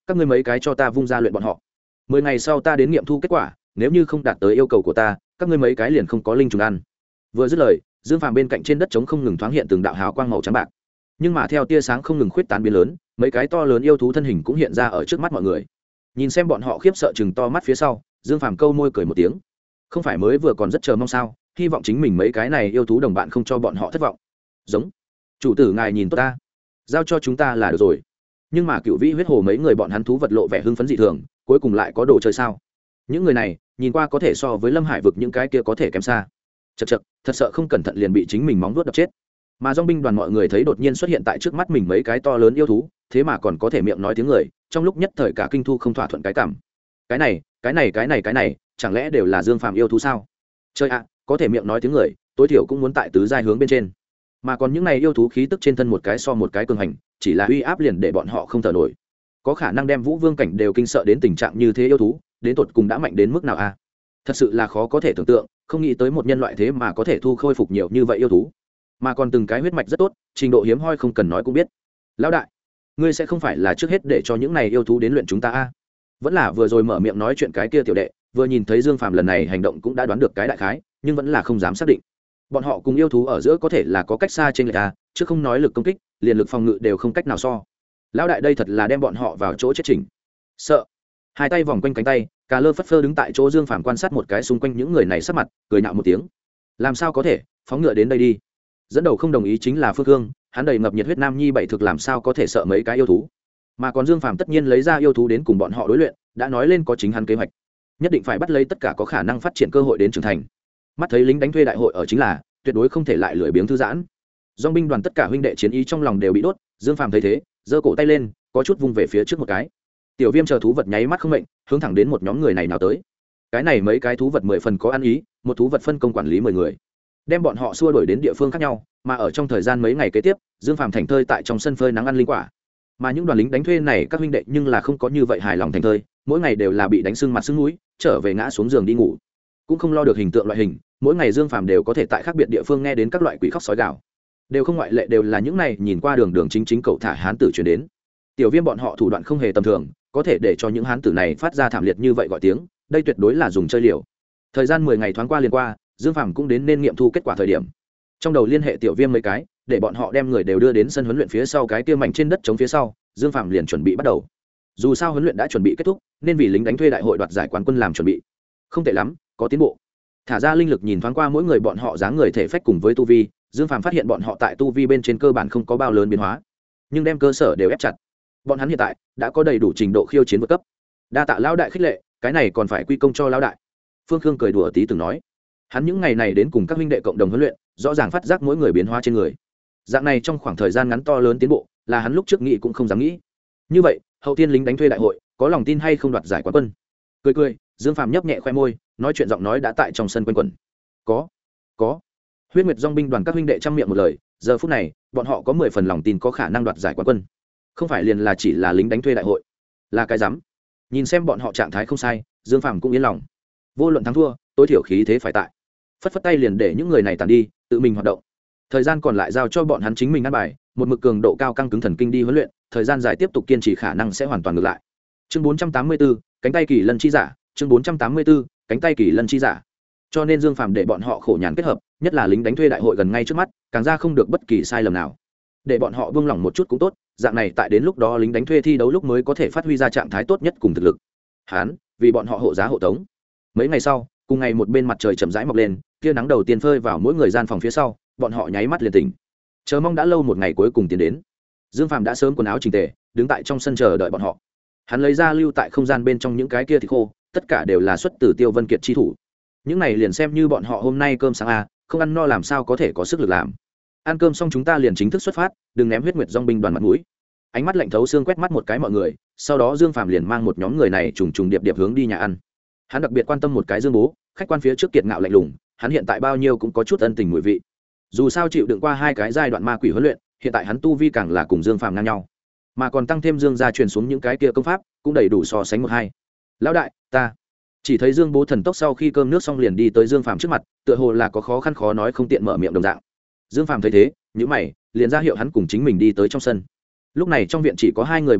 các ngươi mấy cái cho ta vung ra luyện bọn họ. Mười ngày sau ta đến nghiệm thu kết quả, nếu như không đạt tới yêu cầu của ta, các ngươi mấy cái liền không có linh trùng ăn. Vừa dứt lời, Dương Phàm bên cạnh trên đất trống không ngừng thoáng hiện từng đạo hào quang màu trắng bạc, nhưng mà theo tia sáng không ngừng khuyết tán biến lớn, mấy cái to lớn yêu thú thân hình cũng hiện ra ở trước mắt mọi người. Nhìn xem bọn họ khiếp sợ chừng to mắt phía sau, Dương Phàm câu môi cười một tiếng. Không phải mới vừa còn rất chờ mong sao, hy vọng chính mình mấy cái này yêu thú đồng bạn không cho bọn họ thất vọng. Giống chủ tử ngài nhìn tốt ta, giao cho chúng ta là được rồi. Nhưng mà Cựu Vĩ huyết hồ mấy người bọn hắn thú vật lộ vẻ hưng phấn dị thường, cuối cùng lại có đồ chơi sao? Những người này nhìn qua có thể so với Lâm Hải vực những cái kia có thể kém xa. Chậc chậc, thật sợ không cẩn thận liền bị chính mình móng vuốt đập chết. Mà dòng binh đoàn mọi người thấy đột nhiên xuất hiện tại trước mắt mình mấy cái to lớn yêu thú, thế mà còn có thể miệng nói tiếng người, trong lúc nhất thời cả kinh thu không thỏa thuận cái cảm. Cái này, cái này cái này cái này, chẳng lẽ đều là Dương Phàm yêu thú sao? Chơi ạ, có thể miệng nói tiếng người, tối thiểu cũng muốn tại tứ giai hướng bên trên. Mà còn những này yêu thú khí tức trên thân một cái so một cái cường hành, chỉ là uy áp liền để bọn họ không thở nổi. Có khả năng đem Vũ Vương cảnh đều kinh sợ đến tình trạng như thế yêu thú, đến tột cùng đã mạnh đến mức nào a? Thật sự là khó có thể tưởng tượng, không nghĩ tới một nhân loại thế mà có thể thu khôi phục nhiều như vậy yêu thú, mà còn từng cái huyết mạch rất tốt, trình độ hiếm hoi không cần nói cũng biết. Lão đại, ngươi sẽ không phải là trước hết để cho những này yêu thú đến luyện chúng ta a? Vẫn là vừa rồi mở miệng nói chuyện cái kia tiểu đệ, vừa nhìn thấy Dương Phàm lần này hành động cũng đã đoán được cái đại khái, nhưng vẫn là không dám xác định. Bọn họ cùng yêu thú ở giữa có thể là có cách xa trên lệch a, chứ không nói lực công kích, liền lực phòng ngự đều không cách nào so. Lão đại đây thật là đem bọn họ vào chỗ chết chỉnh. Sợ. Hai tay vòng quanh cánh tay, Cà Lơ phất phơ đứng tại chỗ Dương Phàm quan sát một cái xung quanh những người này sắc mặt, cười nhạo một tiếng. Làm sao có thể, phóng ngựa đến đây đi. Dẫn đầu không đồng ý chính là Phương Cương, hắn đầy ngập nhiệt huyết nam nhi bảy thực làm sao có thể sợ mấy cái yêu thú. Mà còn Dương Phàm tất nhiên lấy ra yêu thú đến cùng bọn họ đối luyện, đã nói lên có chính hắn kế hoạch, nhất định phải bắt lấy tất cả có khả năng phát triển cơ hội đến trưởng thành. Mắt thấy lính đánh thuê đại hội ở chính là, tuyệt đối không thể lại lười biếng thư giãn. Dòng binh đoàn tất cả huynh đệ chiến ý trong lòng đều bị đốt, Dương Phàm thấy thế, giơ cổ tay lên, có chút vung về phía trước một cái. Tiểu Viêm chờ thú vật nháy mắt không mệnh, hướng thẳng đến một nhóm người này nào tới. Cái này mấy cái thú vật mười phần có ăn ý, một thú vật phân công quản lý mười người, đem bọn họ xua đuổi đến địa phương khác nhau, mà ở trong thời gian mấy ngày kế tiếp, Dương Phàm thành thơi tại trong sân phơi nắng ăn linh quả. Mà những đoàn lính đánh thuê này các huynh đệ nhưng là không có như vậy hài lòng thành thơi, mỗi ngày đều là bị đánh sưng mặt sưng mũi, trở về ngã xuống giường đi ngủ, cũng không lo được hình tượng loại hình. Mỗi ngày Dương Phàm đều có thể tại khác biệt địa phương nghe đến các loại quỷ khóc sói gào, đều không ngoại lệ đều là những này nhìn qua đường đường chính chính cậu thả hán tử truyền đến. Tiểu Viêm bọn họ thủ đoạn không hề tầm thường, có thể để cho những hán tử này phát ra thảm liệt như vậy gọi tiếng, đây tuyệt đối là dùng chơi liều. Thời gian mười ngày thoáng qua liền qua, Dương Phàm cũng đến nên nghiệm thu kết quả thời điểm. Trong đầu liên hệ Tiểu Viêm mấy cái, để bọn họ đem người đều đưa đến sân huấn luyện phía sau cái kia mảnh trên đất chống phía sau, Dương Phàm liền chuẩn bị bắt đầu. Dù sao huấn luyện đã chuẩn bị kết thúc, nên vì lính đánh thuê đại hội đoạt giải quán quân làm chuẩn bị. Không tệ lắm, có tiến bộ. Thả ra linh lực nhìn thoáng qua mỗi người bọn họ dáng người thể phách cùng với tu vi, Dương Phàm phát hiện bọn họ tại tu vi bên trên cơ bản không có bao lớn biến hóa, nhưng đem cơ sở đều ép chặt. Bọn hắn hiện tại đã có đầy đủ trình độ khiêu chiến vượt cấp. Đa tạ lão đại khích lệ, cái này còn phải quy công cho lão đại. Phương Khương cười đùa tí từng nói, hắn những ngày này đến cùng các huynh đệ cộng đồng huấn luyện, rõ ràng phát giác mỗi người biến hóa trên người. Dạng này trong khoảng thời gian ngắn to lớn tiến bộ, là hắn lúc trước nghĩ cũng không dám nghĩ. Như vậy, hậu thiên lính đánh thuê đại hội, có lòng tin hay không đoạt giải quán quân? Cười cười, Dương Phàm nhấp nhẹ khoe môi, nói chuyện giọng nói đã tại trong sân quanh quẩn. Có, có. Huyết Nguyệt Dòng binh đoàn các huynh đệ trăm miệng một lời, giờ phút này, bọn họ có mười phần lòng tin có khả năng đoạt giải quán quân. Không phải liền là chỉ là lính đánh thuê đại hội, là cái dám. Nhìn xem bọn họ trạng thái không sai, Dương Phàm cũng yên lòng. Vô luận thắng thua, tối thiểu khí thế phải tại. Phất phất tay liền để những người này tàn đi, tự mình hoạt động. Thời gian còn lại giao cho bọn hắn chính mình ăn bài, một mực cường độ cao căng cứng thần kinh đi huấn luyện, thời gian dài tiếp tục kiên trì khả năng sẽ hoàn toàn ngược lại. Chương bốn trăm tám mươi bốn, cánh tay kỳ lân chi giả, chương bốn trăm tám mươi bốn, cánh tay kỳ lân chi giả. Cho nên Dương Phàm để bọn họ khổ nhàn kết hợp, nhất là lính đánh thuê đại hội gần ngay trước mắt, càng ra không được bất kỳ sai lầm nào. Để bọn họ buông lỏng một chút cũng tốt, dạng này tại đến lúc đó lính đánh thuê thi đấu lúc mới có thể phát huy ra trạng thái tốt nhất cùng thực lực. Hán, vì bọn họ hộ giá hộ tống. Mấy ngày sau, cùng ngày một bên mặt trời chậm rãi mọc lên, tia nắng đầu tiên phơi vào mỗi người gian phòng phía sau, bọn họ nháy mắt liền tỉnh. Chờ mong đã lâu một ngày cuối cùng tiến đến. Dương Phàm đã sớm quần áo chỉnh tề, đứng tại trong sân chờ đợi bọn họ. Hắn lấy ra lưu tại không gian bên trong những cái kia thịt khô, tất cả đều là xuất từ Tiêu Vân Kiệt chi thủ. Những này liền xem như bọn họ hôm nay cơm sáng a, không ăn no làm sao có thể có sức lực làm. Ăn cơm xong chúng ta liền chính thức xuất phát, đừng ném Huyết Nguyệt Dòng binh đoàn mặt mũi. Ánh mắt lạnh thấu xương quét mắt một cái mọi người, sau đó Dương Phàm liền mang một nhóm người này trùng trùng điệp điệp hướng đi nhà ăn. Hắn đặc biệt quan tâm một cái Dương Bố, khách quan phía trước kiệt ngạo lạnh lùng, hắn hiện tại bao nhiêu cũng có chút ân tình mùi vị. Dù sao chịu đựng qua hai cái giai đoạn ma quỷ huấn luyện, hiện tại hắn tu vi càng là cùng Dương Phàm ngang nhau, mà còn tăng thêm Dương gia truyền xuống những cái kia công pháp, cũng đầy đủ so sánh một hai. Lão đại, ta chỉ thấy Dương Bố thần tốc sau khi cơm nước xong liền đi tới Dương Phàm trước mặt, tựa hồ là có khó khăn khó nói không tiện mở miệng đồng dạng. Dương Phàm thấy thế, nhíu mày, liền ra hiệu hắn cùng chính mình đi tới trong sân. Lúc này trong viện chỉ có hai người bọn họ,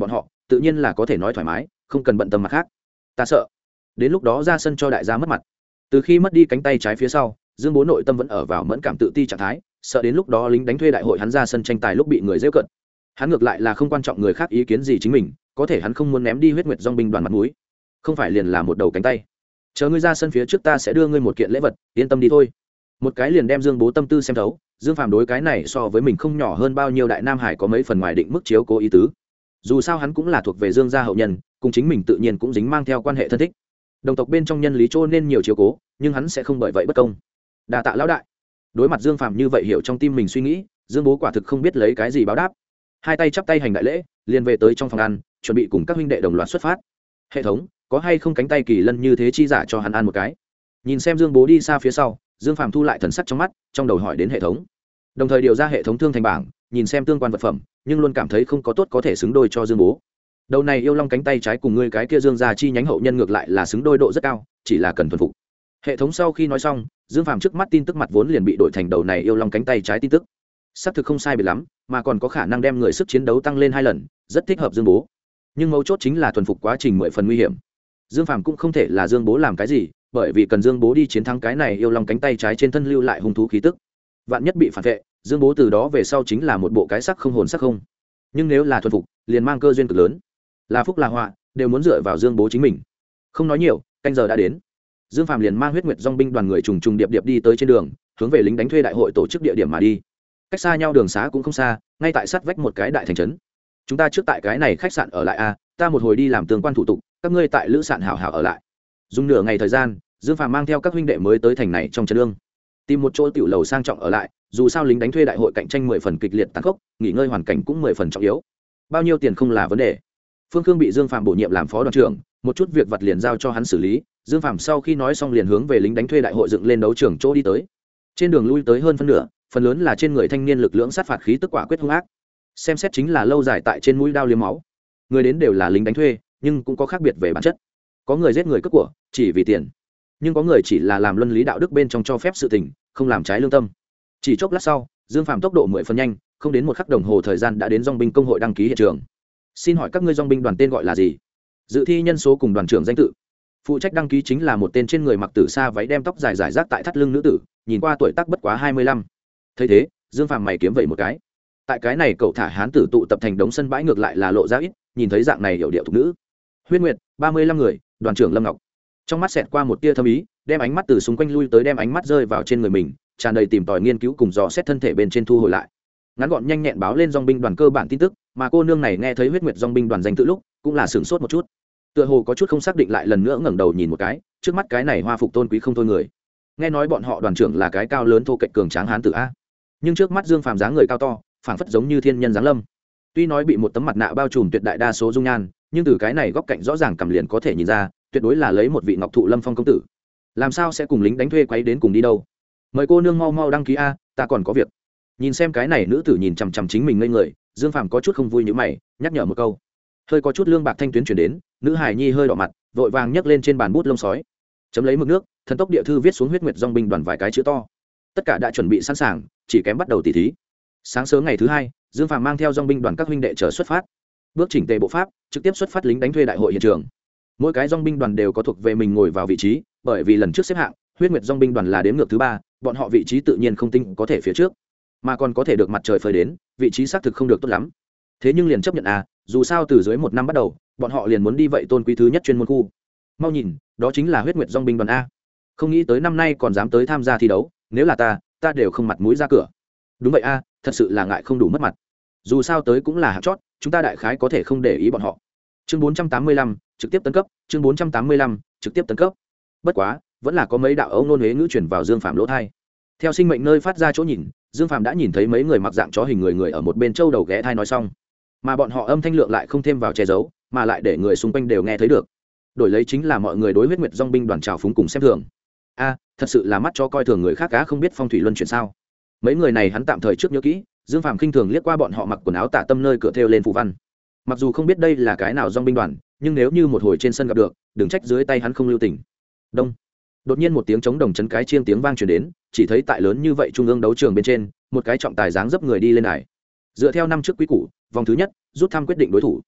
tự nhiên là có thể nói thoải mái, không cần bận tâm mặt khác. Ta sợ đến lúc đó ra sân cho đại gia mất mặt. Từ khi mất đi cánh tay trái phía sau, Dương Bố nội tâm vẫn ở vào mẫn cảm tự ti trạng thái, sợ đến lúc đó lính đánh thuê đại hội hắn ra sân tranh tài lúc bị người giễu cợt. Hắn ngược lại là không quan trọng người khác ý kiến gì chính mình, có thể hắn không muốn ném đi Huyết Nguyệt Dòng binh đoàn mặt mũi. Không phải liền là một đầu cánh tay. Chờ ngươi ra sân phía trước ta sẽ đưa ngươi một kiện lễ vật, yên tâm đi thôi. Một cái liền đem Dương Bố tâm tư xem thấu, Dương Phàm đối cái này so với mình không nhỏ hơn bao nhiêu đại nam hải có mấy phần ngoài định mức chiếu cố ý tứ. Dù sao hắn cũng là thuộc về Dương gia hậu nhân, cùng chính mình tự nhiên cũng dính mang theo quan hệ thân thích. Đồng tộc bên trong nhân lý trô nên nhiều chiếu cố, nhưng hắn sẽ không bởi vậy bất công. Đa tạ lão đại. Đối mặt Dương Phàm như vậy hiểu trong tim mình suy nghĩ, Dương Bố quả thực không biết lấy cái gì báo đáp. Hai tay chắp tay hành đại lễ, liền về tới trong phòng ăn, chuẩn bị cùng các huynh đệ đồng loạt xuất phát. Hệ thống, có hay không cánh tay kỳ lân như thế chi giả cho hắn ăn một cái. Nhìn xem Dương Bố đi xa phía sau, Dương Phàm thu lại thần sắc trong mắt, trong đầu hỏi đến hệ thống. Đồng thời điều ra hệ thống thương thành bảng, nhìn xem tương quan vật phẩm, nhưng luôn cảm thấy không có tốt có thể xứng đôi cho Dương Bố. Đầu này yêu long cánh tay trái cùng ngươi cái kia Dương gia chi nhánh hậu nhân ngược lại là xứng đôi độ rất cao, chỉ là cần thuần phục. Hệ thống sau khi nói xong, Dương Phàm trước mắt tin tức mặt vốn liền bị đổi thành đầu này yêu long cánh tay trái tin tức. Xác thực không sai biệt lắm, mà còn có khả năng đem người sức chiến đấu tăng lên hai lần, rất thích hợp Dương Bố. Nhưng mấu chốt chính là thuần phục quá trình mười phần nguy hiểm. Dương Phàm cũng không thể là Dương Bố làm cái gì, bởi vì cần Dương Bố đi chiến thắng cái này yêu long cánh tay trái trên thân lưu lại hung thú khí tức. Vạn nhất bị phản vệ, Dương Bố từ đó về sau chính là một bộ cái sắc không hồn sắc không. Nhưng nếu là thuần phục, liền mang cơ duyên cực lớn. Là phúc là họa, đều muốn dựa vào Dương Bố chính mình. Không nói nhiều, canh giờ đã đến. Dương Phàm liền mang Huyết Nguyệt Dòng binh đoàn người trùng trùng điệp điệp đi tới trên đường, hướng về lính đánh thuê đại hội tổ chức địa điểm mà đi. Cách xa nhau đường xá cũng không xa, ngay tại sát vách một cái đại thành trấn. Chúng ta trước tại cái này khách sạn ở lại a, ta một hồi đi làm tương quan thủ tục, các ngươi tại lữ sạn hảo hảo ở lại. Dùng nửa ngày thời gian, Dương Phàm mang theo các huynh đệ mới tới thành này trong trấn lương, tìm một chỗ tiểu lầu sang trọng ở lại. Dù sao lính đánh thuê đại hội cạnh tranh mười phần kịch liệt tàn khốc, nghỉ ngơi hoàn cảnh cũng mười phần trọng yếu. Bao nhiêu tiền không là vấn đề. Phương Khương bị Dương Phàm bổ nhiệm làm phó đoàn trưởng, một chút việc vặt liền giao cho hắn xử lý. Dương Phàm sau khi nói xong liền hướng về lính đánh thuê đại hội dựng lên đấu trường chỗ đi tới. Trên đường lui tới hơn phân nửa, phần lớn là trên người thanh niên lực lượng sát phạt khí tức quả quyết hung ác. Xem xét chính là lâu dài tại trên mũi đao liếm máu. Người đến đều là lính đánh thuê, nhưng cũng có khác biệt về bản chất. Có người giết người cướp của chỉ vì tiền, nhưng có người chỉ là làm luân lý đạo đức bên trong cho phép sự tình, không làm trái lương tâm. Chỉ chốc lát sau, Dương Phàm tốc độ mười phần nhanh, không đến một khắc đồng hồ thời gian đã đến dòng binh công hội đăng ký hiện trường. Xin hỏi các ngươi dòng binh đoàn tên gọi là gì? Dự thi nhân số cùng đoàn trưởng danh tự. Phụ trách đăng ký chính là một tên trên người mặc tử sa váy đem tóc dài dài rác tại thắt lưng nữ tử, nhìn qua tuổi tác bất quá hai mươi lăm. Thấy thế, Dương Phàm mày kiếm vậy một cái. Tại cái này cậu thả hán tử tụ tập thành đống sân bãi ngược lại là lộ ra ít, nhìn thấy dạng này hiểu điệu thục nữ. Huyết Nguyệt, ba mươi lăm người, đoàn trưởng Lâm Ngọc. Trong mắt xẹt qua một tia thâm ý, đem ánh mắt từ xung quanh lui tới đem ánh mắt rơi vào trên người mình, tràn đầy tìm tòi nghiên cứu cùng dò xét thân thể bên trên thu hồi lại. Ngắn gọn nhanh nhẹn báo lên dòng binh đoàn cơ bản tin tức, mà cô nương này nghe thấy Huyết Nguyệt dòng binh đoàn danh tự lúc, cũng là sửng sốt một chút. Tựa hồ có chút không xác định lại lần nữa ngẩng đầu nhìn một cái, trước mắt cái này hoa phục tôn quý không thôi người. Nghe nói bọn họ đoàn trưởng là cái cao lớn thô kệch cường tráng hán tử a. Nhưng trước mắt Dương Phàm dáng người cao to, phảng phất giống như thiên nhân dáng lâm. Tuy nói bị một tấm mặt nạ bao trùm tuyệt đại đa số dung nhan, nhưng từ cái này góc cạnh rõ ràng cầm liền có thể nhìn ra, tuyệt đối là lấy một vị ngọc thụ lâm phong công tử. Làm sao sẽ cùng lính đánh thuê quấy đến cùng đi đâu? Mời cô nương mau mau đăng ký a, ta còn có việc. Nhìn xem cái này nữ tử nhìn chằm chằm chính mình ngây người, Dương Phàm có chút không vui như mày, nhắc nhở một câu. Hơi có chút lương bạc thanh tuyến chuyển đến, nữ hài nhi hơi đỏ mặt, vội vàng nhấc lên trên bàn bút lông sói, chấm lấy mực nước, thần tốc địa thư viết xuống Huyết Nguyệt dòng binh đoàn vài cái chữ to. Tất cả đã chuẩn bị sẵn sàng, chỉ kém bắt đầu tỉ thí. Sáng sớm ngày thứ hai, Dương Phàm mang theo dòng binh đoàn các huynh đệ chờ xuất phát. Bước chỉnh tề bộ pháp, trực tiếp xuất phát lính đánh thuê đại hội hiện trường. Mỗi cái dòng binh đoàn đều có thuộc về mình ngồi vào vị trí, bởi vì lần trước xếp hạng, Huyết Nguyệt dòng binh đoàn là đếm ngược thứ ba, bọn họ vị trí tự nhiên không tinh có thể phía trước, mà còn có thể được mặt trời phơi đến, vị trí xác thực không được tốt lắm. Thế nhưng liền chấp nhận à, dù sao từ dưới một năm bắt đầu, bọn họ liền muốn đi vậy tôn quý thứ nhất chuyên môn khu. Mau nhìn, đó chính là Huyết Nguyệt dòng binh đoàn a. Không nghĩ tới năm nay còn dám tới tham gia thi đấu, nếu là ta, ta đều không mặt mũi ra cửa. Đúng vậy a, thật sự là ngại không đủ mất mặt. Dù sao tới cũng là hạng chót, chúng ta đại khái có thể không để ý bọn họ. Chương bốn trăm tám mươi lăm, trực tiếp tấn cấp, chương bốn trăm tám mươi lăm, trực tiếp tấn cấp. Bất quá, vẫn là có mấy đạo âu nôn huế ngữ truyền vào Dương Phàm lỗ tai. Theo sinh mệnh nơi phát ra chỗ nhìn, Dương Phàm đã nhìn thấy mấy người mặc dạng chó hình người người ở một bên châu đầu ghé thai nói xong, mà bọn họ âm thanh lượng lại không thêm vào che giấu, mà lại để người xung quanh đều nghe thấy được. Đổi lấy chính là mọi người đối Huyết Nguyệt dòng binh đoàn trào phúng cùng xem thường. A, thật sự là mắt cho coi thường người khác cá không biết phong thủy luân chuyển sao? Mấy người này hắn tạm thời trước nhớ kỹ, Dương Phàm khinh thường liếc qua bọn họ mặc quần áo tả tâm nơi cửa thêu lên phù văn. Mặc dù không biết đây là cái nào dòng binh đoàn, nhưng nếu như một hồi trên sân gặp được, đừng trách dưới tay hắn không lưu tình. Đông. Đột nhiên một tiếng chống đồng chấn cái chiêng tiếng vang truyền đến, chỉ thấy tại lớn như vậy trung ương đấu trường bên trên, một cái trọng tài dáng dấp người đi lên đài. Dựa theo năm trước quý củ, vòng thứ nhất, rút thăm quyết định đối thủ.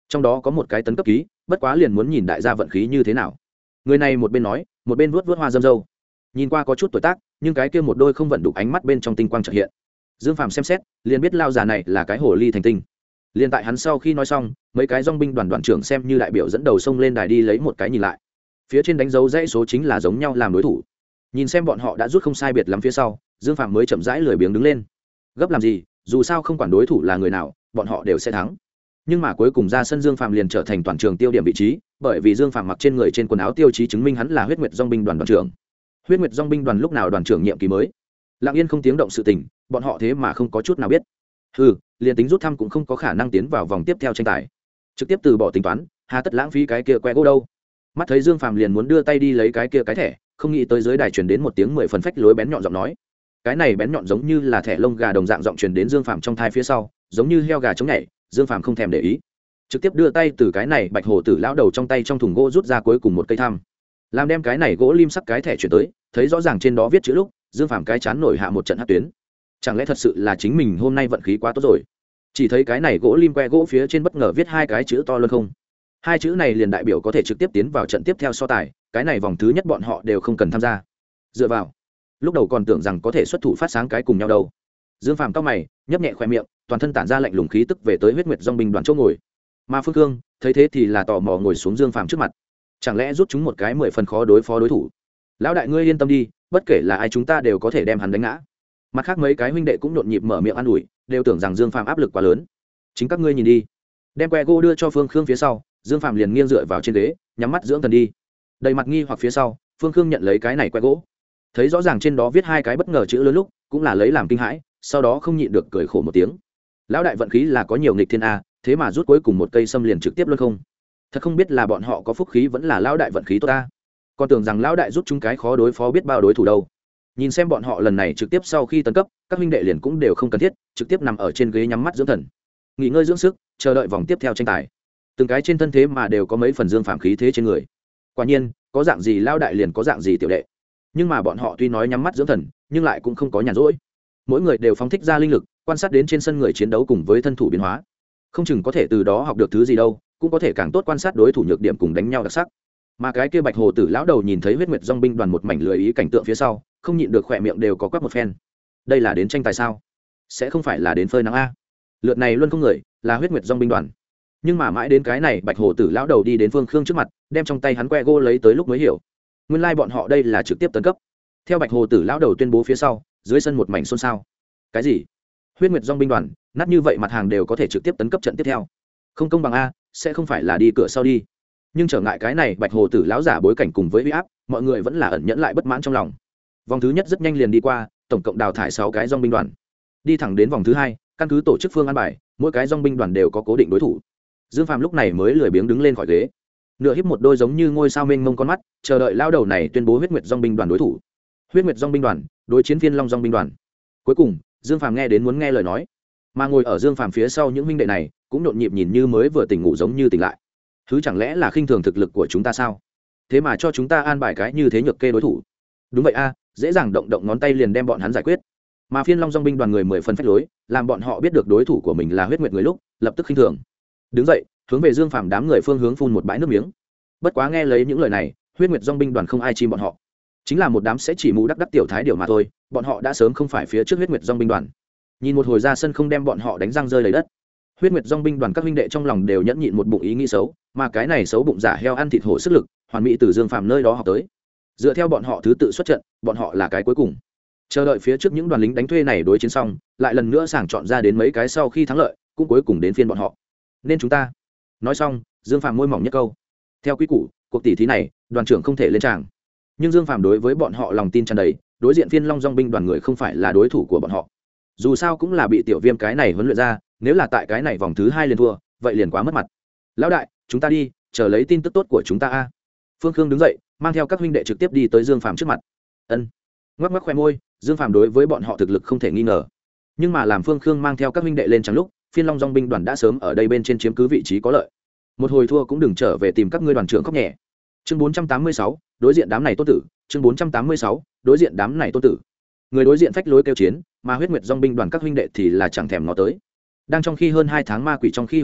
trong đó có một cái tấn cấp ký, bất quá liền muốn nhìn đại gia vận khí như thế nào. Người này một bên nói một bên vuốt vuốt hoa dâm dâu, nhìn qua có chút tuổi tác, nhưng cái kia một đôi không vận đục ánh mắt bên trong tinh quang chợt hiện. Dương Phàm xem xét liền biết lao già này là cái hồ ly thành tinh. Liên tại hắn sau khi nói xong, mấy cái dòng binh đoàn đoàn trưởng xem như đại biểu dẫn đầu xông lên đài đi lấy một cái nhìn lại, phía trên đánh dấu dãy số chính là giống nhau làm đối thủ. Nhìn xem bọn họ đã rút không sai biệt lắm phía sau, Dương Phàm mới chậm rãi lười biếng đứng lên. Gấp làm gì, dù sao không quản đối thủ là người nào, bọn họ đều sẽ thắng. Nhưng mà cuối cùng ra sân Dương Phàm liền trở thành toàn trường tiêu điểm vị trí, bởi vì Dương Phàm mặc trên người trên quần áo tiêu chí chứng minh hắn là Huyết Nguyệt Dòng binh đoàn đoàn trưởng. Huyết Nguyệt Dòng binh đoàn lúc nào đoàn trưởng nhiệm kỳ mới? Lặng yên không tiếng động sự tình, bọn họ thế mà không có chút nào biết. Ừ, liền tính rút thăm cũng không có khả năng tiến vào vòng tiếp theo tranh tài, trực tiếp từ bỏ tính toán, hà tất lãng phí cái kia que gỗ đâu. Mắt thấy Dương Phàm liền muốn đưa tay đi lấy cái kia cái thẻ, không nghĩ tới dưới đài truyền đến một tiếng mười phần phách lối bén nhọn giọng nói. Cái này bén nhọn giống như là thẻ lông gà đồng dạng giọng truyền đến Dương Phàm trong thai phía sau, giống như heo gà chống nhảy. Dương Phàm không thèm để ý, trực tiếp đưa tay từ cái này bạch hồ tử lão đầu trong tay trong thùng gỗ rút ra cuối cùng một cây thăm, làm đem cái này gỗ lim sắc cái thẻ chuyển tới, thấy rõ ràng trên đó viết chữ lúc, Dương Phàm cái chán nổi hạ một trận hắc tuyến. Chẳng lẽ thật sự là chính mình hôm nay vận khí quá tốt rồi? Chỉ thấy cái này gỗ lim que gỗ phía trên bất ngờ viết hai cái chữ to luôn không. Hai chữ này liền đại biểu có thể trực tiếp tiến vào trận tiếp theo so tài, cái này vòng thứ nhất bọn họ đều không cần tham gia. Dựa vào, lúc đầu còn tưởng rằng có thể xuất thủ phát sáng cái cùng nhau đâu. Dương Phàm cau mày, nhấp nhẹ khóe miệng, toàn thân tản ra lạnh lùng khí tức về tới Huyết Nguyệt Dòng binh đoàn chỗ ngồi. Mà Phương Cương thấy thế thì là tò mò ngồi xuống Dương Phàm trước mặt. Chẳng lẽ rút chúng một cái mười phần khó đối phó đối thủ? Lão đại ngươi yên tâm đi, bất kể là ai chúng ta đều có thể đem hắn đánh ngã. Mặt khác mấy cái huynh đệ cũng nhộn nhịp mở miệng an ủi, đều tưởng rằng Dương Phàm áp lực quá lớn. Chính các ngươi nhìn đi. Đem que gỗ đưa cho Phương Khương phía sau, Dương Phàm liền nghiêng dựa vào trên ghế, nhắm mắt dưỡng thần đi. Đầy mặt nghi hoặc phía sau, Phương Khương nhận lấy cái này que gỗ, thấy rõ ràng trên đó viết hai cái bất ngờ chữ lớn lúc, cũng là lấy làm kinh hãi, sau đó không nhịn được cười khổ một tiếng. Lão đại vận khí là có nhiều nghịch thiên a, thế mà rút cuối cùng một cây sâm liền trực tiếp luôn không. Thật không biết là bọn họ có phúc khí vẫn là lão đại vận khí tốt ta. Còn tưởng rằng lão đại rút chúng cái khó đối phó biết bao đối thủ đâu. Nhìn xem bọn họ lần này trực tiếp sau khi tấn cấp, các huynh đệ liền cũng đều không cần thiết, trực tiếp nằm ở trên ghế nhắm mắt dưỡng thần, nghỉ ngơi dưỡng sức, chờ đợi vòng tiếp theo tranh tài. Từng cái trên thân thế mà đều có mấy phần Dương Phàm khí thế trên người. Quả nhiên, có dạng gì lão đại liền có dạng gì tiểu đệ. Nhưng mà bọn họ tuy nói nhắm mắt dưỡng thần, nhưng lại cũng không có nhàn rỗi. Mỗi người đều phóng thích ra linh lực, quan sát đến trên sân người chiến đấu cùng với thân thủ biến hóa. Không chừng có thể từ đó học được thứ gì đâu, cũng có thể càng tốt quan sát đối thủ nhược điểm cùng đánh nhau đặc sắc. Mà cái kia bạch hồ tử lão đầu nhìn thấy Huyết Nguyệt Dòng binh đoàn một mảnh lười ý cảnh tượng phía sau, không nhịn được khỏe miệng đều có quắc một phen. Đây là đến tranh tài sao? Sẽ không phải là đến phơi nắng a? Lượt này luôn không người, là Huyết Nguyệt Dòng binh đoàn. Nhưng mà mãi đến cái này bạch hồ tử lão đầu đi đến Phương Khương trước mặt, đem trong tay hắn que gỗ lấy tới lúc mới hiểu, nguyên lai bọn họ đây là trực tiếp tấn cấp. Theo bạch hồ tử lão đầu tuyên bố phía sau, dưới sân một mảnh xôn xao. Cái gì? Huyết Nguyệt Dòng binh đoàn, nát như vậy mặt hàng đều có thể trực tiếp tấn cấp trận tiếp theo? Không công bằng a, sẽ không phải là đi cửa sau đi. Nhưng trở ngại cái này bạch hồ tử lão giả bối cảnh cùng với uy áp, mọi người vẫn là ẩn nhẫn lại bất mãn trong lòng. Vòng thứ nhất rất nhanh liền đi qua, tổng cộng đào thải sáu cái dòng binh đoàn, đi thẳng đến vòng thứ hai, căn cứ tổ chức phương an bài, mỗi cái dòng binh đoàn đều có cố định đối thủ. Dương Phàm lúc này mới lười biếng đứng lên khỏi ghế, nửa híp một đôi giống như ngôi sao mênh mông con mắt, chờ đợi lao đầu này tuyên bố Huyết Nguyệt Dòng binh đoàn đối thủ. Huyết Nguyệt Dòng binh đoàn đối chiến Phiên Long Dòng binh đoàn. Cuối cùng, Dương Phàm nghe đến muốn nghe lời nói, mà ngồi ở Dương Phàm phía sau những huynh đệ này cũng nhộn nhịp nhìn như mới vừa tỉnh ngủ giống như tỉnh lại. Thứ chẳng lẽ là khinh thường thực lực của chúng ta sao? Thế mà cho chúng ta an bài cái như thế nhược kê đối thủ. Đúng vậy a, dễ dàng động động ngón tay liền đem bọn hắn giải quyết. Mà Phiên Long Dòng binh đoàn người mười phần phách lối, làm bọn họ biết được đối thủ của mình là Huyết Nguyệt người lúc, lập tức khinh thường. Đứng dậy, hướng về Dương Phàm đám người phương hướng phun một bãi nước miếng. Bất quá nghe lấy những lời này, Huyết Nguyệt Dòng binh đoàn không ai chim bọn họ, chính là một đám sẽ chỉ mù đắc đắc tiểu thái điều mà thôi, bọn họ đã sớm không phải phía trước Huyết Nguyệt Dòng binh đoàn. Nhìn một hồi ra sân không đem bọn họ đánh răng rơi lấy đất, Huyết Nguyệt Dòng binh đoàn các huynh đệ trong lòng đều nhẫn nhịn một bụng ý nghĩ xấu, mà cái này xấu bụng giả heo ăn thịt hổ sức lực, hoàn mỹ từ Dương Phàm nơi đó học tới. Dựa theo bọn họ thứ tự xuất trận, bọn họ là cái cuối cùng. Chờ đợi phía trước những đoàn lính đánh thuê này đối chiến xong, lại lần nữa sàng chọn ra đến mấy cái sau khi thắng lợi, cũng cuối cùng đến phiên bọn họ. Nên chúng ta. Nói xong, Dương Phàm môi mỏng nhất câu. Theo quy củ, cuộc tỷ thí này, đoàn trưởng không thể lên tràng. Nhưng Dương Phàm đối với bọn họ lòng tin tràn đầy, đối diện Phiên Long Dòng binh đoàn người không phải là đối thủ của bọn họ. Dù sao cũng là bị Tiểu Viêm cái này huấn luyện ra, nếu là tại cái này vòng thứ hai liền thua, vậy liền quá mất mặt. Lão đại, chúng ta đi, chờ lấy tin tức tốt của chúng ta a. Phương Khương đứng dậy, mang theo các huynh đệ trực tiếp đi tới Dương Phàm trước mặt. Ân. Ngoắc ngoắc khoe môi, Dương Phàm đối với bọn họ thực lực không thể nghi ngờ. Nhưng mà làm Phương Khương mang theo các huynh đệ lên tràng lúc, Phiên Long Dòng binh đoàn đã sớm ở đây bên trên chiếm cứ vị trí có lợi. Một hồi thua cũng đừng trở về tìm các ngươi đoàn trưởng khóc nhẹ. Chương bốn trăm tám mươi sáu, đối diện đám này tôn tử, chương bốn trăm tám mươi sáu, đối diện đám này tôn tử. Người đối diện phách lối kêu chiến, mà Huyết Nguyệt Dòng binh đoàn các huynh đệ thì là chẳng thèm ngó tới. Đang trong khi hơn hai tháng ma quỷ trong khi huấn luyện,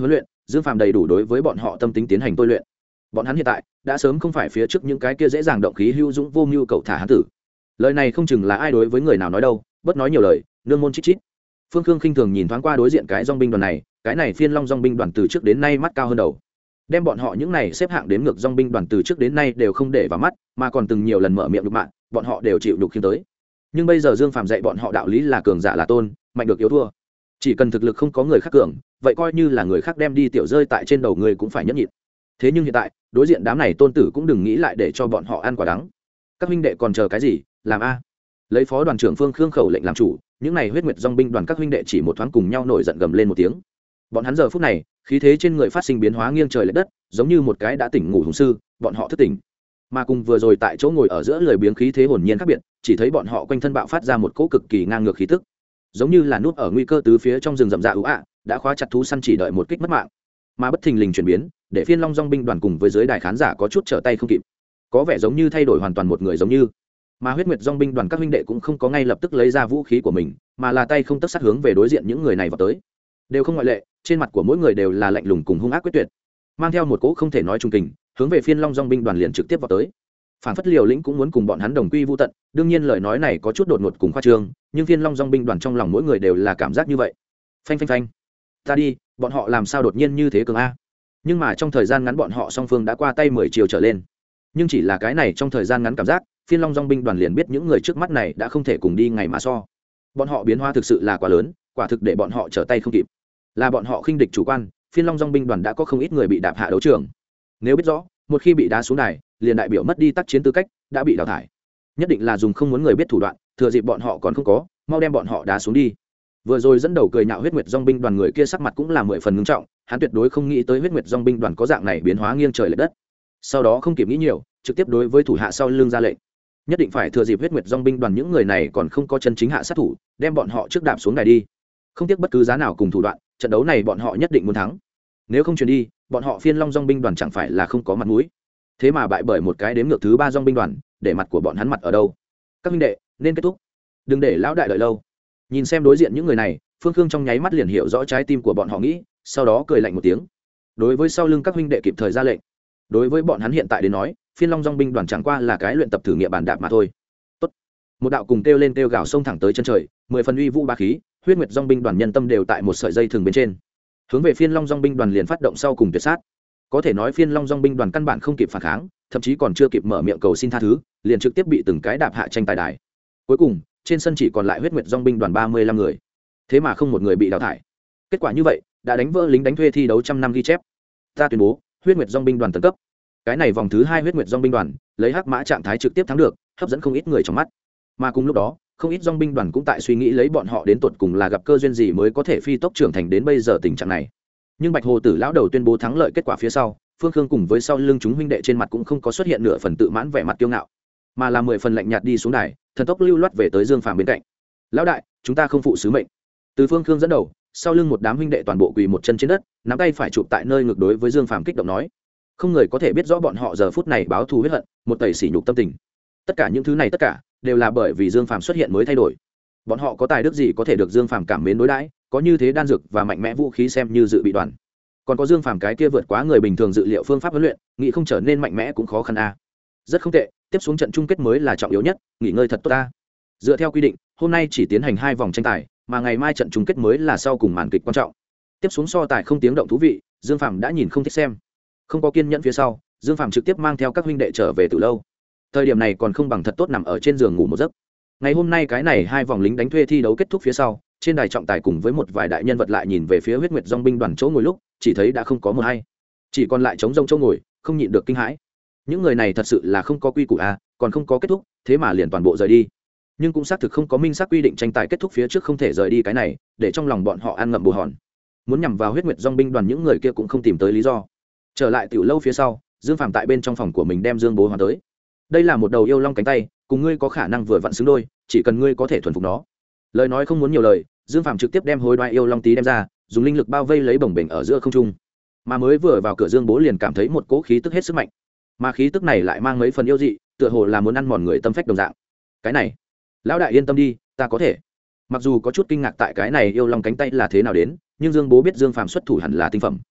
Dương Phàm đầy đủ đối với bọn họ tâm tính tiến hành tôi luyện. Bọn hắn hiện tại đã sớm không phải phía trước những cái kia dễ dàng động khí hữu dũng vô mưu cậu thả hán tử. Lời này không chừng là ai đối với người nào nói đâu, bất nói nhiều lời, nương môn chít chít. Phương Khương khinh thường nhìn thoáng qua đối diện cái dòng binh đoàn này, cái này Phiên Long dòng binh đoàn từ trước đến nay mắt cao hơn đầu. Đem bọn họ những này xếp hạng đến ngược dòng binh đoàn từ trước đến nay đều không để vào mắt, mà còn từng nhiều lần mở miệng nhục mạ, bọn họ đều chịu nhục khiêm tới. Nhưng bây giờ Dương Phàm dạy bọn họ đạo lý là cường giả là tôn, mạnh được yếu thua. Chỉ cần thực lực không có người khác cường, vậy coi như là người khác đem đi tiểu rơi tại trên đầu người cũng phải nhẫn nhịn. Thế nhưng hiện tại, đối diện đám này tôn tử cũng đừng nghĩ lại để cho bọn họ ăn quả đắng. Các huynh đệ còn chờ cái gì, làm a. Lấy phó đoàn trưởng Phương Khương khẩu lệnh làm chủ, những này huyết nguyệt dòng binh đoàn các huynh đệ chỉ một thoáng cùng nhau nổi giận gầm lên một tiếng. Bọn hắn giờ phút này, khí thế trên người phát sinh biến hóa nghiêng trời lệch đất, giống như một cái đã tỉnh ngủ hùng sư, bọn họ thức tỉnh. Mà cùng vừa rồi tại chỗ ngồi ở giữa lười biếng khí thế hồn nhiên khác biệt, chỉ thấy bọn họ quanh thân bạo phát ra một cỗ cực kỳ ngang ngược khí tức, giống như là nút ở nguy cơ tứ phía trong rừng rậm rạ ưu ạ, đã khóa chặt thú săn chỉ đợi một kích mất mạng. Mà bất thình lình chuyển biến, để Phiên Long dòng binh đoàn cùng với giới đài khán giả có chút trở tay không kịp, có vẻ giống như thay đổi hoàn toàn một người giống như. Mà huyết nguyệt dòng binh đoàn các huynh đệ cũng không có ngay lập tức lấy ra vũ khí của mình, mà là tay không tấc sát hướng về đối diện những người này vào tới, đều không ngoại lệ, trên mặt của mỗi người đều là lạnh lùng cùng hung ác quyết tuyệt, mang theo một cỗ không thể nói trung tình, hướng về Phiên Long dòng binh đoàn liền trực tiếp vào tới. Phản phất Liều Lĩnh cũng muốn cùng bọn hắn đồng quy vu tận, đương nhiên lời nói này có chút đột ngột cùng khoa trương, nhưng Phiên Long dòng binh đoàn trong lòng mỗi người đều là cảm giác như vậy. Phanh phanh phanh. Ta đi, bọn họ làm sao đột nhiên như thế cường a? Nhưng mà trong thời gian ngắn bọn họ song phương đã qua tay mười chiều trở lên. Nhưng chỉ là cái này trong thời gian ngắn cảm giác, Phiên Long dòng binh đoàn liền biết những người trước mắt này đã không thể cùng đi ngày mà so. Bọn họ biến hóa thực sự là quá lớn, quả thực để bọn họ trở tay không kịp. Là bọn họ khinh địch chủ quan, Phiên Long dòng binh đoàn đã có không ít người bị đạp hạ đấu trường. Nếu biết rõ, một khi bị đá xuống này, liền đại biểu mất đi tác chiến tư cách, đã bị đào thải. Nhất định là dùng không muốn người biết thủ đoạn, thừa dịp bọn họ còn không có, mau đem bọn họ đá xuống đi. Vừa rồi dẫn đầu cười nhạo huyết nguyệt dòng binh đoàn người kia sắc mặt cũng là mười phần ngưng trọng, hắn tuyệt đối không nghĩ tới huyết nguyệt dòng binh đoàn có dạng này biến hóa nghiêng trời lệch đất. Sau đó không kịp nghĩ nhiều, trực tiếp đối với thủ hạ sau lưng ra lệnh, nhất định phải thừa dịp huyết nguyệt dòng binh đoàn những người này còn không có chân chính hạ sát thủ, đem bọn họ trước đạp xuống này đi. Không tiếc bất cứ giá nào cùng thủ đoạn, trận đấu này bọn họ nhất định muốn thắng. Nếu không truyền đi, bọn họ Phiên Long dòng binh đoàn chẳng phải là không có mặt mũi. Thế mà bại bởi một cái đếm ngược thứ ba dòng binh đoàn, để mặt của bọn hắn mặt ở đâu? Các huynh đệ, nên kết thúc. Đừng để lão đại đợi lâu. Nhìn xem đối diện những người này, Phương Khương trong nháy mắt liền hiểu rõ trái tim của bọn họ nghĩ, sau đó cười lạnh một tiếng. Đối với sau lưng các huynh đệ kịp thời ra lệnh. Đối với bọn hắn hiện tại đến nói, Phiên Long dòng binh đoàn chẳng qua là cái luyện tập thử nghiệm bàn đạp mà thôi. Tốt. Một đạo cùng kêu lên kêu gào xông thẳng tới chân trời, mười phần uy vũ bá khí, huyết nguyệt dòng binh đoàn nhân tâm đều tại một sợi dây thường bên trên. Hướng về Phiên Long dòng binh đoàn liền phát động sau cùng tuyệt sát. Có thể nói Phiên Long dòng binh đoàn căn bản không kịp phản kháng, thậm chí còn chưa kịp mở miệng cầu xin tha thứ, liền trực tiếp bị từng cái đạp hạ tranh tài đài. Cuối cùng, trên sân chỉ còn lại huyết nguyệt dòng binh đoàn ba mươi lăm người. Thế mà không một người bị đào thải. Kết quả như vậy, đã đánh vỡ lính đánh thuê thi đấu trăm năm ghi chép. Ta tuyên bố, huyết nguyệt dòng binh đoàn tấn cấp. Cái này vòng thứ hai huyết nguyệt dòng binh đoàn, lấy hắc mã trạng thái trực tiếp thắng được, hấp dẫn không ít người trong mắt. Mà cùng lúc đó, không ít dòng binh đoàn cũng tại suy nghĩ lấy bọn họ đến tột cùng là gặp cơ duyên gì mới có thể phi tốc trưởng thành đến bây giờ tình trạng này. Nhưng Bạch Hồ Tử lão đầu tuyên bố thắng lợi kết quả phía sau, Phương Khương cùng với sau lưng chúng huynh đệ trên mặt cũng không có xuất hiện nửa phần tự mãn vẻ mặt kiêu ngạo, mà là mười phần lạnh nhạt đi xuống đài, thần tốc lưu loát về tới Dương Phàm bên cạnh. Lão đại, chúng ta không phụ sứ mệnh. Từ Phương Khương dẫn đầu, sau lưng một đám huynh đệ toàn bộ quỳ một chân trên đất, nắm tay phải chụp tại nơi ngược đối với Dương Phàm kích động nói. Không người có thể biết rõ bọn họ giờ phút này báo thù huyết hận, một tẩy sỉ nhục tâm tình. Tất cả những thứ này tất cả đều là bởi vì Dương Phàm xuất hiện mới thay đổi. Bọn họ có tài đức gì có thể được Dương Phàm cảm mến đối đãi, có như thế đan dược và mạnh mẽ vũ khí xem như dự bị đoàn. Còn có Dương Phàm cái kia vượt quá người bình thường dự liệu phương pháp huấn luyện, nghĩ không trở nên mạnh mẽ cũng khó khăn a. À. Rất không tệ, tiếp xuống trận chung kết mới là trọng yếu nhất, nghỉ ngơi thật tốt ta. Dựa theo quy định, hôm nay chỉ tiến hành hai vòng tranh tài, mà ngày mai trận chung kết mới là sau cùng màn kịch quan trọng. Tiếp xuống so tài không tiếng động thú vị, Dương Phàm đã nhìn không thích xem. Không có kiên nhẫn phía sau, Dương Phàm trực tiếp mang theo các huynh đệ trở về từ lâu. Thời điểm này còn không bằng thật tốt nằm ở trên giường ngủ một giấc. Ngày hôm nay cái này hai vòng lính đánh thuê thi đấu kết thúc phía sau, trên đài trọng tài cùng với một vài đại nhân vật lại nhìn về phía huyết nguyệt dòng binh đoàn chỗ ngồi lúc, chỉ thấy đã không có một hay, chỉ còn lại trống rông chỗ ngồi, không nhịn được kinh hãi. Những người này thật sự là không có quy củ à, còn không có kết thúc, thế mà liền toàn bộ rời đi. Nhưng cũng xác thực không có minh xác quy định tranh tài kết thúc phía trước không thể rời đi cái này, để trong lòng bọn họ ăn ngậm bồ hòn. Muốn nhằm vào huyết nguyệt dòng binh đoàn những người kia cũng không tìm tới lý do. Trở lại tiểu lâu phía sau, Dương Phàm tại bên trong phòng của mình đem Dương Bố Hoàn tới. Đây là một đầu yêu long cánh tay, cùng ngươi có khả năng vừa vặn xứng đôi, chỉ cần ngươi có thể thuần phục nó. Lời nói không muốn nhiều lời, Dương Phàm trực tiếp đem hối đoái yêu long tí đem ra, dùng linh lực bao vây lấy bồng bềnh ở giữa không trung. Mà mới vừa vào cửa Dương Bố liền cảm thấy một cỗ khí tức hết sức mạnh, mà khí tức này lại mang mấy phần yêu dị, tựa hồ là muốn ăn mòn người tâm phách đồng dạng. Cái này, lão đại yên tâm đi, ta có thể. Mặc dù có chút kinh ngạc tại cái này yêu long cánh tay là thế nào đến, nhưng Dương Bố biết Dương Phàm xuất thủ hẳn là tinh phẩm.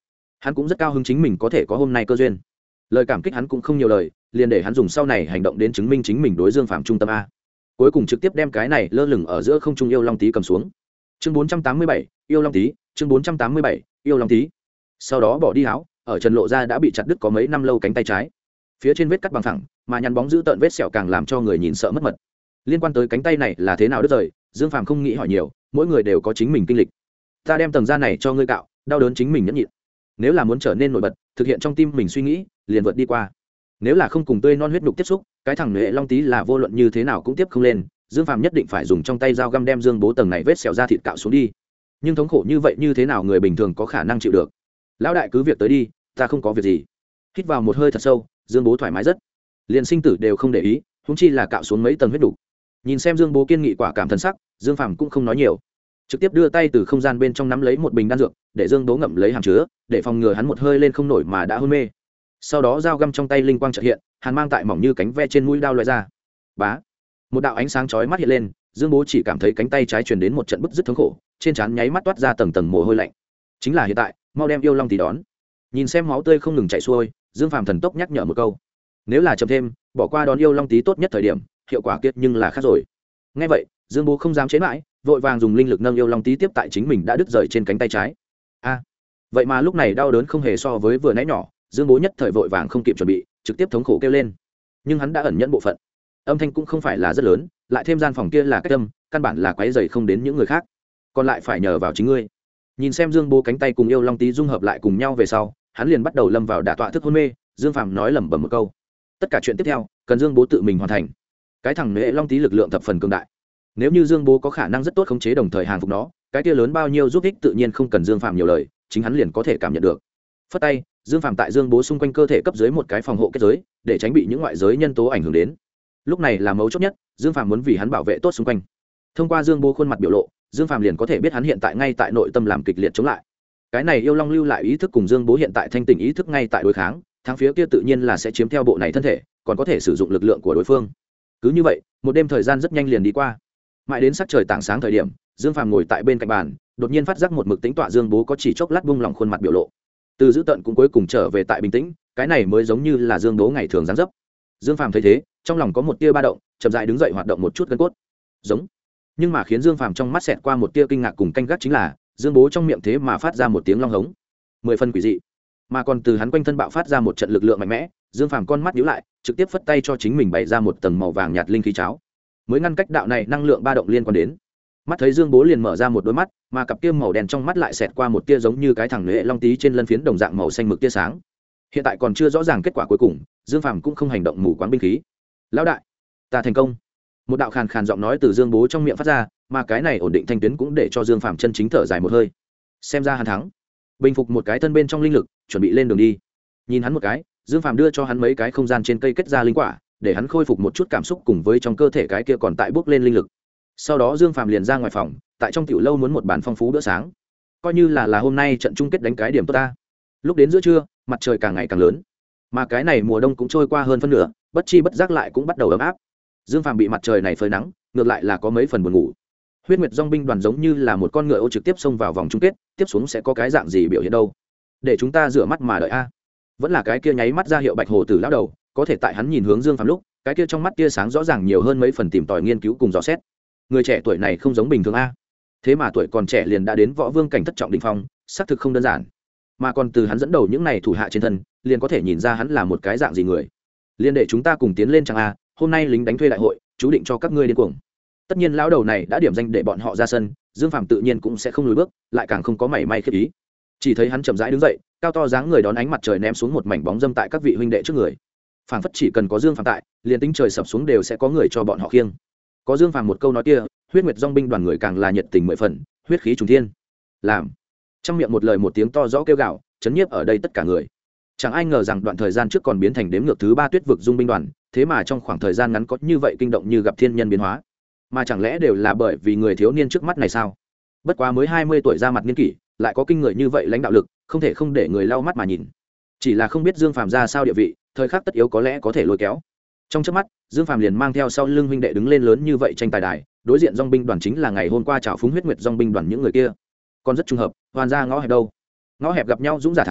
hắn cũng rất cao hứng chính mình có thể có hôm nay cơ duyên. Lời cảm kích hắn cũng không nhiều lời, liền để hắn dùng sau này hành động đến chứng minh chính mình đối Dương Phàm trung tâm a. Cuối cùng trực tiếp đem cái này lơ lửng ở giữa không trung yêu long tí cầm xuống. Chương bốn trăm tám mươi bảy, yêu long tí, chương bốn trăm tám mươi bảy, yêu long tí. Sau đó bỏ đi áo, ở trần lộ ra đã bị chặt đứt có mấy năm lâu cánh tay trái. Phía trên vết cắt bằng thẳng, mà nhăn bóng giữ tợn vết sẹo càng làm cho người nhìn sợ mất mật. Liên quan tới cánh tay này là thế nào đứt rời, Dương Phàm không nghĩ hỏi nhiều, mỗi người đều có chính mình kinh lịch. Ta đem tầng da này cho ngươi cạo, đau đớn chính mình nhẫn nhịn. Nếu là muốn trở nên nổi bật, thực hiện trong tim mình suy nghĩ, liền vượt đi qua. Nếu là không cùng tươi non huyết nhục tiếp xúc, cái thằng nệ long tí là vô luận như thế nào cũng tiếp không lên. Dương Phàm nhất định phải dùng trong tay dao găm đem Dương Bố tầng này vết sẹo da thịt cạo xuống đi. Nhưng thống khổ như vậy như thế nào người bình thường có khả năng chịu được? Lão đại cứ việc tới đi, ta không có việc gì. Hít vào một hơi thật sâu, Dương Bố thoải mái rất, liền sinh tử đều không để ý, huống chi là cạo xuống mấy tầng huyết đủ. Nhìn xem Dương Bố kiên nghị quả cảm thần sắc, Dương Phàm cũng không nói nhiều, trực tiếp đưa tay từ không gian bên trong nắm lấy một bình đan dược, để Dương Bố ngậm lấy hàm chứa, để phòng ngừa hắn một hơi lên không nổi mà đã hôn mê. Sau đó dao găm trong tay linh quang chợt hiện, hàn mang tại mỏng như cánh ve trên mũi đao loại ra. Bá, một đạo ánh sáng chói mắt hiện lên, Dương Bố chỉ cảm thấy cánh tay trái truyền đến một trận bứt rứt thống khổ, trên trán nháy mắt toát ra tầng tầng mồ hôi lạnh. Chính là hiện tại, mau đem yêu long tí đón. Nhìn xem máu tươi không ngừng chảy xuôi, Dương Phàm thần tốc nhắc nhở một câu. Nếu là chậm thêm, bỏ qua đón yêu long tí tốt nhất thời điểm, hiệu quả kiệt nhưng là khác rồi. Nghe vậy, Dương Bố không dám chế mãi, vội vàng dùng linh lực nâng yêu long tí tiếp tại chính mình đã đứt rời trên cánh tay trái. A, vậy mà lúc này đau đớn không hề so với vừa nãy nhỏ, Dương Bố nhất thời vội vàng không kịp chuẩn bị, trực tiếp thống khổ kêu lên. Nhưng hắn đã ẩn nhẫn bộ phận, âm thanh cũng không phải là rất lớn, lại thêm gian phòng kia là cách âm, căn bản là quấy rầy không đến những người khác, còn lại phải nhờ vào chính ngươi. Nhìn xem Dương Bố cánh tay cùng yêu long tí dung hợp lại cùng nhau về sau, hắn liền bắt đầu lâm vào đả tọa thức hôn mê. Dương Phàm nói lẩm bẩm một câu, tất cả chuyện tiếp theo cần Dương Bố tự mình hoàn thành. Cái thằng nệ long tí lực lượng thập phần cường đại, nếu như Dương Bố có khả năng rất tốt khống chế đồng thời hàng phục nó, cái kia lớn bao nhiêu giúp ích tự nhiên không cần Dương Phàm nhiều lời, chính hắn liền có thể cảm nhận được. Phất tay, Dương Phàm tại Dương Bố xung quanh cơ thể cấp dưới một cái phòng hộ kết giới, để tránh bị những ngoại giới nhân tố ảnh hưởng đến. Lúc này là mấu chốt nhất, Dương Phàm muốn vì hắn bảo vệ tốt xung quanh. Thông qua Dương Bố khuôn mặt biểu lộ, Dương Phàm liền có thể biết hắn hiện tại ngay tại nội tâm làm kịch liệt chống lại. Cái này yêu long lưu lại ý thức cùng Dương Bố hiện tại thanh tỉnh ý thức ngay tại đối kháng, thắng phía kia tự nhiên là sẽ chiếm theo bộ này thân thể, còn có thể sử dụng lực lượng của đối phương. Cứ như vậy, một đêm thời gian rất nhanh liền đi qua. Mãi đến sắc trời tảng sáng thời điểm, Dương Phàm ngồi tại bên cạnh bàn, đột nhiên phát giác một mực tính tọa Dương Bố có chỉ chốc lát buông lỏng khuôn mặt biểu lộ. Từ dữ tợn cũng cuối cùng trở về tại bình tĩnh, cái này mới giống như là Dương Bố ngày thường dáng dấp. Dương Phàm thấy thế, trong lòng có một tia ba động, chậm rãi đứng dậy hoạt động một chút gân cốt. Giống. Nhưng mà khiến Dương Phàm trong mắt xẹt qua một tia kinh ngạc cùng canh gác chính là, Dương Bố trong miệng thế mà phát ra một tiếng long hống, mười phân quỷ dị. Mà còn từ hắn quanh thân bạo phát ra một trận lực lượng mạnh mẽ, Dương Phàm con mắt nhíu lại, trực tiếp phất tay cho chính mình bày ra một tầng màu vàng nhạt linh khí cháo, mới ngăn cách đạo này năng lượng ba động liên quan đến. Mắt thấy Dương Bố liền mở ra một đôi mắt, mà cặp kia màu đen trong mắt lại xẹt qua một tia giống như cái thằng nệ long tí trên lân phiến đồng dạng màu xanh mực tia sáng. Hiện tại còn chưa rõ ràng kết quả cuối cùng, Dương Phàm cũng không hành động mù quáng binh khí. Lão đại, ta thành công. Một đạo khàn khàn giọng nói từ Dương Bố trong miệng phát ra, mà cái này ổn định thanh tuyến cũng để cho Dương Phàm chân chính thở dài một hơi. Xem ra hắn thắng. Bình phục một cái thân bên trong linh lực, chuẩn bị lên đường đi. Nhìn hắn một cái, Dương Phàm đưa cho hắn mấy cái không gian trên cây kết ra linh quả, để hắn khôi phục một chút cảm xúc cùng với trong cơ thể cái kia còn tại bước lên linh lực. Sau đó Dương Phàm liền ra ngoài phòng, tại trong tiểu lâu muốn một bàn phong phú bữa sáng, coi như là là hôm nay trận chung kết đánh cái điểm tốt ta. Lúc đến giữa trưa, mặt trời càng ngày càng lớn, mà cái này mùa đông cũng trôi qua hơn phân nửa, bất chi bất giác lại cũng bắt đầu ấm áp. Dương Phàm bị mặt trời này phơi nắng, ngược lại là có mấy phần buồn ngủ. Huyết Nguyệt Dòng binh đoàn giống như là một con ngựa ô trực tiếp xông vào vòng chung kết, tiếp xuống sẽ có cái dạng gì biểu hiện đâu? Để chúng ta rửa mắt mà đợi a. Vẫn là cái kia nháy mắt ra hiệu bạch hồ tử lão đầu, có thể tại hắn nhìn hướng Dương Phàm lúc, cái kia trong mắt tia sáng rõ ràng nhiều hơn mấy phần tìm tòi nghiên cứu cùng dò xét. Người trẻ tuổi này không giống bình thường a. Thế mà tuổi còn trẻ liền đã đến võ vương cảnh thất trọng đỉnh phong, xác thực không đơn giản. Mà còn từ hắn dẫn đầu những này thủ hạ trên thân, liền có thể nhìn ra hắn là một cái dạng gì người. Liên để chúng ta cùng tiến lên chẳng a, hôm nay lính đánh thuê đại hội, chú định cho các ngươi điên cuồng. Tất nhiên lão đầu này đã điểm danh để bọn họ ra sân, Dương Phàm tự nhiên cũng sẽ không lùi bước, lại càng không có mảy may khiếp ý. Chỉ thấy hắn chậm rãi đứng dậy, cao to dáng người đón ánh mặt trời ném xuống một mảnh bóng dâm tại các vị huynh đệ trước người. Phảng phất chỉ cần có Dương Phàm tại, liền tính trời sập xuống đều sẽ có người cho bọn họ khiêng. Có Dương Phàm một câu nói kia, Huyết Nguyệt Dòng binh đoàn người càng là nhiệt tình mười phần, huyết khí trùng thiên. Làm. Trong miệng một lời một tiếng to rõ kêu gào, chấn nhiếp ở đây tất cả người. Chẳng ai ngờ rằng đoạn thời gian trước còn biến thành đếm ngược thứ ba Tuyết vực Dung binh đoàn, thế mà trong khoảng thời gian ngắn có như vậy kinh động như gặp thiên nhân biến hóa. Mà chẳng lẽ đều là bởi vì người thiếu niên trước mắt này sao? Bất quá mới hai mươi tuổi ra mặt niên kỷ, lại có kinh người như vậy lãnh đạo lực, không thể không để người lau mắt mà nhìn. Chỉ là không biết Dương Phàm ra sao địa vị, thời khắc tất yếu có lẽ có thể lôi kéo. Trong chớp mắt, Dương Phàm liền mang theo sau lưng huynh đệ đứng lên lớn như vậy tranh tài đài, đối diện Dòng binh đoàn chính là ngày hôm qua trào phúng Huyết Nguyệt Dòng binh đoàn những người kia. Còn rất trùng hợp, hoàn ra ngõ hẹp đâu. Ngõ hẹp gặp nhau dũng giả thắng,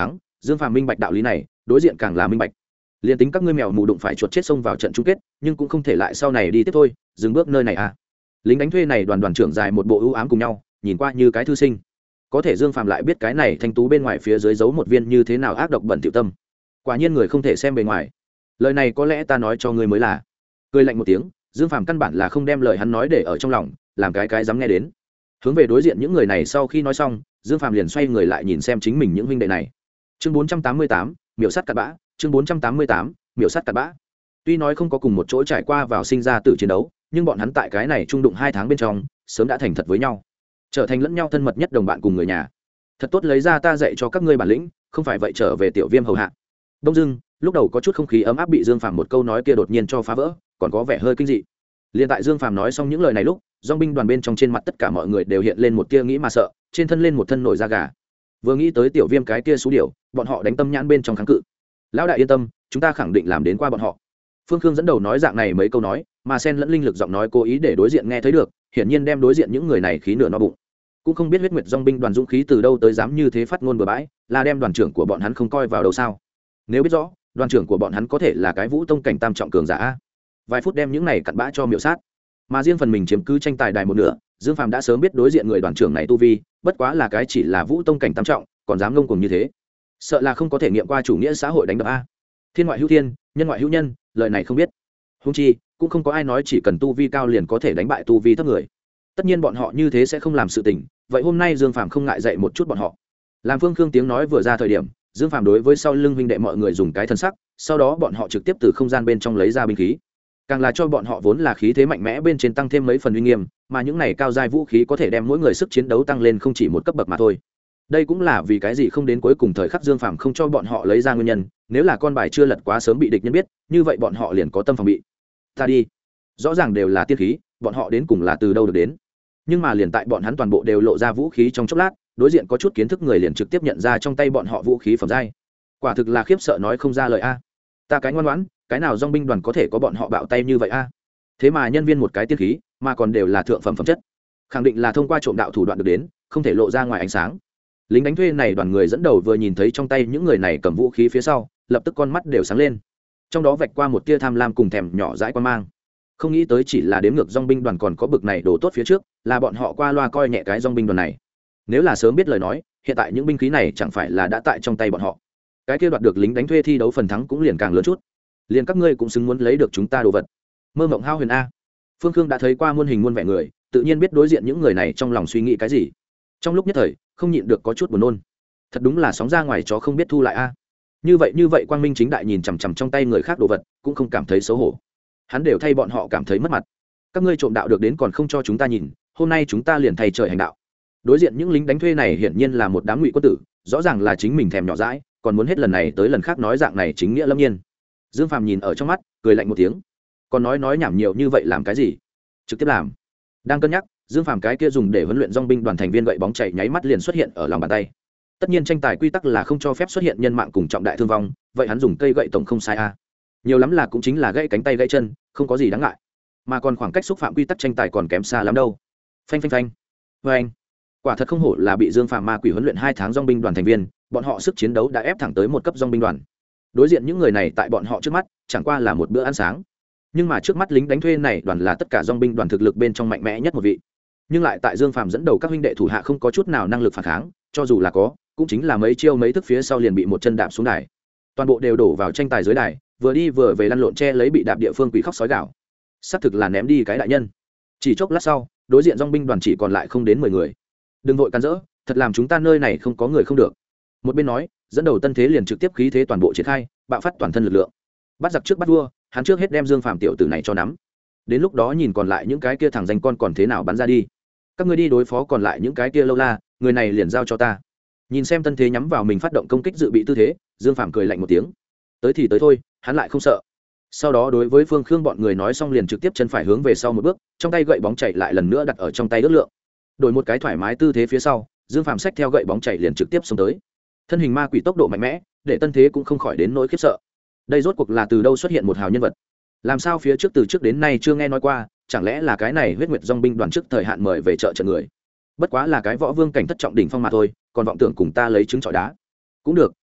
Dương Phàm minh bạch đạo lý này, đối diện càng là minh bạch. Liên tính các ngươi mèo mù đụng phải chuột chết xông vào trận chung kết, nhưng cũng không thể lại sau này đi tiếp thôi, dừng bước nơi này à. Lính đánh thuê này đoàn đoàn trưởng dài một bộ ưu ám cùng nhau, nhìn qua như cái thư sinh. Có thể Dương Phàm lại biết cái này thanh tú bên ngoài phía dưới giấu một viên như thế nào ác độc bẩn tiểu tâm. Quả nhiên người không thể xem bề ngoài. Lời này có lẽ ta nói cho ngươi mới là. Cười lạnh một tiếng, Dương Phàm căn bản là không đem lời hắn nói để ở trong lòng, làm cái cái dám nghe đến. Hướng về đối diện những người này sau khi nói xong, Dương Phàm liền xoay người lại nhìn xem chính mình những huynh đệ này. Chương bốn trăm tám mươi tám, miểu sát cặn bã, chương bốn trăm tám mươi tám, miểu sát cặn bã. Tuy nói không có cùng một chỗ trải qua vào sinh ra tự chiến đấu, nhưng bọn hắn tại cái này trung đụng hai tháng bên trong, sớm đã thành thật với nhau, trở thành lẫn nhau thân mật nhất đồng bạn cùng người nhà. Thật tốt lấy ra ta dạy cho các ngươi bản lĩnh, không phải vậy trở về tiểu viêm hầu hạ. Đông dưng, lúc đầu có chút không khí ấm áp bị Dương Phàm một câu nói kia đột nhiên cho phá vỡ, còn có vẻ hơi kinh dị. Liên tại Dương Phàm nói xong những lời này lúc, dòng binh đoàn bên trong trên mặt tất cả mọi người đều hiện lên một tia nghĩ mà sợ, trên thân lên một thân nổi da gà. Vừa nghĩ tới tiểu viêm cái kia số điệu, bọn họ đánh tâm nhãn bên trong kháng cự. Lão đại yên tâm, chúng ta khẳng định làm đến qua bọn họ. Phương Khương dẫn đầu nói dạng này mấy câu nói, mà xen lẫn linh lực giọng nói cố ý để đối diện nghe thấy được, hiển nhiên đem đối diện những người này khí nửa no bụng. Cũng không biết huyết nguyệt dòng binh đoàn dũng khí từ đâu tới dám như thế phát ngôn bừa bãi, là đem đoàn trưởng của bọn hắn không coi vào đâu sao? Nếu biết rõ, đoàn trưởng của bọn hắn có thể là cái vũ tông cảnh tam trọng cường giả a. Vài phút đem những này cặn bã cho miểu sát. Mà riêng phần mình chiếm cứ tranh tài đài một nửa, Dương Phàm đã sớm biết đối diện người đoàn trưởng này tu vi, bất quá là cái chỉ là vũ tông cảnh tam trọng, còn dám ngông cuồng như thế, sợ là không có thể nghiệm qua chủ nghĩa xã hội đánh đập a. Thiên ngoại hữu thiên, nhân ngoại hữu nhân, lời này không biết. Huống chi, cũng không có ai nói chỉ cần tu vi cao liền có thể đánh bại tu vi thấp người. Tất nhiên bọn họ như thế sẽ không làm sự tình, vậy hôm nay Dương Phàm không ngại dạy một chút bọn họ. Làm Phương Khương tiếng nói vừa ra thời điểm, Dương Phàm đối với sau lưng huynh đệ mọi người dùng cái thân sắc, sau đó bọn họ trực tiếp từ không gian bên trong lấy ra binh khí, càng là cho bọn họ vốn là khí thế mạnh mẽ bên trên tăng thêm mấy phần uy nghiêm, mà những này cao giai vũ khí có thể đem mỗi người sức chiến đấu tăng lên không chỉ một cấp bậc mà thôi. Đây cũng là vì cái gì không đến cuối cùng thời khắc Dương Phàm không cho bọn họ lấy ra nguyên nhân, nếu là con bài chưa lật quá sớm bị địch nhân biết, như vậy bọn họ liền có tâm phòng bị. Ta đi, rõ ràng đều là tiên khí, bọn họ đến cùng là từ đâu được đến? Nhưng mà liền tại bọn hắn toàn bộ đều lộ ra vũ khí trong chốc lát, đối diện có chút kiến thức người liền trực tiếp nhận ra trong tay bọn họ vũ khí phẩm giai. Quả thực là khiếp sợ nói không ra lời a. Ta cái ngoan ngoãn, cái nào dòng binh đoàn có thể có bọn họ bạo tay như vậy a? Thế mà nhân viên một cái tiên khí, mà còn đều là thượng phẩm phẩm chất, khẳng định là thông qua trộm đạo thủ đoạn được đến, không thể lộ ra ngoài ánh sáng. Lính đánh thuê này đoàn người dẫn đầu vừa nhìn thấy trong tay những người này cầm vũ khí phía sau, lập tức con mắt đều sáng lên, trong đó vạch qua một tia tham lam cùng thèm nhỏ dãi quan mang. Không nghĩ tới chỉ là đếm ngược dòng binh đoàn còn có bực này đồ tốt phía trước, là bọn họ qua loa coi nhẹ cái dòng binh đoàn này. Nếu là sớm biết lời nói, hiện tại những binh khí này chẳng phải là đã tại trong tay bọn họ. Cái kia đoạt được lính đánh thuê thi đấu phần thắng cũng liền càng lớn chút. Liền các ngươi cũng xứng muốn lấy được chúng ta đồ vật. Mơ mộng hao huyền a. Phương Khương đã thấy qua muôn hình muôn vẻ người, tự nhiên biết đối diện những người này trong lòng suy nghĩ cái gì. Trong lúc nhất thời, không nhịn được có chút buồn nôn. Thật đúng là sóng ra ngoài chó không biết thu lại a. Như vậy như vậy Quang Minh chính đại nhìn chằm chằm trong tay người khác đồ vật, cũng không cảm thấy xấu hổ. Hắn đều thay bọn họ cảm thấy mất mặt. Các ngươi trộm đạo được đến còn không cho chúng ta nhìn, hôm nay chúng ta liền thay trời hành đạo. Đối diện những lính đánh thuê này hiển nhiên là một đám ngụy quân tử, rõ ràng là chính mình thèm nhỏ dãi, còn muốn hết lần này tới lần khác nói dạng này chính nghĩa lâm nhiên. Dương Phàm nhìn ở trong mắt, cười lạnh một tiếng. Còn nói nói nhảm nhiều như vậy làm cái gì? Trực tiếp làm. Đang cân nhắc, Dương Phàm cái kia dùng để huấn luyện dòng binh đoàn thành viên gậy bóng chạy nháy mắt liền xuất hiện ở lòng bàn tay. Tất nhiên tranh tài quy tắc là không cho phép xuất hiện nhân mạng cùng trọng đại thương vong, vậy hắn dùng cây gậy tổng không sai a. Nhiều lắm là cũng chính là gãy cánh tay gãy chân, không có gì đáng ngại. Mà còn khoảng cách xúc phạm quy tắc tranh tài còn kém xa lắm đâu. Phanh phanh phanh. Oeng. Quả thật không hổ là bị Dương Phàm ma quỷ huấn luyện hai tháng dòng binh đoàn thành viên, bọn họ sức chiến đấu đã ép thẳng tới một cấp dòng binh đoàn. Đối diện những người này tại bọn họ trước mắt, chẳng qua là một bữa ăn sáng. Nhưng mà trước mắt lính đánh thuê này đoàn là tất cả dòng binh đoàn thực lực bên trong mạnh mẽ nhất một vị. Nhưng lại tại Dương Phàm dẫn đầu các huynh đệ thủ hạ không có chút nào năng lực phản kháng, cho dù là có, cũng chính là mấy chiêu mấy thức phía sau liền bị một chân đạp xuống đài. Toàn bộ đều đổ vào tranh tài dưới đài, vừa đi vừa về lăn lộn che lấy bị đạp địa phương quỷ khóc sói gào. Xác thực là ném đi cái đại nhân. Chỉ chốc lát sau, đối diện dòng binh đoàn chỉ còn lại không đến mười người. Đừng vội cắn rỡ, thật làm chúng ta nơi này không có người không được. Một bên nói, dẫn đầu tân thế liền trực tiếp khí thế toàn bộ triển khai, bạo phát toàn thân lực lượng. Bắt giặc trước bắt vua, hắn trước hết đem Dương Phàm tiểu tử này cho nắm. Đến lúc đó nhìn còn lại những cái kia thằng danh con còn thế nào bắn ra đi. Các ngươi đi đối phó còn lại những cái kia lâu la, người này liền giao cho ta. Nhìn xem tân thế nhắm vào mình phát động công kích dự bị tư thế, Dương Phàm cười lạnh một tiếng. Tới thì tới thôi, hắn lại không sợ. Sau đó đối với Phương Khương bọn người nói xong liền trực tiếp chân phải hướng về sau một bước, trong tay gậy bóng chạy lại lần nữa đặt ở trong tay ước lượng. Đổi một cái thoải mái tư thế phía sau, Dương Phàm xách theo gậy bóng chạy liền trực tiếp xông tới. Thân hình ma quỷ tốc độ mạnh mẽ, để tân thế cũng không khỏi đến nỗi khiếp sợ. Đây rốt cuộc là từ đâu xuất hiện một hào nhân vật? Làm sao phía trước từ trước đến nay chưa nghe nói qua, chẳng lẽ là cái này huyết nguyệt dòng binh đoàn trước thời hạn mời về chợ trận người? Bất quá là cái võ vương cảnh thất trọng đỉnh phong mà thôi, còn vọng tưởng cùng ta lấy trứng trọi đá. Cũng được,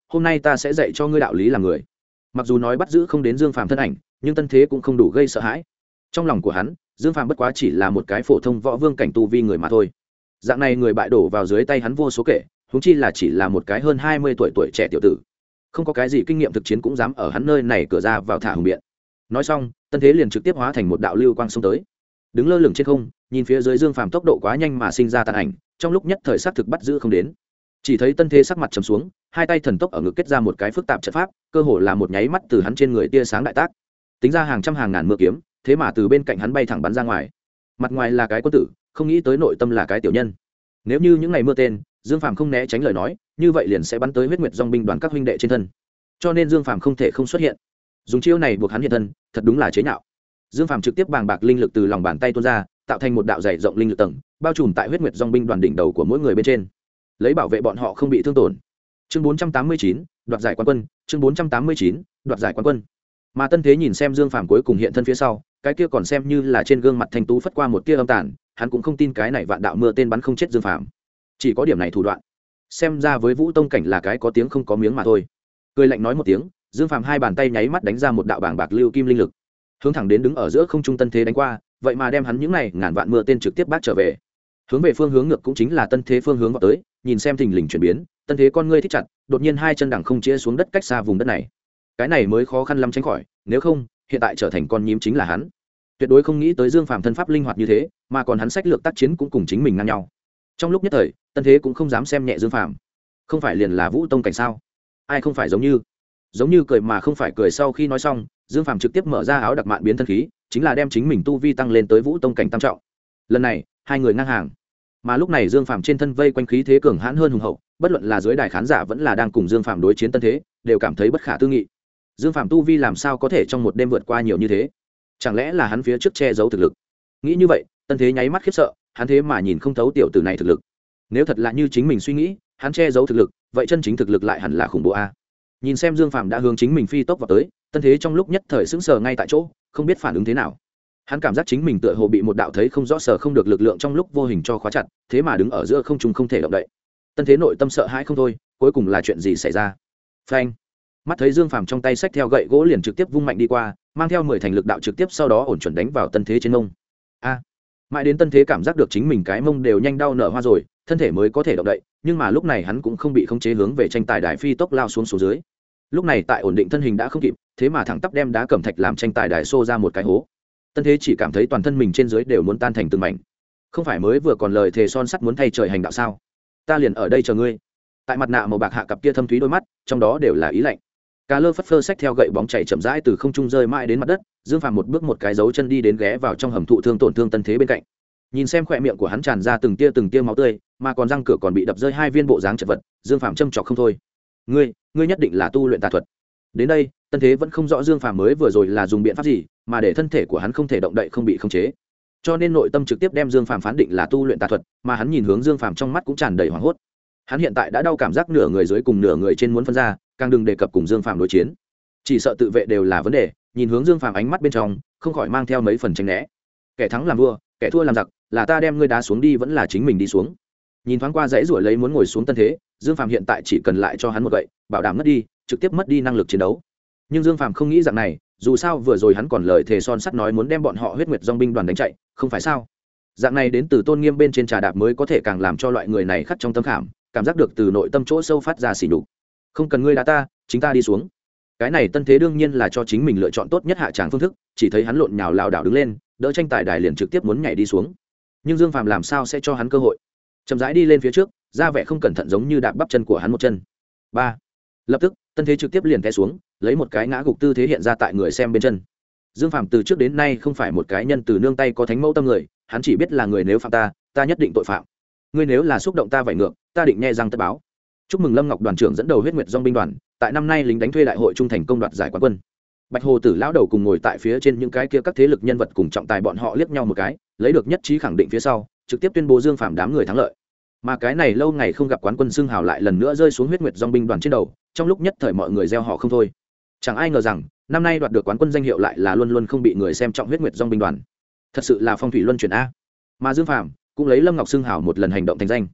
hôm nay ta sẽ dạy cho ngươi đạo lý làm người. Mặc dù nói bắt giữ không đến Dương Phàm thân ảnh, nhưng Tân Thế cũng không đủ gây sợ hãi. Trong lòng của hắn, Dương Phàm bất quá chỉ là một cái phổ thông võ vương cảnh tu vi người mà thôi. Dạng này người bại đổ vào dưới tay hắn vô số kể, huống chi là chỉ là một cái hơn hai mươi tuổi tuổi trẻ tiểu tử, không có cái gì kinh nghiệm thực chiến cũng dám ở hắn nơi này cửa ra vào thả hùng biện. Nói xong, Tân Thế liền trực tiếp hóa thành một đạo lưu quang xông tới, đứng lơ lửng trên không, nhìn phía dưới Dương Phàm tốc độ quá nhanh mà sinh ra tàn ảnh, trong lúc nhất thời xác thực bắt giữ không đến. Chỉ thấy Tân Thế sắc mặt trầm xuống, hai tay thần tốc ở ngực kết ra một cái phức tạp trận pháp, cơ hồ là một nháy mắt từ hắn trên người tia sáng đại tác, tính ra hàng trăm hàng ngàn mưa kiếm, thế mà từ bên cạnh hắn bay thẳng bắn ra ngoài. Mặt ngoài là cái quân tử, không nghĩ tới nội tâm là cái tiểu nhân. Nếu như những ngày mưa tên, Dương Phàm không né tránh lời nói, như vậy liền sẽ bắn tới huyết nguyệt dòng binh đoàn các huynh đệ trên thân. Cho nên Dương Phàm không thể không xuất hiện. Dùng chiêu này buộc hắn hiện thân, thật đúng là chế nhạo. Dương Phàm trực tiếp bàng bạc linh lực từ lòng bàn tay tuôn ra, tạo thành một đạo dày rộng linh lực tầng, bao trùm tại huyết nguyệt dòng binh đoàn đỉnh đầu của mỗi người bên trên, lấy bảo vệ bọn họ không bị thương tổn. Chương bốn trăm tám mươi chín, đoạt giải quán quân, chương bốn trăm tám mươi chín, đoạt giải quán quân. Mà Tân Thế nhìn xem Dương Phàm cuối cùng hiện thân phía sau, cái kia còn xem như là trên gương mặt thanh tú phất qua một tia âm tàn, hắn cũng không tin cái này vạn đạo mưa tên bắn không chết Dương Phàm. Chỉ có điểm này thủ đoạn, xem ra với Vũ Tông cảnh là cái có tiếng không có miếng mà thôi. Cười lạnh nói một tiếng, Dương Phàm hai bàn tay nháy mắt đánh ra một đạo bảng bạc lưu kim linh lực, hướng thẳng đến đứng ở giữa không trung Tân Thế đánh qua, vậy mà đem hắn những này ngàn vạn mưa tên trực tiếp bác trở về. Hướng về phương hướng ngược cũng chính là Tân Thế phương hướng vào tới, nhìn xem thình lình chuyển biến, Tân Thế con ngươi thích chặt, đột nhiên hai chân đằng không chia xuống đất cách xa vùng đất này. Cái này mới khó khăn lắm tránh khỏi, nếu không, hiện tại trở thành con nhím chính là hắn. Tuyệt đối không nghĩ tới Dương Phàm thân pháp linh hoạt như thế, mà còn hắn sách lược tác chiến cũng cùng chính mình ngang nhau. Trong lúc nhất thời, Tân Thế cũng không dám xem nhẹ Dương Phàm. Không phải liền là Vũ Tông cảnh sao? Ai không phải giống như? Giống như cười mà không phải cười. Sau khi nói xong, Dương Phàm trực tiếp mở ra áo đặc mạn biến thân khí, chính là đem chính mình tu vi tăng lên tới Vũ Tông cảnh tam trọng. Lần này, hai người ngang hàng. Mà lúc này Dương Phàm trên thân vây quanh khí thế cường hãn hơn hùng hậu, bất luận là dưới đài khán giả vẫn là đang cùng Dương Phàm đối chiến Tân Thế, đều cảm thấy bất khả tư nghị. Dương Phàm tu vi làm sao có thể trong một đêm vượt qua nhiều như thế? Chẳng lẽ là hắn phía trước che giấu thực lực? Nghĩ như vậy, Tân Thế nháy mắt khiếp sợ, hắn thế mà nhìn không thấu tiểu tử này thực lực. Nếu thật là như chính mình suy nghĩ, hắn che giấu thực lực, vậy chân chính thực lực lại hẳn là khủng bố a. Nhìn xem Dương Phàm đã hướng chính mình phi tốc vào tới, Tân Thế trong lúc nhất thời sững sờ ngay tại chỗ, không biết phản ứng thế nào. Hắn cảm giác chính mình tựa hồ bị một đạo thấy không rõ sở không được lực lượng trong lúc vô hình cho khóa chặt, thế mà đứng ở giữa không trung không thể động đậy. Tân Thế nội tâm sợ hãi không thôi, cuối cùng là chuyện gì xảy ra? Phanh! Mắt thấy Dương Phàm trong tay xách theo gậy gỗ liền trực tiếp vung mạnh đi qua, mang theo mười thành lực đạo trực tiếp sau đó ổn chuẩn đánh vào Tân Thế trên mông. A! Mãi đến Tân Thế cảm giác được chính mình cái mông đều nhanh đau nở hoa rồi, thân thể mới có thể động đậy, nhưng mà lúc này hắn cũng không bị khống chế hướng về tranh tài đài phi tốc lao xuống xuống dưới. Lúc này tại ổn định thân hình đã không kịp, thế mà thẳng tắp đem đá cẩm thạch làm tranh tài đài xô ra một cái hố. Tân Thế chỉ cảm thấy toàn thân mình trên dưới đều muốn tan thành từng mảnh. Không phải mới vừa còn lời thề son sắt muốn thay trời hành đạo sao? Ta liền ở đây chờ ngươi. Tại mặt nạ màu bạc hạ cặp kia thâm thúy đôi mắt, trong đó đều là ý lạnh. Cà lơ phất phơ xách theo gậy bóng chảy chậm rãi từ không trung rơi mãi đến mặt đất, Dương Phàm một bước một cái dấu chân đi đến ghé vào trong hầm thụ thương tổn thương Tân Thế bên cạnh. Nhìn xem khỏe miệng của hắn tràn ra từng tia từng tia máu tươi, mà còn răng cửa còn bị đập rơi hai viên bộ dáng chật vật, Dương Phàm châm chọc không thôi. Ngươi, ngươi nhất định là tu luyện tà thuật. Đến đây, Tân Thế vẫn không rõ Dương Phàm mới vừa rồi là dùng biện pháp gì, mà để thân thể của hắn không thể động đậy không bị khống chế. Cho nên nội tâm trực tiếp đem Dương Phàm phán định là tu luyện tà thuật, mà hắn nhìn hướng Dương Phàm trong mắt cũng tràn đầy hoảng hốt. Hắn hiện tại đã đau cảm giác nửa người dưới cùng nửa người trên muốn phân ra, càng đừng đề cập cùng Dương Phàm đối chiến. Chỉ sợ tự vệ đều là vấn đề, nhìn hướng Dương Phàm ánh mắt bên trong, không khỏi mang theo mấy phần tránh né. Kẻ thắng làm vua, kẻ thua làm giặc, là ta đem ngươi đá xuống đi vẫn là chính mình đi xuống. Nhìn thoáng qua dãy rủa lấy muốn ngồi xuống Tân Thế, Dương Phàm hiện tại chỉ cần lại cho hắn một gậy, bảo đảm mất đi, trực tiếp mất đi năng lực chiến đấu. Nhưng Dương Phàm không nghĩ rằng này, dù sao vừa rồi hắn còn lời thề son sắt nói muốn đem bọn họ huyết nguyệt dòng binh đoàn đánh chạy, không phải sao? Dạng này đến từ tôn nghiêm bên trên trà đạp mới có thể càng làm cho loại người này khắc trong tâm khảm, cảm giác được từ nội tâm chỗ sâu phát ra xỉ nhục. Không cần ngươi đá ta, chính ta đi xuống. Cái này Tân Thế đương nhiên là cho chính mình lựa chọn tốt nhất hạ tràng phương thức, chỉ thấy hắn lộn nhào lảo đảo đứng lên, đỡ tranh tài đài liền trực tiếp muốn nhảy đi xuống. Nhưng Dương Phàm làm sao sẽ cho hắn cơ hội? Chậm rãi đi lên phía trước, ra vẻ không cẩn thận giống như đạp bắp chân của hắn một chân. Ba. Lập tức, Tân Thế trực tiếp liền té xuống, lấy một cái ngã gục tư thế hiện ra tại người xem bên chân. Dương Phàm từ trước đến nay không phải một cái nhân từ nương tay có thánh mẫu tâm người, hắn chỉ biết là người nếu phạm ta, ta nhất định tội phạm. Ngươi nếu là xúc động ta vảy ngược, ta định nhe răng tất báo. Chúc mừng Lâm Ngọc đoàn trưởng dẫn đầu huyết nguyệt dòng binh đoàn, tại năm nay lính đánh thuê đại hội trung thành công đoạt giải quán quân. Bạch Hồ Tử lão đầu cùng ngồi tại phía trên những cái kia các thế lực nhân vật cùng trọng tài bọn họ liếc nhau một cái, lấy được nhất trí khẳng định phía sau, trực tiếp tuyên bố Dương Phàm đám người thắng lợi. Mà cái này lâu ngày không gặp quán quân xưng hào lại lần nữa rơi xuống huyết nguyệt dòng binh đoàn trên đầu, trong lúc nhất thời mọi người reo họ không thôi. Chẳng ai ngờ rằng, năm nay đoạt được quán quân danh hiệu lại là luôn luôn không bị người xem trọng huyết nguyệt dòng binh đoàn. Thật sự là phong thủy luân chuyển a. Mà Dương Phàm cũng lấy Lâm Ngọc xưng hào một lần hành động thành danh.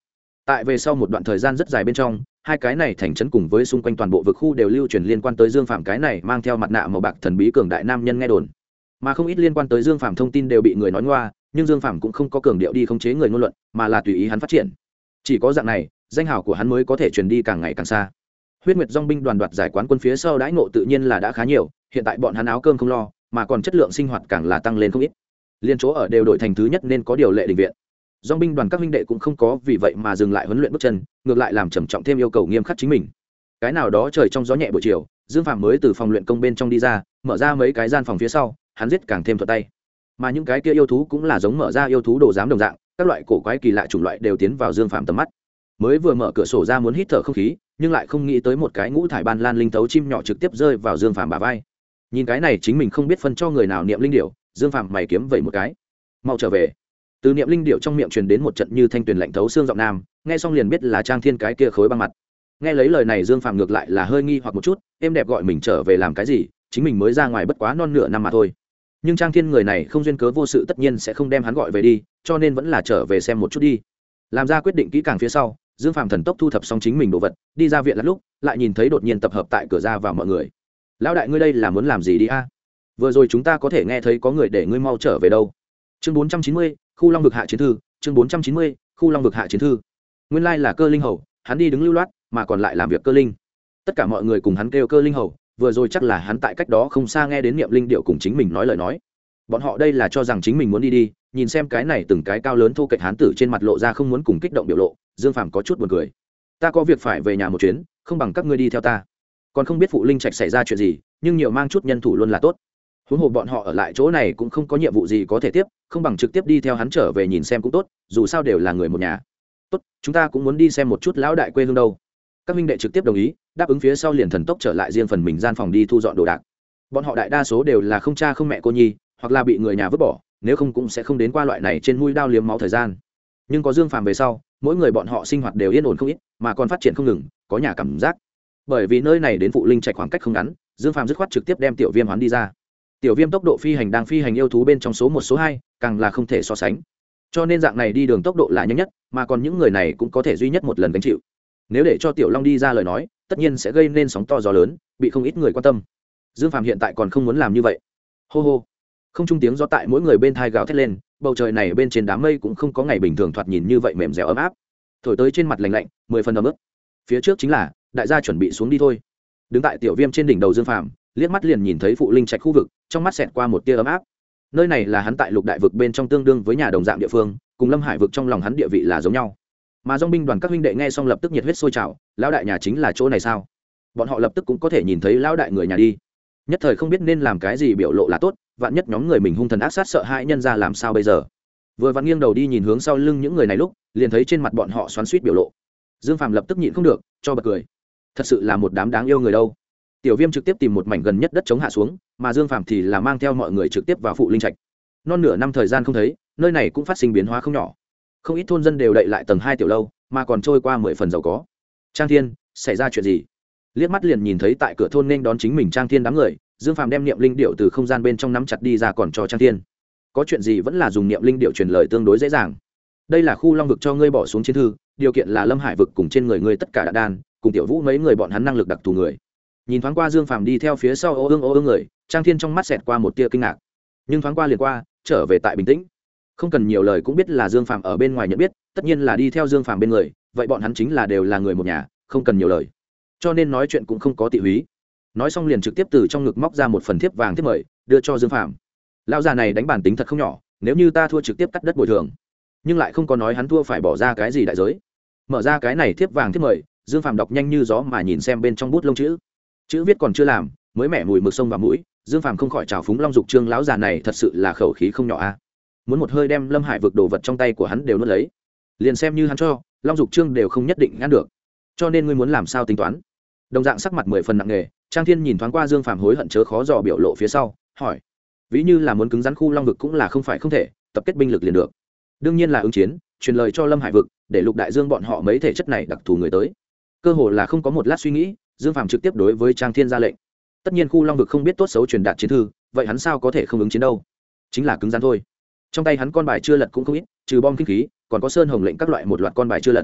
tại về sau một đoạn thời gian rất dài bên trong, hai cái này thành trấn cùng với xung quanh toàn bộ vực khu đều lưu truyền liên quan tới Dương Phạm cái này mang theo mặt nạ màu bạc thần bí cường đại nam nhân nghe đồn, mà không ít liên quan tới Dương Phạm thông tin đều bị người nói ngoa, nhưng Dương Phạm cũng không có cường điệu đi khống chế người ngôn luận, mà là tùy ý hắn phát triển. Chỉ có dạng này, danh hào của hắn mới có thể truyền đi càng ngày càng xa. Huyết Nguyệt Dòng binh đoàn đoạt giải quán quân phía sau đãi ngộ tự nhiên là đã khá nhiều, hiện tại bọn hắn áo cơm không lo, mà còn chất lượng sinh hoạt càng là tăng lên không ít. Liên chỗ ở đều đổi thành thứ nhất nên có điều lệ đình viện. Dòng binh đoàn các huynh đệ cũng không có vì vậy mà dừng lại huấn luyện bước chân, ngược lại làm trầm trọng thêm yêu cầu nghiêm khắc chính mình. Cái nào đó trời trong gió nhẹ buổi chiều, Dương Phạm mới từ phòng luyện công bên trong đi ra, mở ra mấy cái gian phòng phía sau, hắn giết càng thêm thuận tay. Mà những cái kia yêu thú cũng là giống mở ra yêu thú đồ giám đồng dạng, các loại cổ quái kỳ lạ chủng loại đều tiến vào Dương Phạm tầm mắt. Mới vừa mở cửa sổ ra muốn hít thở không khí, nhưng lại không nghĩ tới một cái ngũ thải ban lan linh thấu chim nhỏ trực tiếp rơi vào Dương Phạm bả vai. Nhìn cái này chính mình không biết phân cho người nào niệm linh điểu, Dương Phạm mày kiếm vậy một cái. Mau trở về. Từ niệm linh điểu trong miệng truyền đến một trận như thanh tuyền lạnh thấu xương giọng nam, nghe xong liền biết là Trang Thiên cái kia khối băng mặt. Nghe lấy lời này Dương Phạm ngược lại là hơi nghi hoặc một chút, em đẹp gọi mình trở về làm cái gì, chính mình mới ra ngoài bất quá non nửa năm mà thôi. Nhưng Trang Thiên người này không duyên cớ vô sự tất nhiên sẽ không đem hắn gọi về đi, cho nên vẫn là trở về xem một chút đi. Làm ra quyết định kỹ càng phía sau, Dương Phạm thần tốc thu thập xong chính mình đồ vật, đi ra viện lát lúc, lại nhìn thấy đột nhiên tập hợp tại cửa ra vào mọi người. Lão đại ngươi đây là muốn làm gì đi a? Vừa rồi chúng ta có thể nghe thấy có người để ngươi mau trở về đâu. Chương bốn trăm chín mươi, khu Long vực hạ chiến thư, chương bốn trăm chín mươi, khu Long vực hạ chiến thư. Nguyên lai là Cơ Linh Hầu, hắn đi đứng lưu loát, mà còn lại làm việc Cơ Linh. Tất cả mọi người cùng hắn kêu Cơ Linh Hầu, vừa rồi chắc là hắn tại cách đó không xa nghe đến niệm linh điệu cùng chính mình nói lời nói. Bọn họ đây là cho rằng chính mình muốn đi đi, nhìn xem cái này từng cái cao lớn thô kệch hán tử trên mặt lộ ra không muốn cùng kích động biểu lộ, Dương Phàm có chút buồn cười. Ta có việc phải về nhà một chuyến, không bằng các ngươi đi theo ta. Còn không biết phụ linh trạch xảy ra chuyện gì, nhưng nhiều mang chút nhân thủ luôn là tốt. Huống hồ bọn họ ở lại chỗ này cũng không có nhiệm vụ gì có thể tiếp, không bằng trực tiếp đi theo hắn trở về nhìn xem cũng tốt, dù sao đều là người một nhà. Tốt, chúng ta cũng muốn đi xem một chút lão đại quê hương đâu. Các huynh đệ trực tiếp đồng ý, đáp ứng phía sau liền thần tốc trở lại riêng phần mình gian phòng đi thu dọn đồ đạc. Bọn họ đại đa số đều là không cha không mẹ cô nhi, hoặc là bị người nhà vứt bỏ, nếu không cũng sẽ không đến qua loại này trên mũi đao liếm máu thời gian. Nhưng có Dương Phàm về sau, mỗi người bọn họ sinh hoạt đều yên ổn không ít, mà còn phát triển không ngừng, có nhà cảm giác. Bởi vì nơi này đến phụ linh trạch khoảng cách không ngắn, Dương Phàm dứt khoát trực tiếp đem Tiểu Viêm hoán đi ra. Tiểu Viêm tốc độ phi hành đang phi hành yêu thú bên trong số một số hai, càng là không thể so sánh. Cho nên dạng này đi đường tốc độ là nhanh nhất, mà còn những người này cũng có thể duy nhất một lần gánh chịu. Nếu để cho Tiểu Long đi ra lời nói, tất nhiên sẽ gây nên sóng to gió lớn, bị không ít người quan tâm. Dương Phàm hiện tại còn không muốn làm như vậy. Hô hô. Không trung tiếng gió tại mỗi người bên thai gào thét lên, bầu trời này bên trên đám mây cũng không có ngày bình thường thoạt nhìn như vậy mềm dẻo ấm áp, thổi tới trên mặt lạnh lạnh, mười phần ấm ướt. Phía trước chính là đại gia chuẩn bị xuống đi thôi. Đứng tại Tiểu Viêm trên đỉnh đầu Dương Phàm, liếc mắt liền nhìn thấy phụ linh trạch khu vực, trong mắt xẹt qua một tia ấm áp. Nơi này là hắn tại lục đại vực bên trong tương đương với nhà đồng dạng địa phương, cùng Lâm Hải vực trong lòng hắn địa vị là giống nhau. Mà dòng binh đoàn các huynh đệ nghe xong lập tức nhiệt huyết sôi trào, lão đại nhà chính là chỗ này sao? Bọn họ lập tức cũng có thể nhìn thấy lão đại người nhà đi. Nhất thời không biết nên làm cái gì biểu lộ là tốt, vạn nhất nhóm người mình hung thần ác sát sợ hãi nhân ra làm sao bây giờ. Vừa vặn nghiêng đầu đi nhìn hướng sau lưng những người này lúc, liền thấy trên mặt bọn họ xoắn xuýt biểu lộ. Dương Phàm lập tức nhịn không được, cho bật cười. Thật sự là một đám đáng yêu người đâu. Tiểu Viêm trực tiếp tìm một mảnh gần nhất đất chống hạ xuống, mà Dương Phàm thì là mang theo mọi người trực tiếp vào phụ linh trạch. Non nửa năm thời gian không thấy, nơi này cũng phát sinh biến hóa không nhỏ. Không ít thôn dân đều đậy lại tầng hai tiểu lâu, mà còn trôi qua mười phần giàu có. Trang Thiên, xảy ra chuyện gì? Liếc mắt liền nhìn thấy tại cửa thôn nên đón chính mình Trang Thiên đám người, Dương Phàm đem niệm linh điệu từ không gian bên trong nắm chặt đi ra còn cho Trang Thiên. Có chuyện gì vẫn là dùng niệm linh điệu truyền lời tương đối dễ dàng. Đây là khu Long vực cho ngươi bỏ xuống chiến thư, điều kiện là Lâm Hải vực cùng trên người ngươi tất cả đạn đan, cùng Tiểu Vũ mấy người bọn hắn năng lực đặc thù người. Nhìn thoáng qua Dương Phàm đi theo phía sau ô ương ô ương người, Trang Thiên trong mắt xẹt qua một tia kinh ngạc, nhưng thoáng qua liền qua, trở về tại bình tĩnh. Không cần nhiều lời cũng biết là Dương Phàm ở bên ngoài nhận biết, tất nhiên là đi theo Dương Phàm bên người, vậy bọn hắn chính là đều là người một nhà, không cần nhiều lời. Cho nên nói chuyện cũng không có tị húy. Nói xong liền trực tiếp từ trong ngực móc ra một phần thiếp vàng thiếp mời, đưa cho Dương Phàm. Lão già này đánh bản tính thật không nhỏ, nếu như ta thua trực tiếp cắt đất bồi thường, nhưng lại không có nói hắn thua phải bỏ ra cái gì đại giới. Mở ra cái này thiếp vàng thiếp mời, Dương Phàm đọc nhanh như gió mà nhìn xem bên trong bút lông chữ. Chữ viết còn chưa làm, mới mẻ mùi mực sông vào mũi, Dương Phàm không khỏi trào phúng Long Dục Trương lão già này thật sự là khẩu khí không nhỏ a. Muốn một hơi đem Lâm Hải vực đồ vật trong tay của hắn đều nuốt lấy. Liền xem như hắn cho, Long Dục Trương đều không nhất định ngăn được. Cho nên ngươi muốn làm sao tính toán? Đồng dạng sắc mặt mười phần nặng nề, Trang Thiên nhìn thoáng qua Dương Phàm hối hận chớ khó dò biểu lộ phía sau, hỏi: "Ví như là muốn cứng rắn khu Long vực cũng là không phải không thể, tập kết binh lực liền được. Đương nhiên là ứng chiến, truyền lời cho Lâm Hải vực, để Lục Đại Dương bọn họ mấy thể chất này đặc thù người tới." Cơ hồ là không có một lát suy nghĩ, Dương Phàm trực tiếp đối với Trang Thiên ra lệnh. Tất nhiên khu Long vực không biết tốt xấu truyền đạt chiến thư, vậy hắn sao có thể không ứng chiến đâu? Chính là cứng rắn thôi. Trong tay hắn con bài chưa lật cũng không ít, trừ bom kinh khí, còn có sơn hồng lệnh các loại một loạt con bài chưa lật.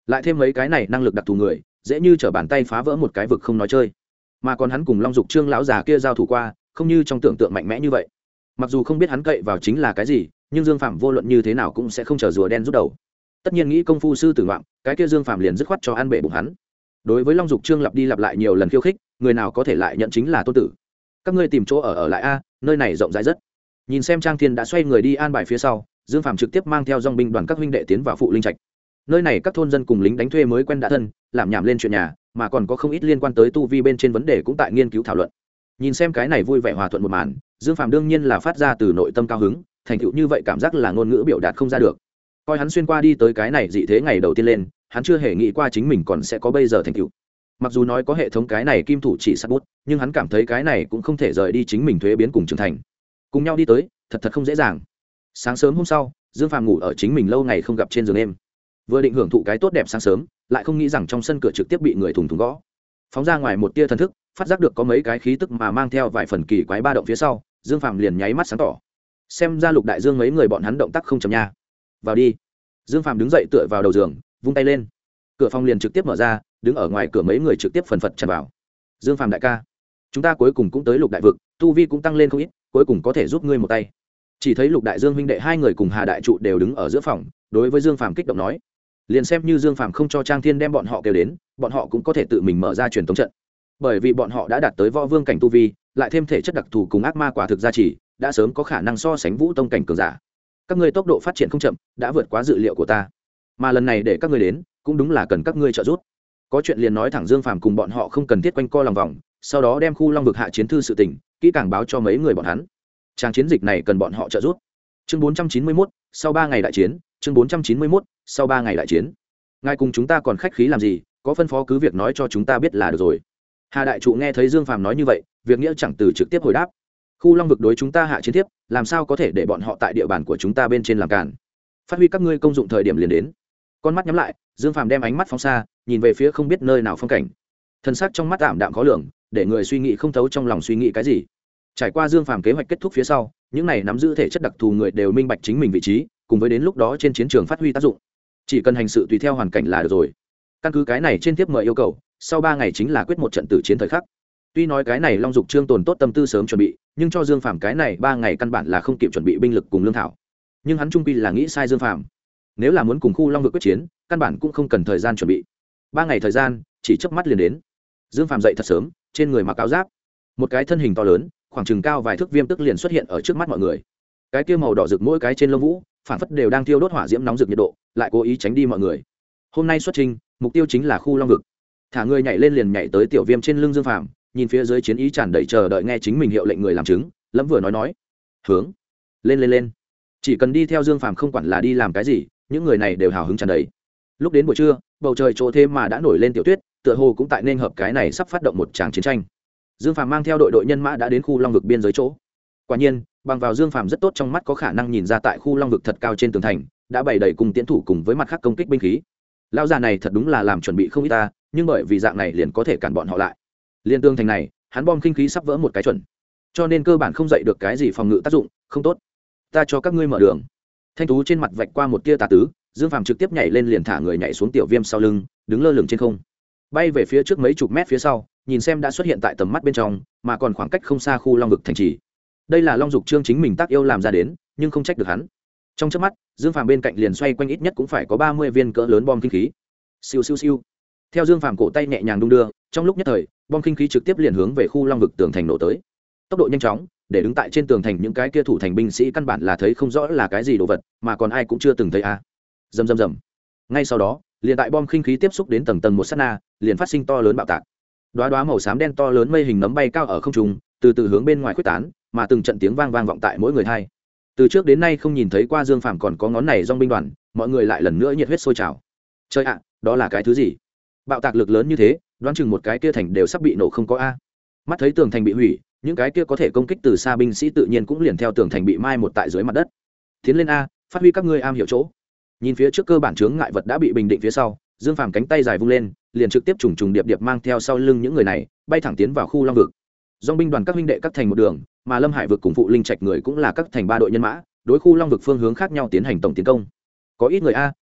lại thêm mấy cái này năng lực đặc thù người dễ như t bàn tay phá vỡ một cái vực không nói chơi. Mà còn hắn cùng Long Dục Trương lão già kia giao thủ qua, không như trong tưởng tượng mạnh mẽ như vậy. Mặc dù không biết hắn cậy vào chính là cái gì, nhưng Dương Phạm vô luận như thế nào cũng sẽ không chờ rùa đen rút đầu. Tất nhiên nghĩ công phu sư tử ngoạm, cái kia Dương Phạm liền dứt khoát cho ăn bể bụng hắn. Đối với Long Dục Trương lặp đi lặp lại nhiều lần khiêu khích, người nào có thể lại nhận chính là tôn tử. Các ngươi tìm chỗ ở ở lại a, nơi này rộng rãi rất. Nhìn xem Trang Thiên đã xoay người đi an bài phía sau, Dương Phạm trực tiếp mang theo dòng binh đoàn các huynh đệ tiến vào Phụ Linh Trạch. Nơi này các thôn dân cùng lính đánh thuê mới quen đã thân, làm nhảm lên chuyện nhà, mà còn có không ít liên quan tới tu vi bên trên vấn đề cũng tại nghiên cứu thảo luận. Nhìn xem cái này vui vẻ hòa thuận một màn, Dương Phạm đương nhiên là phát ra từ nội tâm cao hứng, thành tựu như vậy cảm giác là ngôn ngữ biểu đạt không ra được. Coi hắn xuyên qua đi tới cái này dị thế ngày đầu tiên lên, hắn chưa hề nghĩ qua chính mình còn sẽ có bây giờ thành tựu. Mặc dù nói có hệ thống cái này kim thủ chỉ sát bút, nhưng hắn cảm thấy cái này cũng không thể rời đi chính mình thuế biến cùng trưởng thành. Cùng nhau đi tới, thật thật không dễ dàng. Sáng sớm hôm sau, Dương Phạm ngủ ở chính mình lâu ngày không gặp trên giường em. Vừa định hưởng thụ cái tốt đẹp sáng sớm, lại không nghĩ rằng trong sân cửa trực tiếp bị người thùng thùng gõ. Phóng ra ngoài một tia thần thức, phát giác được có mấy cái khí tức mà mang theo vài phần kỳ quái ba động phía sau, Dương Phạm liền nháy mắt sáng tỏ. Xem ra Lục Đại Dương mấy người bọn hắn động tác không chậm nha. Vào đi. Dương Phạm đứng dậy tựa vào đầu giường, vung tay lên. Cửa phòng liền trực tiếp mở ra, đứng ở ngoài cửa mấy người trực tiếp phần phật tràn vào. Dương Phạm đại ca, chúng ta cuối cùng cũng tới Lục Đại vực, tu vi cũng tăng lên không ít, cuối cùng có thể giúp ngươi một tay. Chỉ thấy Lục Đại Dương huynh đệ hai người cùng Hà đại trụ đều đứng ở giữa phòng, đối với Dương Phạm kích động nói. Liền xem như Dương Phạm không cho Trang Thiên đem bọn họ kêu đến, bọn họ cũng có thể tự mình mở ra truyền tống trận. Bởi vì bọn họ đã đạt tới võ vương cảnh tu vi, lại thêm thể chất đặc thù cùng ác ma quả thực gia trì, đã sớm có khả năng so sánh vũ tông cảnh cường giả. Các ngươi tốc độ phát triển không chậm, đã vượt quá dự liệu của ta. Mà lần này để các ngươi đến, cũng đúng là cần các ngươi trợ giúp. Có chuyện liền nói thẳng Dương Phạm cùng bọn họ không cần thiết quanh co lòng vòng, sau đó đem khu Long vực hạ chiến thư sự tình, kỹ càng báo cho mấy người bọn hắn. Trang chiến dịch này cần bọn họ trợ giúp. Chương bốn trăm chín mươi mốt, sau ba ngày đại chiến, chương bốn trăm chín mươi mốt, sau ba ngày đại chiến. Ngài cùng chúng ta còn khách khí làm gì, có phân phó cứ việc nói cho chúng ta biết là được rồi. Hà đại trụ nghe thấy Dương Phạm nói như vậy, việc nghĩa chẳng từ trực tiếp hồi đáp. Khu Long vực đối chúng ta hạ chiến tiếp, làm sao có thể để bọn họ tại địa bàn của chúng ta bên trên làm cản. Phát huy các ngươi công dụng thời điểm liền đến. Con mắt nhắm lại, Dương Phạm đem ánh mắt phóng xa, nhìn về phía không biết nơi nào phong cảnh. Thân xác trong mắt ảm đạm khó lường, để người suy nghĩ không thấu trong lòng suy nghĩ cái gì. Trải qua Dương Phạm kế hoạch kết thúc phía sau, những này nắm giữ thể chất đặc thù người đều minh bạch chính mình vị trí, cùng với đến lúc đó trên chiến trường phát huy tác dụng. Chỉ cần hành sự tùy theo hoàn cảnh là được rồi. Căn cứ cái này trên tiếp mời yêu cầu, sau ba ngày chính là quyết một trận tử chiến thời khắc. Tuy nói cái này Long Dục Trương tồn tốt tâm tư sớm chuẩn bị, nhưng cho Dương Phạm cái này ba ngày căn bản là không kịp chuẩn bị binh lực cùng lương thảo. Nhưng hắn trung quy là nghĩ sai Dương Phạm. Nếu là muốn cùng khu Long vực quyết chiến, căn bản cũng không cần thời gian chuẩn bị. Ba ngày thời gian, chỉ chớp mắt liền đến. Dương Phạm dậy thật sớm, trên người mặc áo giáp, một cái thân hình to lớn, khoảng chừng cao vài thước viêm tức liền xuất hiện ở trước mắt mọi người. Cái kia màu đỏ rực mỗi cái trên lông vũ, phản phất đều đang thiêu đốt hỏa diễm nóng rực nhiệt độ, lại cố ý tránh đi mọi người. Hôm nay xuất trình, mục tiêu chính là khu Long vực. Thả người nhảy lên liền nhảy tới tiểu viêm trên lưng Dương Phạm, nhìn phía dưới chiến ý tràn đầy chờ đợi nghe chính mình hiệu lệnh người làm chứng, lẫm vừa nói nói, hướng lên lên lên, chỉ cần đi theo Dương Phạm không quản là đi làm cái gì, những người này đều hào hứng tràn đầy. Lúc đến buổi trưa, bầu trời chỗ thêm mà đã nổi lên tiểu tuyết, tựa hồ cũng tại nên hợp cái này sắp phát động một tràng chiến tranh. Dương Phạm mang theo đội đội nhân mã đã đến khu Long vực biên giới chỗ. Quả nhiên, bằng vào Dương Phạm rất tốt trong mắt có khả năng nhìn ra tại khu Long vực thật cao trên tường thành đã bày đầy cùng tiến thủ cùng với mặt khác công kích binh khí. Lão già này thật đúng là làm chuẩn bị không ít ta, nhưng bởi vì dạng này liền có thể cản bọn họ lại. Liên tương thành này, hắn bom kinh khí sắp vỡ một cái chuẩn, cho nên cơ bản không dậy được cái gì phòng ngự tác dụng, không tốt. Ta cho các ngươi mở đường. Thanh tú trên mặt vạch qua một tia tà tứ, Dương Phạm trực tiếp nhảy lên liền thả người nhảy xuống tiểu viêm sau lưng, đứng lơ lửng trên không, bay về phía trước mấy chục mét phía sau, nhìn xem đã xuất hiện tại tầm mắt bên trong, mà còn khoảng cách không xa khu Long vực thành trì. Đây là Long Dục Trương chính mình tác yêu làm ra đến, nhưng không trách được hắn. Trong chớp mắt, Dương Phạm bên cạnh liền xoay quanh ít nhất cũng phải có ba mươi viên cỡ lớn bom kinh khí. Siêu siêu siêu. Theo Dương Phạm cổ tay nhẹ nhàng đung đưa, trong lúc nhất thời, bom kinh khí trực tiếp liền hướng về khu Long vực tường thành nổ tới. Tốc độ nhanh chóng, để đứng tại trên tường thành những cái kia thủ thành binh sĩ căn bản là thấy không rõ là cái gì đồ vật, mà còn ai cũng chưa từng thấy a. À. Rầm rầm rầm. Ngay sau đó, liền tại bom kinh khí tiếp xúc đến tầng tầng một sát na, liền phát sinh to lớn bạo tạc. Đóa đóa màu xám đen to lớn mây hình nấm bay cao ở không trung, từ từ hướng bên ngoài khuếch tán, mà từng trận tiếng vang vang vọng tại mỗi người tai. Từ trước đến nay không nhìn thấy qua Dương Phạm còn có ngón này dòng binh đoàn, mọi người lại lần nữa nhiệt huyết sôi trào. Trời ạ, đó là cái thứ gì? Bạo tạc lực lớn như thế, đoán chừng một cái kia thành đều sắp bị nổ không có a. Mắt thấy tường thành bị hủy, những cái kia có thể công kích từ xa binh sĩ tự nhiên cũng liền theo tường thành bị mai một tại dưới mặt đất. Tiến lên a, phát huy các ngươi am hiểu chỗ. Nhìn phía trước cơ bản chướng ngại vật đã bị bình định phía sau, Dương Phạm cánh tay dài vung lên, liền trực tiếp trùng trùng điệp điệp mang theo sau lưng những người này, bay thẳng tiến vào khu Long vực. Dòng binh đoàn các huynh đệ các thành một đường, mà Lâm Hải vực cùng Phụ Linh Trạch người cũng là các thành ba đội nhân mã, đối khu Long vực phương hướng khác nhau tiến hành tổng tiến công. Có ít người a,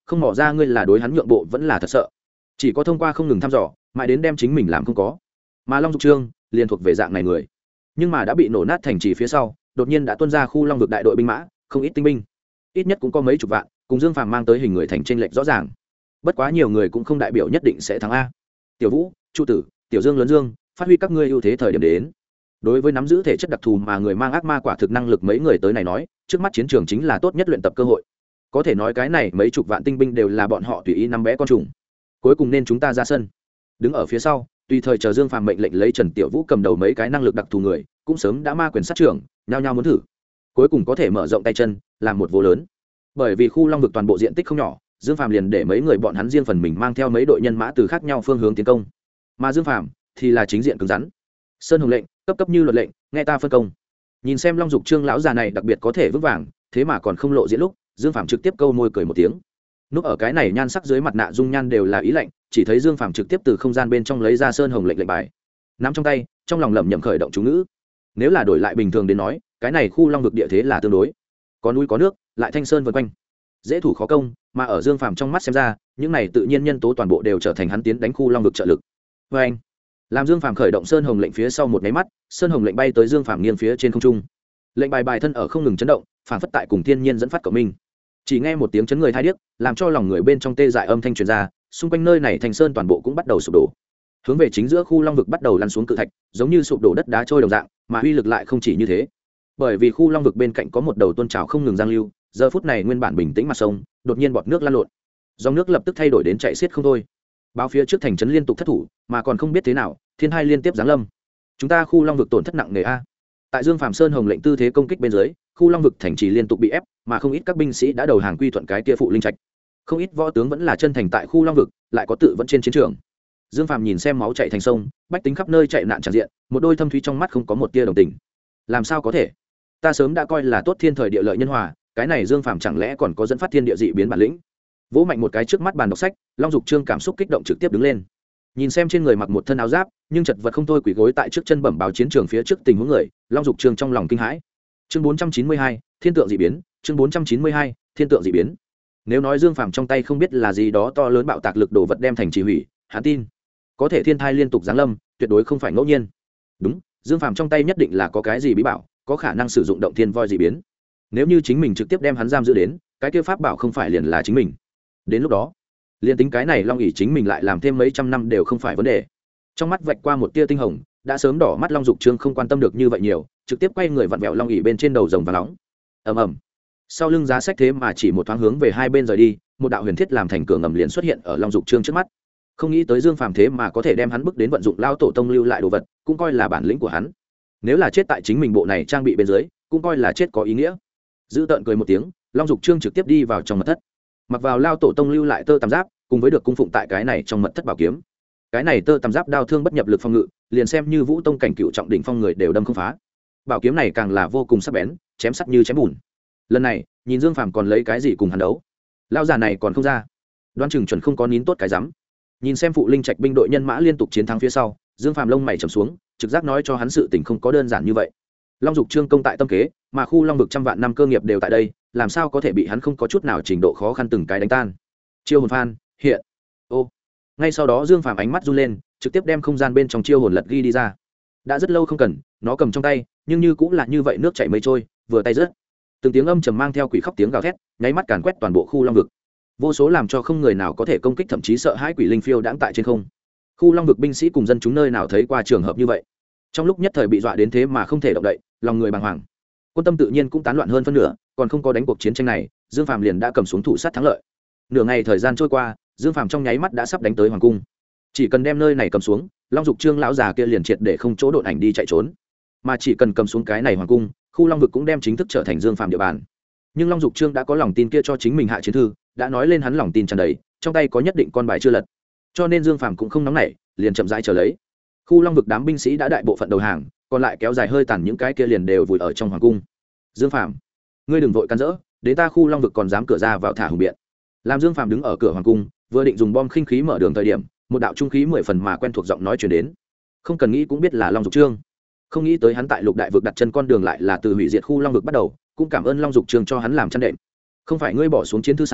không mỏ ra ngươi là đối hắn nhượng bộ vẫn là thật sợ. Chỉ có thông qua không ngừng thăm dò mãi đến đem chính mình làm không có. Mà Long Dục Trương liền thuộc về dạng này người, nhưng mà đã bị nổ nát thành trì phía sau, đột nhiên đã tuôn ra khu Long vực đại đội binh mã, không ít tinh binh, ít nhất cũng có mấy chục vạn, cùng Dương Phàm mang tới hình người thành chênh lệch rõ ràng. Bất quá nhiều người cũng không đại biểu nhất định sẽ thắng a. Tiểu Vũ, Chu Tử, Tiểu Dương lớn Dương, phát huy các ngươi ưu thế thời điểm đến. Đối với nắm giữ thể chất đặc thù mà người mang ác ma quả thực năng lực mấy người tới này nói, trước mắt chiến trường chính là tốt nhất luyện tập cơ hội. Có thể nói cái này mấy chục vạn tinh binh đều là bọn họ tùy ý nắm bé con trùng. Cuối cùng nên chúng ta ra sân. Đứng ở phía sau, tùy thời chờ Dương Phàm mệnh lệnh lấy Trần Tiểu Vũ cầm đầu mấy cái năng lực đặc thù người, cũng sớm đã ma quyền sát trưởng, nhao nhao muốn thử. Cuối cùng có thể mở rộng tay chân, làm một vô lớn. Bởi vì khu Long vực toàn bộ diện tích không nhỏ, Dương Phàm liền để mấy người bọn hắn riêng phần mình mang theo mấy đội nhân mã từ khác nhau phương hướng tiến công. Mà Dương Phàm thì là chính diện cứng rắn. Sơn Hồng lệnh, cấp cấp như luật lệnh, nghe ta phân công. Nhìn xem Long Dục Trương lão già này đặc biệt có thể vững vàng, thế mà còn không lộ diễn lúc, Dương Phàm trực tiếp câu môi cười một tiếng. Núp ở cái này nhan sắc dưới mặt nạ dung nhan đều là ý lạnh, chỉ thấy Dương Phàm trực tiếp từ không gian bên trong lấy ra Sơn Hồng lệnh lệnh bài, nắm trong tay, trong lòng lẩm nhẩm khởi động chú ngữ. Nếu là đổi lại bình thường đến nói, cái này khu Long vực địa thế là tương đối có núi có nước, lại thanh sơn vần quanh, dễ thủ khó công, mà ở Dương Phàm trong mắt xem ra, những này tự nhiên nhân tố toàn bộ đều trở thành hắn tiến đánh khu Long vực trợ lực. Và anh, làm Dương Phàm khởi động Sơn Hồng lệnh phía sau một cái mắt, Sơn Hồng lệnh bay tới Dương Phàm nghiêng phía trên không trung. Lệnh bài bài thân ở không ngừng chấn động, phản phất tại cùng thiên nhiên dẫn phát cộng minh. Chỉ nghe một tiếng chấn người thai điếc, làm cho lòng người bên trong tê dại âm thanh truyền ra, xung quanh nơi này thành sơn toàn bộ cũng bắt đầu sụp đổ. Hướng về chính giữa khu Long vực bắt đầu lăn xuống cự thạch, giống như sụp đổ đất đá trôi đồng dạng, mà uy lực lại không chỉ như thế. Bởi vì khu Long vực bên cạnh có một đầu tuôn trào không ngừng giang lưu, giờ phút này nguyên bản bình tĩnh mặt sông, đột nhiên bọt nước lan lộn. Dòng nước lập tức thay đổi đến chạy xiết không thôi. Báo phía trước thành trấn liên tục thất thủ, mà còn không biết thế nào, thiên hai liên tiếp giáng lâm. Chúng ta khu Long vực tổn thất nặng nề a. Tại Dương Phàm Sơn Hồng lệnh tư thế công kích bên dưới, khu Long vực thành trì liên tục bị ép, mà không ít các binh sĩ đã đầu hàng quy thuận cái kia phụ linh trạch. Không ít võ tướng vẫn là chân thành tại khu Long vực, lại có tự vẫn trên chiến trường. Dương Phàm nhìn xem máu chảy thành sông, bách tính khắp nơi chạy nạn tràn diện, một đôi thâm thúy trong mắt không có một tia đồng tình. Làm sao có thể? Ta sớm đã coi là tốt thiên thời địa lợi nhân hòa, cái này Dương Phàm chẳng lẽ còn có dẫn phát thiên địa dị biến bản lĩnh? Vỗ mạnh một cái trước mắt bàn đọc sách, Long Dục Trương cảm xúc kích động trực tiếp đứng lên. Nhìn xem trên người mặc một thân áo giáp, nhưng chật vật không thôi quỳ gối tại trước chân bẩm báo chiến trường phía trước tình huống người, Long Dục Trương trong lòng kinh hãi. Chương bốn trăm chín mươi hai, Thiên tượng dị biến, chương bốn trăm chín mươi hai, Thiên tượng dị biến. Nếu nói Dương Phàm trong tay không biết là gì đó to lớn bạo tạc lực đồ vật đem thành chỉ hủy, hắn tin. Có thể thiên thai liên tục giáng lâm, tuyệt đối không phải ngẫu nhiên. Đúng, Dương Phàm trong tay nhất định là có cái gì bí bảo, có khả năng sử dụng động thiên voi dị biến. Nếu như chính mình trực tiếp đem hắn giam giữ đến, cái kia pháp bảo không phải liền là chính mình. Đến lúc đó, liên tính cái này Long ỷ chính mình lại làm thêm mấy trăm năm đều không phải vấn đề. Trong mắt vạch qua một tia tinh hồng, đã sớm đỏ mắt Long Dục Trương không quan tâm được như vậy nhiều, trực tiếp quay người vặn vẹo Long ỷ bên trên đầu rồng và nóng. Ầm ầm. Sau lưng giá sách thế mà chỉ một thoáng hướng về hai bên rời đi, một đạo huyền thiết làm thành cửa ngầm liền xuất hiện ở Long Dục Trương trước mắt. Không nghĩ tới Dương Phàm thế mà có thể đem hắn bước đến vận dụng lao tổ tông lưu lại đồ vật, cũng coi là bản lĩnh của hắn. Nếu là chết tại chính mình bộ này trang bị bên dưới, cũng coi là chết có ý nghĩa. Dữ tợn cười một tiếng, Long Dục Trương trực tiếp đi vào trong mật thất, mặc vào lao tổ tông lưu lại tơ tằm giáp, cùng với được cung phụng tại cái này trong mật thất bảo kiếm. Cái này tơ tằm giáp đao thương bất nhập lực phòng ngự, liền xem như vũ tông cảnh cựu trọng đỉnh phong người đều đâm không phá. Bảo kiếm này càng là vô cùng sắc bén, chém sắc như chém bùn. Lần này nhìn Dương Phàm còn lấy cái gì cùng hắn đấu, lao già này còn không ra, đoan chừng chuẩn không có nín tốt cái rắm. Nhìn xem phụ linh trạch binh đội nhân mã liên tục chiến thắng phía sau, Dương Phàm lông mày trầm xuống, trực giác nói cho hắn sự tình không có đơn giản như vậy. Long Dục Trương công tại tâm kế, mà khu Long vực trăm vạn năm cơ nghiệp đều tại đây, làm sao có thể bị hắn không có chút nào trình độ khó khăn từng cái đánh tan. Chiêu hồn phan hiện. Ô. Ngay sau đó Dương Phàm ánh mắt run lên, trực tiếp đem không gian bên trong chiêu hồn lật ghi đi ra. Đã rất lâu không cần, nó cầm trong tay, nhưng như cũng là như vậy nước chảy mây trôi, vừa tay rớt. Từng tiếng âm trầm mang theo quỷ khóc tiếng gào thét, nháy mắt càn quét toàn bộ khu Long vực. Vô số làm cho không người nào có thể công kích, thậm chí sợ hãi quỷ linh phiêu đãng tại trên không. Khu Long vực binh sĩ cùng dân chúng nơi nào thấy qua trường hợp như vậy. Trong lúc nhất thời bị dọa đến thế mà không thể động đậy, lòng người bàng hoàng. Quân tâm tự nhiên cũng tán loạn hơn phân nửa, còn không có đánh cuộc chiến tranh này, Dương Phàm liền đã cầm xuống thủ sát thắng lợi. Nửa ngày thời gian trôi qua, Dương Phàm trong nháy mắt đã sắp đánh tới hoàng cung. Chỉ cần đem nơi này cầm xuống, Long Dục Trương lão già kia liền triệt để không chỗ độn ảnh đi chạy trốn. Mà chỉ cần cầm xuống cái này hoàng cung, khu Long vực cũng đem chính thức trở thành Dương Phàm địa bàn. Nhưng Long Dục Trương đã có lòng tin kia cho chính mình hạ chiến thư, đã nói lên hắn lòng tin tràn đầy, trong tay có nhất định con bài chưa lật. Cho nên Dương Phàm cũng không nóng nảy, liền chậm rãi chờ lấy. Khu Long vực đám binh sĩ đã đại bộ phận đầu hàng, còn lại kéo dài hơi tàn những cái kia liền đều vùi ở trong hoàng cung. Dương Phàm, ngươi đừng vội can rỡ, đến ta khu Long vực còn dám cửa ra vào thả hùng biện. Làm Dương Phàm đứng ở cửa hoàng cung, vừa định dùng bom khinh khí mở đường thời điểm, một đạo trung khí mười phần mà quen thuộc giọng nói truyền đến. Không cần nghĩ cũng biết là Long Dục Trương. Không nghĩ tới hắn tại lục đại vực đặt chân con đường lại là từ hủy diệt khu Long vực bắt đầu, cũng cảm ơn Long Dục Trương cho hắn làm chăn đệm. Không phải ngươi bỏ xuống chiến thư sao,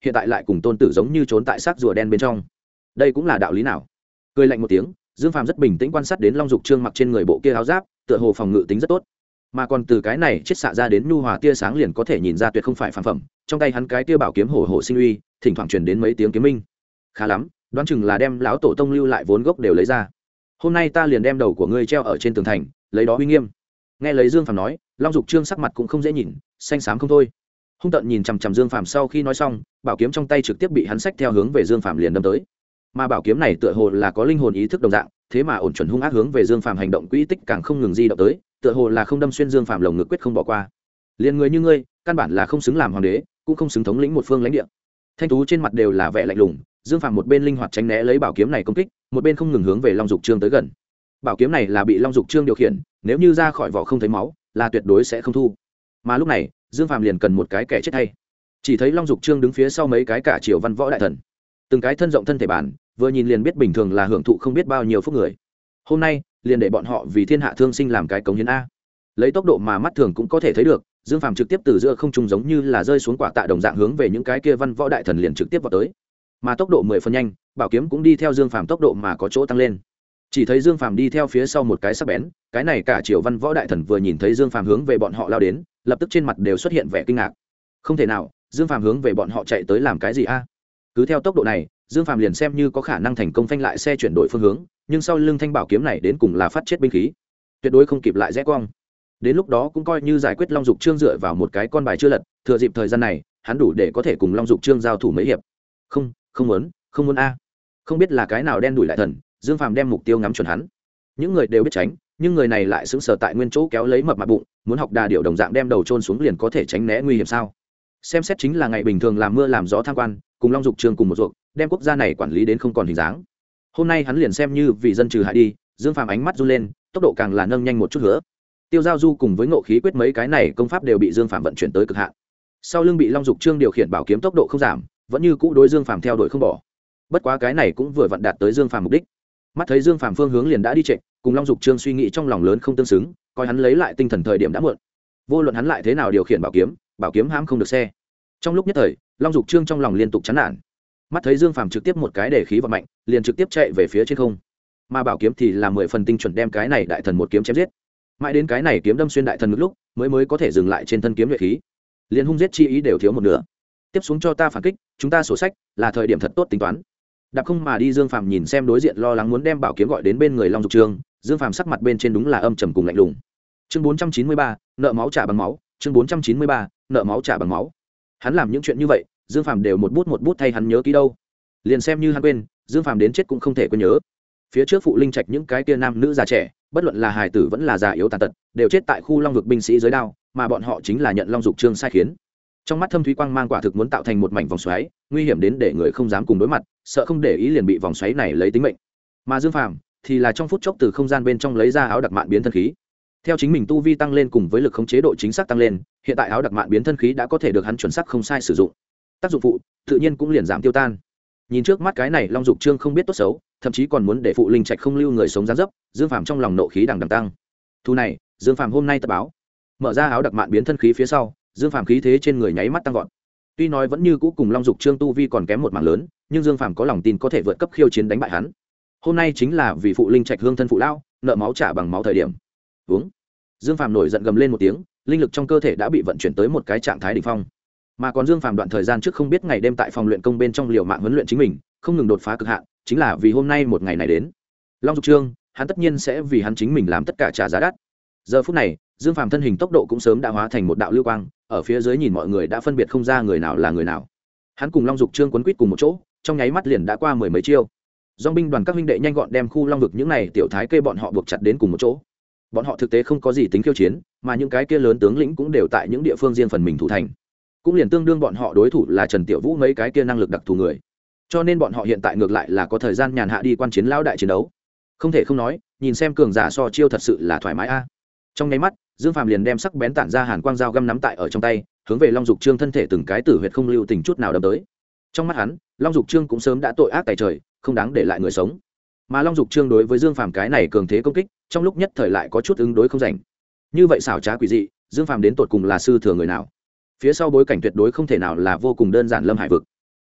hiện tại lại cùng tôn tử giống như trốn tại xác rùa đen bên trong. Đây cũng là đạo lý nào? Cười lạnh một tiếng, Dương Phàm rất bình tĩnh quan sát đến Long Dục Trương mặc trên người bộ kia áo giáp, tựa hồ phòng ngự tính rất tốt. Mà còn từ cái này chết xạ ra đến nhu hòa tia sáng liền có thể nhìn ra tuyệt không phải phản phẩm. Trong tay hắn cái tia bảo kiếm hổ hổ sinh uy, thỉnh thoảng truyền đến mấy tiếng kiếm minh. Khá lắm, đoán chừng là đem lão tổ tông lưu lại vốn gốc đều lấy ra. Hôm nay ta liền đem đầu của ngươi treo ở trên tường thành, lấy đó uy nghiêm. Nghe lấy Dương Phàm nói, Long Dục Trương sắc mặt cũng không dễ nhìn, xanh xám không thôi. Hung tợn nhìn chằm chằm Dương Phàm, sau khi nói xong, bảo kiếm trong tay trực tiếp bị hắn xách theo hướng về Dương Phàm liền đâm tới. Mà bảo kiếm này tựa hồ là có linh hồn ý thức đồng dạng, thế mà ổn chuẩn hung ác hướng về Dương Phàm hành động quỹ tích càng không ngừng di động tới, tựa hồ là không đâm xuyên Dương Phàm lồng ngực quyết không bỏ qua. Liên người như ngươi, căn bản là không xứng làm hoàng đế, cũng không xứng thống lĩnh một phương lãnh địa. Thanh tú trên mặt đều là vẻ lạnh lùng, Dương Phàm một bên linh hoạt tránh né lấy bảo kiếm này công kích, một bên không ngừng hướng về Long Dục Trương tới gần. Bảo kiếm này là bị Long Dục Trương điều khiển, nếu như ra khỏi vỏ không thấy máu, là tuyệt đối sẽ không thu. Mà lúc này, Dương Phàm liền cần một cái kẻ chết hay. Chỉ thấy Long Dục Trương đứng phía sau mấy cái cả triều văn võ đại thần, từng cái thân rộng thân thể bản, vừa nhìn liền biết bình thường là hưởng thụ không biết bao nhiêu phúc người. Hôm nay, liền để bọn họ vì thiên hạ thương sinh làm cái cống hiến a. Lấy tốc độ mà mắt thường cũng có thể thấy được, Dương Phàm trực tiếp từ giữa không trung giống như là rơi xuống quả tạ đồng dạng hướng về những cái kia văn võ đại thần liền trực tiếp vào tới. Mà tốc độ mười phần nhanh, bảo kiếm cũng đi theo Dương Phàm tốc độ mà có chỗ tăng lên. Chỉ thấy Dương Phàm đi theo phía sau một cái sắc bén, cái này cả triều văn võ đại thần vừa nhìn thấy Dương Phàm hướng về bọn họ lao đến, lập tức trên mặt đều xuất hiện vẻ kinh ngạc. Không thể nào, Dương Phàm hướng về bọn họ chạy tới làm cái gì a? Cứ theo tốc độ này, Dương Phàm liền xem như có khả năng thành công phanh lại xe chuyển đổi phương hướng, nhưng sau lưng thanh bảo kiếm này đến cùng là phát chết binh khí, tuyệt đối không kịp lại rẽ cong. Đến lúc đó cũng coi như giải quyết Long Dục Trương dựa vào một cái con bài chưa lật, thừa dịp thời gian này, hắn đủ để có thể cùng Long Dục Trương giao thủ mấy hiệp. Không, không muốn, không muốn a. Không biết là cái nào đen đuổi lại thần, Dương Phàm đem mục tiêu ngắm chuẩn hắn. Những người đều biết tránh, nhưng người này lại sững sờ tại nguyên chỗ kéo lấy mập mạp bụng, muốn học đà điệu đồng dạng đem đầu chôn xuống liền có thể tránh né nguy hiểm sao? Xem xét chính là ngày bình thường làm mưa làm gió tham quan, cùng Long Dục Trương cùng một ruộng, đem quốc gia này quản lý đến không còn hình dáng. Hôm nay hắn liền xem như vì dân trừ hại đi. Dương Phàm ánh mắt run lên, tốc độ càng là nâng nhanh một chút nữa. Tiêu Giao Du cùng với Ngộ Khí Quyết mấy cái này công pháp đều bị Dương Phàm vận chuyển tới cực hạn. Sau lưng bị Long Dục Trương điều khiển bảo kiếm tốc độ không giảm, vẫn như cũ đối Dương Phàm theo đuổi không bỏ. Bất quá cái này cũng vừa vặn đạt tới Dương Phàm mục đích. Mắt thấy Dương Phàm phương hướng liền đã đi trệ, cùng Long Dục Trương suy nghĩ trong lòng lớn không tương xứng, coi hắn lấy lại tinh thần thời điểm đã muộn. Vô luận hắn lại thế nào điều khiển bảo kiếm, bảo kiếm hãm không được xe. Trong lúc nhất thời, Long Dục Trương trong lòng liên tục chán nản. Mắt thấy Dương Phàm trực tiếp một cái để khí vào mạnh, liền trực tiếp chạy về phía trên không. Mà bảo kiếm thì là mười phần tinh chuẩn đem cái này đại thần một kiếm chém giết. Mãi đến cái này kiếm đâm xuyên đại thần ngực lúc, mới mới có thể dừng lại trên thân kiếm nhuệ khí. Liền hung giết chi ý đều thiếu một nửa. Tiếp xuống cho ta phản kích, chúng ta sổ sách, là thời điểm thật tốt tính toán. Đạp không mà đi, Dương Phàm nhìn xem đối diện lo lắng muốn đem bảo kiếm gọi đến bên người Long Dục Trương, Dương Phàm sắc mặt bên trên đúng là âm trầm cùng lạnh lùng. Chương bốn trăm chín mươi ba, nợ máu trả bằng máu, chương bốn trăm chín mươi ba, nợ máu trả bằng máu. Hắn làm những chuyện như vậy, Dương Phàm đều một bút một bút thay hắn nhớ kỹ đâu. Liền xem như hắn quên, Dương Phàm đến chết cũng không thể quên nhớ. Phía trước phụ linh trạch những cái kia nam nữ già trẻ, bất luận là hài tử vẫn là già yếu tàn tật, đều chết tại khu Long vực binh sĩ dưới đao, mà bọn họ chính là nhận Long Dục Trương sai khiến. Trong mắt thâm thúy quang mang quả thực muốn tạo thành một mảnh vòng xoáy, nguy hiểm đến để người không dám cùng đối mặt, sợ không để ý liền bị vòng xoáy này lấy tính mệnh. Mà Dương Phàm thì là trong phút chốc từ không gian bên trong lấy ra áo đặc mạn biến thân khí. Theo chính mình tu vi tăng lên cùng với lực khống chế độ chính xác tăng lên, hiện tại áo đặc mạn biến thân khí đã có thể được hắn chuẩn xác không sai sử dụng. Tác dụng phụ tự nhiên cũng liền giảm tiêu tan. Nhìn trước mắt cái này Long Dục Trương không biết tốt xấu, thậm chí còn muốn để phụ linh trạch không lưu người sống gián dấp, Dương Phàm trong lòng nộ khí đằng đằng tăng. Thu này, Dương Phàm hôm nay tập báo. Mở ra áo đặc mạn biến thân khí phía sau, Dương Phàm khí thế trên người nháy mắt tăng vọt. Tuy nói vẫn như cũ cùng Long Dục Trương tu vi còn kém một mảng lớn, nhưng Dương Phàm có lòng tin có thể vượt cấp khiêu chiến đánh bại hắn. Hôm nay chính là vì phụ linh trạch hương thân phụ lao, nợ máu trả bằng máu thời điểm. Uống. Dương Phàm nổi giận gầm lên một tiếng, linh lực trong cơ thể đã bị vận chuyển tới một cái trạng thái đỉnh phong. Mà còn Dương Phàm đoạn thời gian trước không biết ngày đêm tại phòng luyện công bên trong liều mạng huấn luyện chính mình, không ngừng đột phá cực hạn, chính là vì hôm nay một ngày này đến. Long Dục Trương, hắn tất nhiên sẽ vì hắn chính mình làm tất cả trả giá đắt. Giờ phút này, Dương Phàm thân hình tốc độ cũng sớm đã hóa thành một đạo lưu quang, ở phía dưới nhìn mọi người đã phân biệt không ra người nào là người nào. Hắn cùng Long Dục Trương quấn quýt cùng một chỗ, trong nháy mắt liền đã qua mười mấy chiêu. Dòng binh đoàn các huynh đệ nhanh gọn đem khu Long vực những này tiểu thái kê bọn họ buộc chặt đến cùng một chỗ. Bọn họ thực tế không có gì tính khiêu chiến, mà những cái kia lớn tướng lĩnh cũng đều tại những địa phương riêng phần mình thủ thành. Cũng liền tương đương bọn họ đối thủ là Trần Tiểu Vũ mấy cái kia năng lực đặc thù người. Cho nên bọn họ hiện tại ngược lại là có thời gian nhàn hạ đi quan chiến lão đại chiến đấu. Không thể không nói, nhìn xem cường giả so chiêu thật sự là thoải mái a. Trong nháy mắt, Dương Phàm liền đem sắc bén tản ra hàn quang dao găm nắm tại ở trong tay, hướng về Long Dục Trương thân thể từng cái tử huyệt không lưu tình chút nào đâm tới. Trong mắt hắn, Long Dục Trương cũng sớm đã tội ác tày trời, không đáng để lại người sống. Mà Long Dục Trương đối với Dương Phàm cái này cường thế công kích, trong lúc nhất thời lại có chút ứng đối không rảnh. Như vậy xảo trá quỷ dị, Dương Phàm đến tột cùng là sư thừa người nào? Phía sau bối cảnh tuyệt đối không thể nào là vô cùng đơn giản Lâm Hải vực.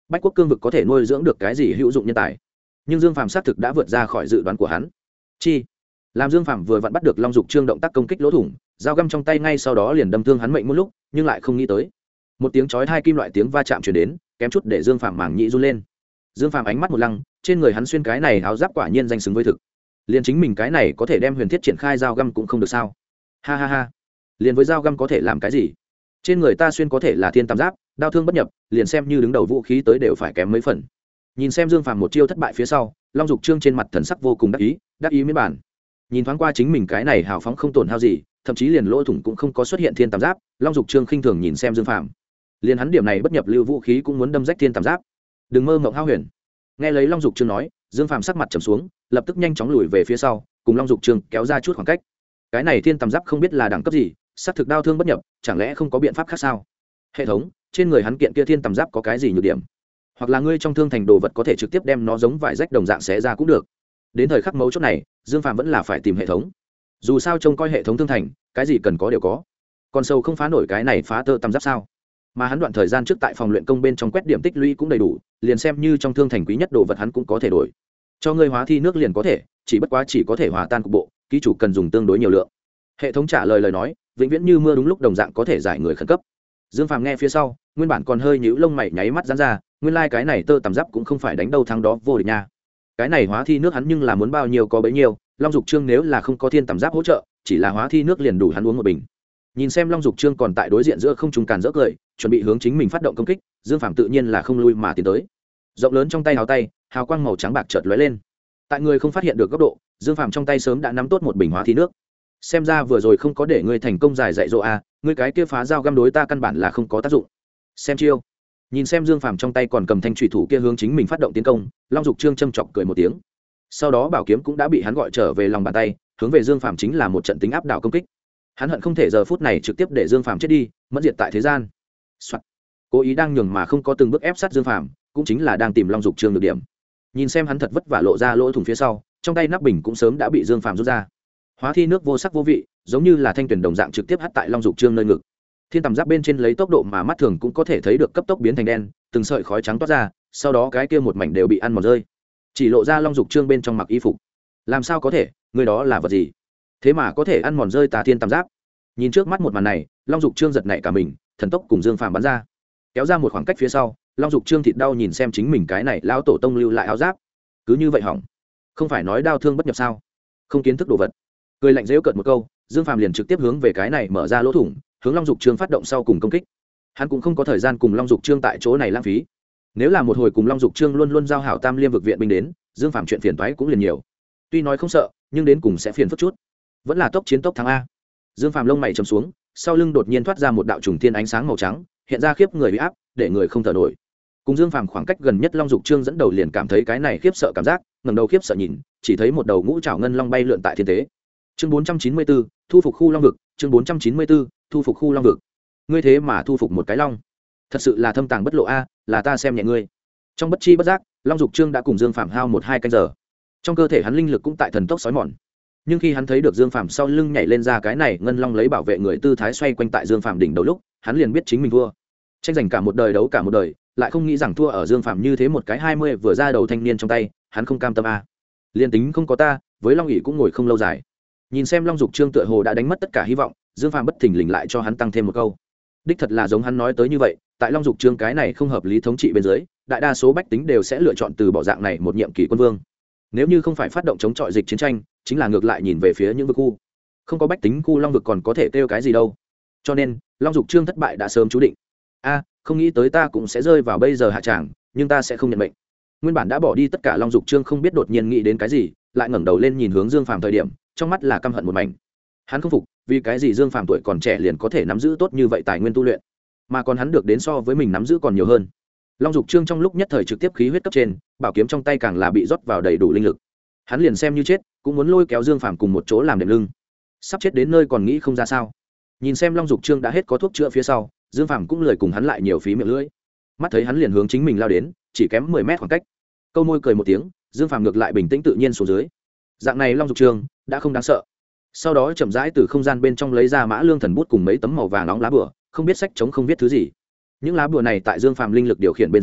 bách quốc cương vực có thể nuôi dưỡng được cái gì hữu dụng nhân tài, nhưng dương phàm xác thực đã vượt ra khỏi dự đoán của hắn. Chi làm dương phàm vừa vặn bắt được long dục trương động tác công kích lỗ thủng, dao găm trong tay ngay sau đó liền đâm thương hắn mệnh một lúc, nhưng lại không nghĩ tới một tiếng chói hai kim loại tiếng va chạm chuyển đến, kém chút để dương phàm mảng nhĩ run lên. Dương phàm ánh mắt một lăng, trên người hắn xuyên cái này áo giáp quả nhiên danh xứng với thực, liền chính mình cái này có thể đem huyền thiết triển khai dao găm cũng không được sao? Ha ha ha, liền với dao găm có thể làm cái gì? Trên người ta xuyên có thể là thiên tam giáp, đao thương bất nhập, liền xem như đứng đầu vũ khí tới đều phải kém mấy phần. Nhìn xem dương phàm một chiêu thất bại phía sau, long dục trương trên mặt thần sắc vô cùng đắc ý, đắc ý miễn bản. Nhìn thoáng qua chính mình cái này hào phóng không tổn hao gì, thậm chí liền lỗ thủng cũng không có xuất hiện thiên tam giáp, long dục trương khinh thường nhìn xem dương phàm, liền hắn điểm này bất nhập lưu vũ khí cũng muốn đâm rách thiên tam giáp, đừng mơ mộng hao huyền. Nghe lấy long dục trương nói, dương phàm sắc mặt trầm xuống, lập tức nhanh chóng lùi về phía sau, cùng long dục trương kéo ra chút khoảng cách. Cái này thiên tam giáp không biết là đẳng cấp gì, sát thực đao thương bất nhập, chẳng lẽ không có biện pháp khác sao? Hệ thống, trên người hắn kiện kia thiên tam giáp có cái gì nhược điểm, hoặc là ngươi trong thương thành đồ vật có thể trực tiếp đem nó giống vải rách đồng dạng xé ra cũng được. Đến thời khắc mấu chốt này, dương phàm vẫn là phải tìm hệ thống, dù sao trông coi hệ thống thương thành, cái gì cần có đều có, còn sâu không phá nổi cái này phá tơ tam giáp sao? Mà hắn đoạn thời gian trước tại phòng luyện công bên trong quét điểm tích lũy cũng đầy đủ, liền xem như trong thương thành quý nhất đồ vật hắn cũng có thể đổi. Cho ngươi hóa thi nước liền có thể, chỉ bất quá chỉ có thể hòa tan cục bộ, ký chủ cần dùng tương đối nhiều lượng. Hệ thống trả lời lời nói, vĩnh viễn như mưa đúng lúc đồng dạng có thể giải người khẩn cấp. Dương phàm nghe phía sau, nguyên bản còn hơi nhíu lông mày nháy mắt giãn ra, nguyên lai like cái này tơ tằm giáp cũng không phải đánh đâu thắng đó vô địch nha. Cái này hóa thi nước hắn nhưng là muốn bao nhiêu có bấy nhiêu, long dục trương nếu là không có thiên tằm giáp hỗ trợ, chỉ là hóa thi nước liền đủ hắn uống một bình. Nhìn xem long dục trương còn tại đối diện giữa không trung càn rỡ cười, chuẩn bị hướng chính mình phát động công kích, dương phàm tự nhiên là không lui mà tiến tới. Rộng lớn trong tay hào tay, hào quang màu trắng bạc chợt lóe lên. Tại người không phát hiện được góc độ, dương phàm trong tay sớm đã nắm tốt một bình hóa thi nước. Xem ra vừa rồi không có để ngươi thành công giải dạy dỗ a, ngươi cái kia phá dao găm đối ta căn bản là không có tác dụng. Xem chiêu. Nhìn xem dương phàm trong tay còn cầm thanh thủy thủ kia hướng chính mình phát động tiến công, long dục trương châm chọc cười một tiếng. Sau đó bảo kiếm cũng đã bị hắn gọi trở về lòng bàn tay, hướng về dương phàm chính là một trận tính áp đảo công kích. Hắn hận không thể giờ phút này trực tiếp để dương phàm chết đi, mất diệt tại thế gian. Cố ý đang nhường mà không có từng bước ép sát dương phàm, cũng chính là đang tìm long dục trương được điểm. Nhìn xem hắn thật vất vả lộ ra lỗ thủng phía sau, trong tay nắp bình cũng sớm đã bị dương phàm rút ra. Hóa thi nước vô sắc vô vị, giống như là thanh tuyển đồng dạng trực tiếp hắt tại long dục trương nơi ngực. Thiên tầm giáp bên trên lấy tốc độ mà mắt thường cũng có thể thấy được cấp tốc biến thành đen, từng sợi khói trắng toát ra, sau đó cái kia một mảnh đều bị ăn mòn rơi, chỉ lộ ra long dục trương bên trong mặc y phục. Làm sao có thể, người đó là vật gì, thế mà có thể ăn mòn rơi tà thiên tầm giáp? Nhìn trước mắt một màn này, long dục trương giật nảy cả mình, thần tốc cùng dương phàm bắn ra, kéo ra một khoảng cách phía sau. Long dục trương thịt đau nhìn xem chính mình cái này lão tổ tông lưu lại áo giáp, cứ như vậy hỏng, không phải nói đau thương bất nhập sao? Không kiến thức đồ vật. Cười lạnh rêu cợt một câu, dương phàm liền trực tiếp hướng về cái này mở ra lỗ thủng, hướng long dục trương phát động sau cùng công kích. Hắn cũng không có thời gian cùng long dục trương tại chỗ này lãng phí. Nếu là một hồi cùng long dục trương luôn luôn giao hảo tam liêm vực viện binh đến, dương phàm chuyện phiền toái cũng liền nhiều. Tuy nói không sợ, nhưng đến cùng sẽ phiền phức chút. Vẫn là tốc chiến tốc thắng a. Dương phàm lông mày trầm xuống, sau lưng đột nhiên thoát ra một đạo trùng thiên ánh sáng màu trắng, hiện ra khiếp người bị áp, để người không thở nổi. Cùng dương phàm khoảng cách gần nhất long dục trương dẫn đầu liền cảm thấy cái này khiếp sợ cảm giác, ngẩng đầu khiếp sợ nhìn, chỉ thấy một đầu ngũ trảo ngân long bay lượn tại thiên tế. Chương bốn trăm chín mươi tư, thu phục khu long vực. Chương bốn trăm chín mươi tư, thu phục khu long vực. Ngươi thế mà thu phục một cái long, thật sự là thâm tàng bất lộ a, là ta xem nhẹ ngươi. Trong bất chi bất giác, long dục trương đã cùng dương phàm hao một hai canh giờ, trong cơ thể hắn linh lực cũng tại thần tốc sói mòn. Nhưng khi hắn thấy được dương phàm sau lưng nhảy lên ra cái này ngân long lấy bảo vệ người tư thái xoay quanh tại dương phàm đỉnh đầu lúc, hắn liền biết chính mình thua. Tranh giành cả một đời đấu cả một đời, lại không nghĩ rằng thua ở dương phàm như thế một cái hai mươi vừa ra đầu thanh niên trong tay, hắn không cam tâm a. Liên tính không có ta, với long ỷ cũng ngồi không lâu dài. Nhìn xem long dục trương tựa hồ đã đánh mất tất cả hy vọng, dương phàm bất thình lình lại cho hắn tăng thêm một câu. Đích thật là giống hắn nói tới như vậy, tại long dục trương cái này không hợp lý thống trị bên dưới, đại đa số bách tính đều sẽ lựa chọn từ bỏ dạng này một nhiệm kỳ quân vương. Nếu như không phải phát động chống chọi dịch chiến tranh, chính là ngược lại nhìn về phía những vực khu, không có bách tính khu long vực còn có thể kêu cái gì đâu. Cho nên long dục trương thất bại đã sớm chú định. A, không nghĩ tới ta cũng sẽ rơi vào bây giờ hạ tràng, nhưng ta sẽ không nhận mệnh. Nguyên bản đã bỏ đi tất cả long dục trương không biết đột nhiên nghĩ đến cái gì, lại ngẩng đầu lên nhìn hướng dương phàm thời điểm, trong mắt là căm hận một mảnh. Hắn không phục, vì cái gì dương phàm tuổi còn trẻ liền có thể nắm giữ tốt như vậy tài nguyên tu luyện, mà còn hắn được đến so với mình nắm giữ còn nhiều hơn. Long dục trương trong lúc nhất thời trực tiếp khí huyết cấp trên, bảo kiếm trong tay càng là bị rót vào đầy đủ linh lực. Hắn liền xem như chết cũng muốn lôi kéo dương phàm cùng một chỗ làm đệm lưng. Sắp chết đến nơi còn nghĩ không ra sao? Nhìn xem long dục trương đã hết có thuốc chữa phía sau, dương phàm cũng lười cùng hắn lại nhiều phí miệng lưỡi. Mắt thấy hắn liền hướng chính mình lao đến, chỉ kém mười mét khoảng cách. Câu môi cười một tiếng, dương phàm ngược lại bình tĩnh tự nhiên xuống dưới. Dạng này long dục trương đã không đáng sợ. Sau đó chậm rãi từ không gian bên trong lấy ra mã lương thần bút cùng mấy tấm màu vàng nóng lá bùa, không biết sách chống không biết thứ gì. Những lá bùa này tại dương phàm linh lực điều khiển bên dưới,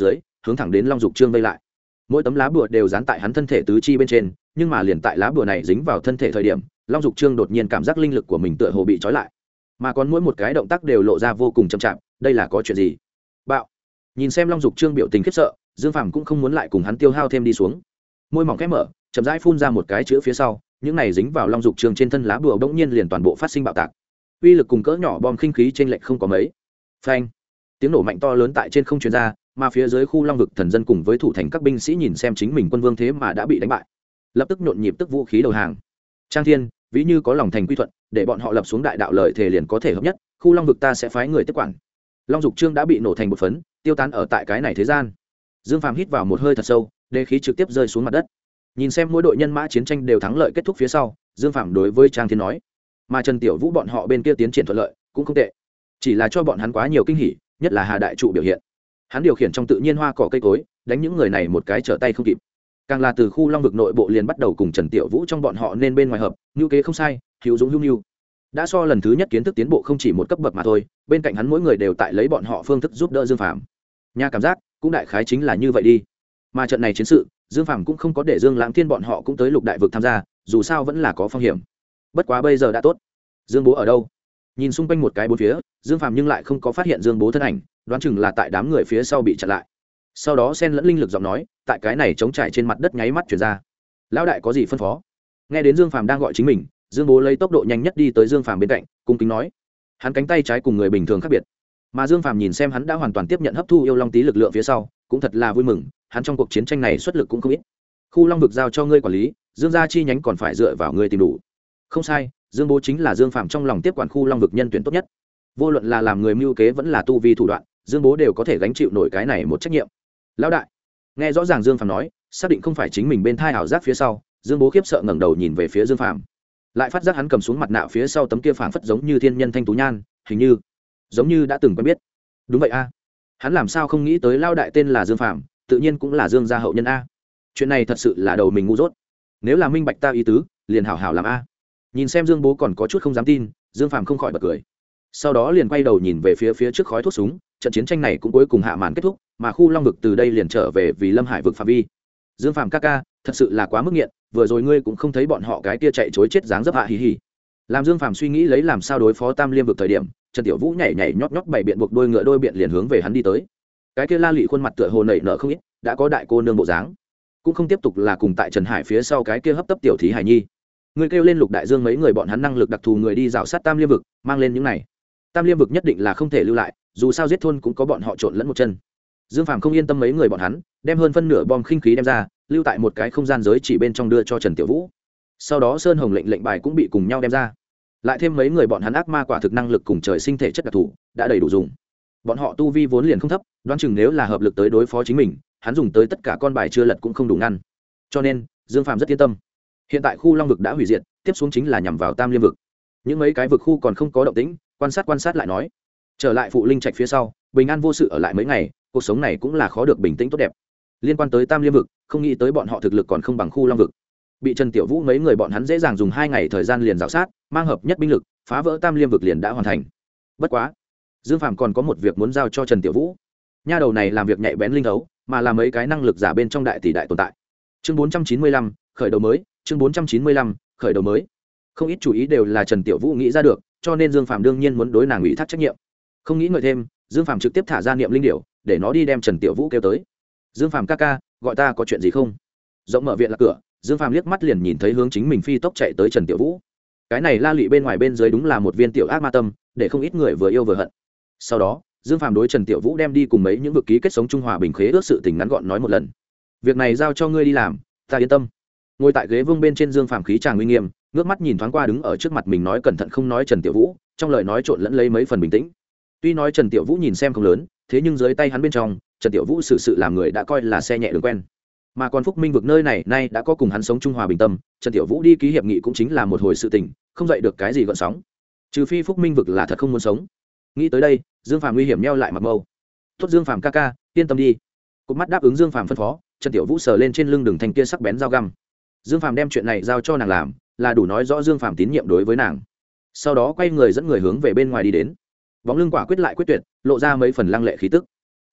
hướng thẳng đến Long Dục Trương vây lại. Mỗi tấm lá bùa đều dán tại hắn thân thể tứ chi bên trên, nhưng mà liền tại lá bùa này dính vào thân thể thời điểm, Long Dục Trương đột nhiên cảm giác linh lực của mình tựa hồ bị trói lại, mà còn mỗi một cái động tác đều lộ ra vô cùng chậm chạp. Đây là có chuyện gì? Bạo! Nhìn xem Long Dục Trương biểu tình khiếp sợ, Dương Phàm cũng không muốn lại cùng hắn tiêu hao thêm đi xuống. Môi mỏng khẽ mở, chậm rãi phun ra một cái chữ phía sau, những này dính vào Long Dục Trương trên thân lá bùa bỗng nhiên liền toàn bộ phát sinh bạo tạc. Uy lực cùng cỡ nhỏ bom khinh khí trên lệch không có mấy. Phanh! Tiếng nổ mạnh to lớn tại trên không truyền ra, mà phía dưới khu Long vực thần dân cùng với thủ thành các binh sĩ nhìn xem chính mình quân vương thế mà đã bị đánh bại, lập tức nhộn nhịp tức vũ khí đầu hàng. Trang Thiên, ví như có lòng thành quy thuận, để bọn họ lập xuống đại đạo lợi thể liền có thể hợp nhất, khu Long vực ta sẽ phái người tiếp quản. Long Dục Trương đã bị nổ thành một phấn, tiêu tán ở tại cái này thế gian. Dương Phàm hít vào một hơi thật sâu, đế khí trực tiếp rơi xuống mặt đất. Nhìn xem mỗi đội nhân mã chiến tranh đều thắng lợi kết thúc phía sau, Dương Phàm đối với Trang Thiên nói, mà Trần Tiểu Vũ bọn họ bên kia tiến triển thuận lợi cũng không tệ, chỉ là cho bọn hắn quá nhiều kinh hỉ, nhất là Hà đại trụ biểu hiện. Hắn điều khiển trong tự nhiên hoa cỏ cây cối, đánh những người này một cái trở tay không kịp. Càng là từ khu Long vực nội bộ liền bắt đầu cùng Trần Tiểu Vũ trong bọn họ nên bên ngoài hợp, nhu kế không sai, hữu dũng hữu nhu. Đã so lần thứ nhất kiến thức tiến bộ không chỉ một cấp bậc mà thôi, bên cạnh hắn mỗi người đều tại lấy bọn họ phương thức giúp đỡ Dương Phàm. Nhà cảm giác cũng đại khái chính là như vậy đi. Mà trận này chiến sự, Dương Phàm cũng không có để Dương Lãng Thiên bọn họ cũng tới lục đại vực tham gia, dù sao vẫn là có phong hiểm. Bất quá bây giờ đã tốt. Dương Bố ở đâu? Nhìn xung quanh một cái bốn phía, Dương Phàm nhưng lại không có phát hiện Dương Bố thân ảnh, đoán chừng là tại đám người phía sau bị chặn lại. Sau đó xen lẫn linh lực giọng nói, tại cái này chống trải trên mặt đất nháy mắt truyền ra. Lão đại có gì phân phó? Nghe đến Dương Phàm đang gọi chính mình, Dương Bố lấy tốc độ nhanh nhất đi tới Dương Phàm bên cạnh, cung kính nói. Hắn cánh tay trái cùng người bình thường khác biệt, mà Dương Phàm nhìn xem hắn đã hoàn toàn tiếp nhận hấp thu yêu long tí lực lượng phía sau, cũng thật là vui mừng, hắn trong cuộc chiến tranh này xuất lực cũng không ít. Khu Long vực giao cho ngươi quản lý, Dương gia chi nhánh còn phải dựa vào ngươi tìm đủ. Không sai, Dương Bố chính là Dương Phàm trong lòng tiếp quản khu Long vực nhân tuyển tốt nhất. Vô luận là làm người mưu kế vẫn là tu vi thủ đoạn, Dương Bố đều có thể gánh chịu nổi cái này một trách nhiệm. Lão đại, nghe rõ ràng Dương Phàm nói, xác định không phải chính mình bên thai ảo giác phía sau, Dương Bố khiếp sợ ngẩng đầu nhìn về phía Dương Phàm, lại phát giác hắn cầm xuống mặt nạ phía sau tấm kia phảng phất giống như thiên nhân thanh tú nhan, hình như giống như đã từng quen biết. Đúng vậy a, hắn làm sao không nghĩ tới lão đại tên là Dương Phàm, tự nhiên cũng là Dương gia hậu nhân a. Chuyện này thật sự là đầu mình ngu dốt. Nếu là minh bạch ta ý tứ, liền hảo hảo làm a. Nhìn xem Dương Bố còn có chút không dám tin, Dương Phàm không khỏi bật cười. Sau đó liền quay đầu nhìn về phía phía trước khói thuốc súng, trận chiến tranh này cũng cuối cùng hạ màn kết thúc, mà khu Long vực từ đây liền trở về vì Lâm Hải vực phạm vi. Dương Phàm ca ca, thật sự là quá mức nghiện, vừa rồi ngươi cũng không thấy bọn họ cái kia chạy chối chết dáng dấp hạ hí hí. Làm Dương Phàm suy nghĩ lấy làm sao đối phó Tam Liêm vực thời điểm, Trần Tiểu Vũ nhảy nhảy nhót nhót bảy biện buộc đôi ngựa đôi biện liền hướng về hắn đi tới. Cái kia la lị khuôn mặt tựa hồ nảy nở không ít, đã có đại cô nương bộ dáng, cũng không tiếp tục là cùng tại Trần Hải phía sau cái kia hấp tấp tiểu thí hải nhi. Người kêu lên Lục Đại Dương mấy người bọn hắn năng lực đặc thù người đi dạo sát Tam Liêm vực, mang lên những này. Tam Liêm vực nhất định là không thể lưu lại, dù sao giết thôn cũng có bọn họ trộn lẫn một chân. Dương Phàm không yên tâm mấy người bọn hắn, đem hơn phân nửa bom khinh khí đem ra, lưu tại một cái không gian giới chỉ bên trong đưa cho Trần Tiểu Vũ. Sau đó Sơn Hồng lệnh lệnh bài cũng bị cùng nhau đem ra, lại thêm mấy người bọn hắn ác ma quả thực năng lực cùng trời sinh thể chất đặc thù, đã đầy đủ dùng. Bọn họ tu vi vốn liền không thấp, đoán chừng nếu là hợp lực tới đối phó chính mình, hắn dùng tới tất cả con bài chưa lật cũng không đủ ngăn. Cho nên Dương Phàm rất yên tâm. Hiện tại khu Long vực đã hủy diệt, tiếp xuống chính là nhằm vào Tam Liêm vực. Những mấy cái vực khu còn không có động tĩnh, quan sát quan sát lại nói. Trở lại Phụ Linh Trạch phía sau, bình an vô sự ở lại mấy ngày, cuộc sống này cũng là khó được bình tĩnh tốt đẹp. Liên quan tới Tam Liêm vực, không nghĩ tới bọn họ thực lực còn không bằng khu Long vực. Bị Trần Tiểu Vũ mấy người bọn hắn dễ dàng dùng hai ngày thời gian liền rào sát, mang hợp nhất binh lực, phá vỡ Tam Liêm vực liền đã hoàn thành. Bất quá, Dương Phàm còn có một việc muốn giao cho Trần Tiểu Vũ. Nha đầu này làm việc nhạy bén linh thấu, mà là mấy cái năng lực giả bên trong đại tỷ đại tồn tại. Chương bốn trăm chín mươi lăm, khởi đầu mới, chương bốn trăm chín mươi lăm, khởi đầu mới. Không ít chủ ý đều là Trần Tiểu Vũ nghĩ ra được, cho nên Dương Phàm đương nhiên muốn đối nàng ủy thác trách nhiệm. Không nghĩ ngợi thêm, Dương Phàm trực tiếp thả ra niệm linh điểu, để nó đi đem Trần Tiểu Vũ kêu tới. Dương Phàm ca ca, gọi ta có chuyện gì không? Rộng mở viện là cửa, Dương Phàm liếc mắt liền nhìn thấy hướng chính mình phi tốc chạy tới Trần Tiểu Vũ. Cái này la lị bên ngoài bên dưới đúng là một viên tiểu ác ma tâm, để không ít người vừa yêu vừa hận. Sau đó, Dương Phàm đối Trần Tiểu Vũ đem đi cùng mấy những vực ký kết sống trung hòa bình khế ước sự tình ngắn gọn nói một lần. Việc này giao cho ngươi đi làm, ta yên tâm. Ngồi tại ghế vương bên trên, Dương Phàm khí tràng uy nghiêm, ngước mắt nhìn thoáng qua đứng ở trước mặt mình nói cẩn thận không nói Trần Tiểu Vũ, trong lời nói trộn lẫn lấy mấy phần bình tĩnh. Tuy nói Trần Tiểu Vũ nhìn xem không lớn, thế nhưng dưới tay hắn bên trong, Trần Tiểu Vũ xử sự, sự làm người đã coi là xe nhẹ đường quen. Mà còn Phúc Minh vực nơi này nay đã có cùng hắn sống trung hòa bình tâm, Trần Tiểu Vũ đi ký hiệp nghị cũng chính là một hồi sự tình, không dậy được cái gì gợn sóng. Trừ phi Phúc Minh vực là thật không muốn sống. Nghĩ tới đây, Dương Phàm nguy hiểm nheo lại mặt mâu. Tốt Dương Phàm ca ca, yên tâm đi. Cụp mắt đáp ứng Dương Phàm phân phó, Trần Tiểu Vũ sờ lên trên lưng đường thành kia sắc bén dao găm. Dương Phàm đem chuyện này giao cho nàng làm, là đủ nói rõ Dương Phàm tín nhiệm đối với nàng. Sau đó quay người dẫn người hướng về bên ngoài đi đến. Bóng lưng quả quyết lại quyết tuyệt, lộ ra mấy phần lăng lệ khí tức.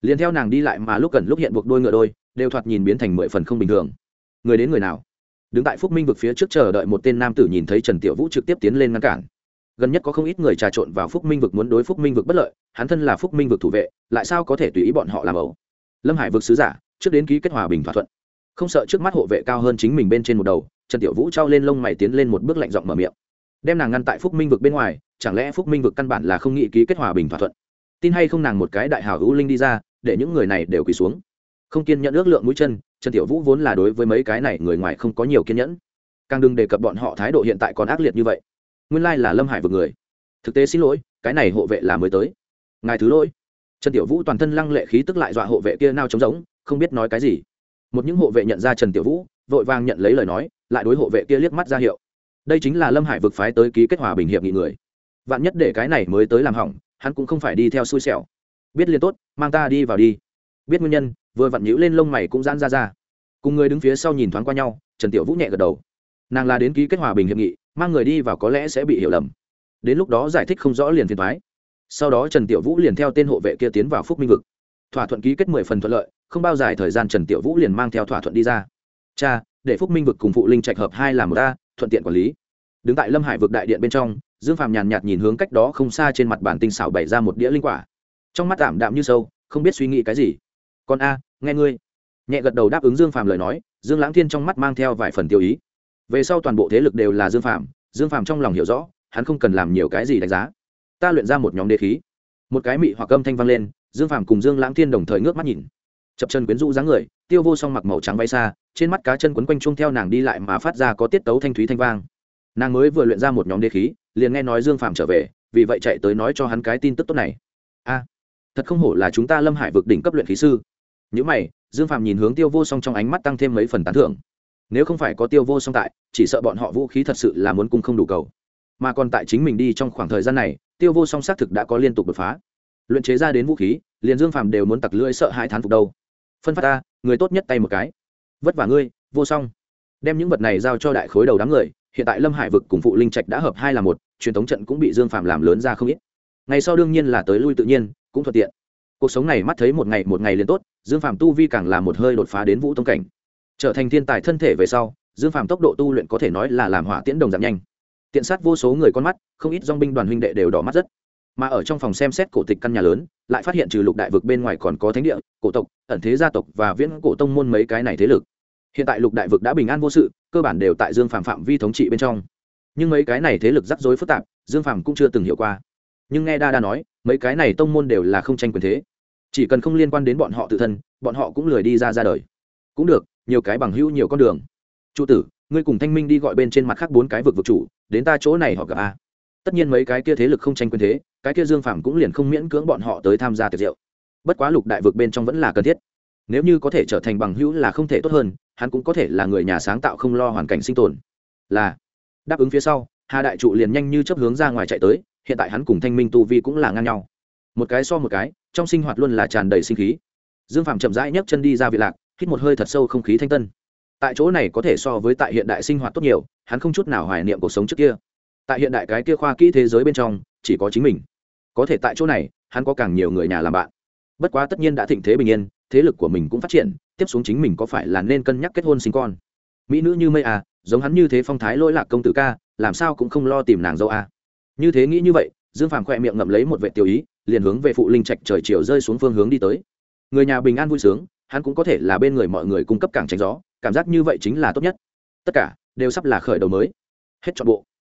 liền theo nàng đi lại mà lúc gần lúc hiện buộc đôi ngựa đôi đều thoạt nhìn biến thành mười phần không bình thường. Người đến người nào? Đứng tại Phúc Minh vực phía trước chờ đợi một tên nam tử nhìn thấy Trần Tiểu Vũ trực tiếp tiến lên ngăn cản. Gần nhất có không ít người trà trộn vào Phúc Minh vực muốn đối Phúc Minh vực bất lợi, hắn thân là Phúc Minh vực thủ vệ, lại sao có thể tùy ý bọn họ làm ẩu? Lâm Hải vực sứ giả, trước đến ký kết hòa bình thỏa thuận. Không sợ trước mắt hộ vệ cao hơn chính mình bên trên một đầu, Trần Tiểu Vũ trao lên lông mày tiến lên một bước lạnh giọng mở miệng, đem nàng ngăn tại Phúc Minh vực bên ngoài. Chẳng lẽ Phúc Minh vực căn bản là không nghĩ ký kết hòa bình thỏa thuận? Tin hay không nàng một cái đại hảo hữu linh đi ra, để những người này đều quỳ xuống. Không kiên nhẫn ước lượng mũi chân, Trần Tiểu Vũ vốn là đối với mấy cái này người ngoài không có nhiều kiên nhẫn, càng đừng đề cập bọn họ thái độ hiện tại còn ác liệt như vậy. Nguyên lai là Lâm Hải vực người. Thực tế xin lỗi, cái này hộ vệ là mới tới, ngài thứ lỗi. Trần Tiểu Vũ toàn thân lăng lệ khí tức lại dọa hộ vệ kia nao trống rỗng, không biết nói cái gì. Một những hộ vệ nhận ra Trần Tiểu Vũ, vội vàng nhận lấy lời nói, lại đối hộ vệ kia liếc mắt ra hiệu. Đây chính là Lâm Hải vực phái tới ký kết hòa bình hiệp nghị người. Vạn nhất để cái này mới tới làm hỏng, hắn cũng không phải đi theo xui xẻo. Biết liền tốt, mang ta đi vào đi. Biết nguyên nhân, vừa vặn nhíu lên lông mày cũng giãn ra ra. Cùng người đứng phía sau nhìn thoáng qua nhau, Trần Tiểu Vũ nhẹ gật đầu. Nàng là đến ký kết hòa bình hiệp nghị, mang người đi vào có lẽ sẽ bị hiểu lầm, đến lúc đó giải thích không rõ liền phiền toái. Sau đó Trần Tiểu Vũ liền theo tên hộ vệ kia tiến vào Phúc Minh vực. Thỏa thuận ký kết mười phần thuận lợi, không bao dài thời gian Trần Tiểu Vũ liền mang theo thỏa thuận đi ra. Cha, để Phúc Minh vực cùng phụ linh trạch hợp hai làm một a, thuận tiện quản lý. Đứng tại Lâm Hải vực đại điện bên trong, Dương Phàm nhàn nhạt nhìn hướng cách đó không xa trên mặt bàn tinh xảo bày ra một đĩa linh quả, trong mắt ảm đạm như sâu, không biết suy nghĩ cái gì. Con a, nghe ngươi. Nhẹ gật đầu đáp ứng Dương Phàm lời nói, Dương Lãng Thiên trong mắt mang theo vài phần tiêu ý. Về sau toàn bộ thế lực đều là Dương Phàm, Dương Phàm trong lòng hiểu rõ, hắn không cần làm nhiều cái gì đánh giá. Ta luyện ra một nhóm đế khí. Một cái mị hoặc âm thanh vang lên, Dương Phàm cùng Dương Lãng Thiên đồng thời ngước mắt nhìn. Chập chân quyến rũ dáng người, Tiêu Vô Song mặc màu trắng váy xa, trên mắt cá chân quấn quanh chuông theo nàng đi lại mà phát ra có tiết tấu thanh thúy thanh vang. Nàng mới vừa luyện ra một nhóm đế khí, liền nghe nói Dương Phàm trở về, vì vậy chạy tới nói cho hắn cái tin tức tốt này. A, thật không hổ là chúng ta Lâm Hải vực đỉnh cấp luyện khí sư. Nhíu mày, Dương Phàm nhìn hướng Tiêu Vô Song trong ánh mắt tăng thêm mấy phần tán thưởng. Nếu không phải có Tiêu Vô Song tại, chỉ sợ bọn họ vũ khí thật sự là muốn cung không đủ cầu. Mà còn tại chính mình đi trong khoảng thời gian này, Tiêu Vô Song xác thực đã có liên tục đột phá, luyện chế ra đến vũ khí, liền Dương Phàm đều muốn tặc lưỡi sợ hãi thán phục đâu. Phân phát ta, người tốt nhất tay một cái. Vất vả ngươi, Vô Song. Đem những vật này giao cho đại khối đầu đám người, hiện tại Lâm Hải vực cùng phụ linh trạch đã hợp hai là một, truyền thống trận cũng bị Dương Phàm làm lớn ra không ít. Ngày sau đương nhiên là tới lui tự nhiên, cũng thuận tiện. Cuộc sống này mắt thấy một ngày một ngày liền tốt, Dương Phàm tu vi càng là một hơi đột phá đến vũ tông cảnh, trở thành thiên tài thân thể về sau, Dương Phàm tốc độ tu luyện có thể nói là làm hỏa tiễn đồng giảm nhanh, tiện sát vô số người con mắt, không ít dòng binh đoàn huynh đệ đều đỏ mắt rất. Mà ở trong phòng xem xét cổ tịch căn nhà lớn, lại phát hiện trừ lục đại vực bên ngoài còn có thánh địa, cổ tộc, ẩn thế gia tộc và viễn cổ tông môn mấy cái này thế lực. Hiện tại lục đại vực đã bình an vô sự, cơ bản đều tại Dương Phàm phạm vi thống trị bên trong. Nhưng mấy cái này thế lực rắc rối phức tạp, Dương Phàm cũng chưa từng hiểu qua. Nhưng nghe đa đa nói, mấy cái này tông môn đều là không tranh quyền thế, chỉ cần không liên quan đến bọn họ tự thân, bọn họ cũng lười đi ra ra đời. Cũng được, nhiều cái bằng hữu nhiều con đường. Chủ tử, ngươi cùng Thanh Minh đi gọi bên trên mặt khác bốn cái vực vực chủ, đến ta chỗ này họ gặp a. Tất nhiên mấy cái kia thế lực không tranh quyền thế, cái kia Dương Phàm cũng liền không miễn cưỡng bọn họ tới tham gia tiệc rượu. Bất quá lục đại vực bên trong vẫn là cần thiết. Nếu như có thể trở thành bằng hữu là không thể tốt hơn, hắn cũng có thể là người nhà sáng tạo không lo hoàn cảnh sinh tồn. Là đáp ứng phía sau, Hà đại trụ liền nhanh như chớp hướng ra ngoài chạy tới, hiện tại hắn cùng Thanh Minh tu vi cũng là ngang nhau. Một cái so một cái, trong sinh hoạt luôn là tràn đầy sinh khí. Dương Phàm chậm rãi nhấc chân đi ra viện lạc, hít một hơi thật sâu không khí thanh tân. Tại chỗ này có thể so với tại hiện đại sinh hoạt tốt nhiều, hắn không chút nào hoài niệm cuộc sống trước kia. Tại hiện đại cái kia khoa kỹ thế giới bên trong, chỉ có chính mình. Có thể tại chỗ này, hắn có càng nhiều người nhà làm bạn. Bất quá tất nhiên đã thịnh thế bình yên, thế lực của mình cũng phát triển, tiếp xuống chính mình có phải là nên cân nhắc kết hôn sinh con. Mỹ nữ như mây à, giống hắn như thế phong thái lỗi lạc công tử ca, làm sao cũng không lo tìm nàng dâu à. Như thế nghĩ như vậy, Dương Phàm khỏe miệng ngậm lấy một vệt tiêu ý, liền hướng về phụ linh trạch trời chiều rơi xuống phương hướng đi tới. Người nhà bình an vui sướng, hắn cũng có thể là bên người mọi người cung cấp cảng tránh gió, cảm giác như vậy chính là tốt nhất. Tất cả đều sắp là khởi đầu mới. Hết trọn bộ.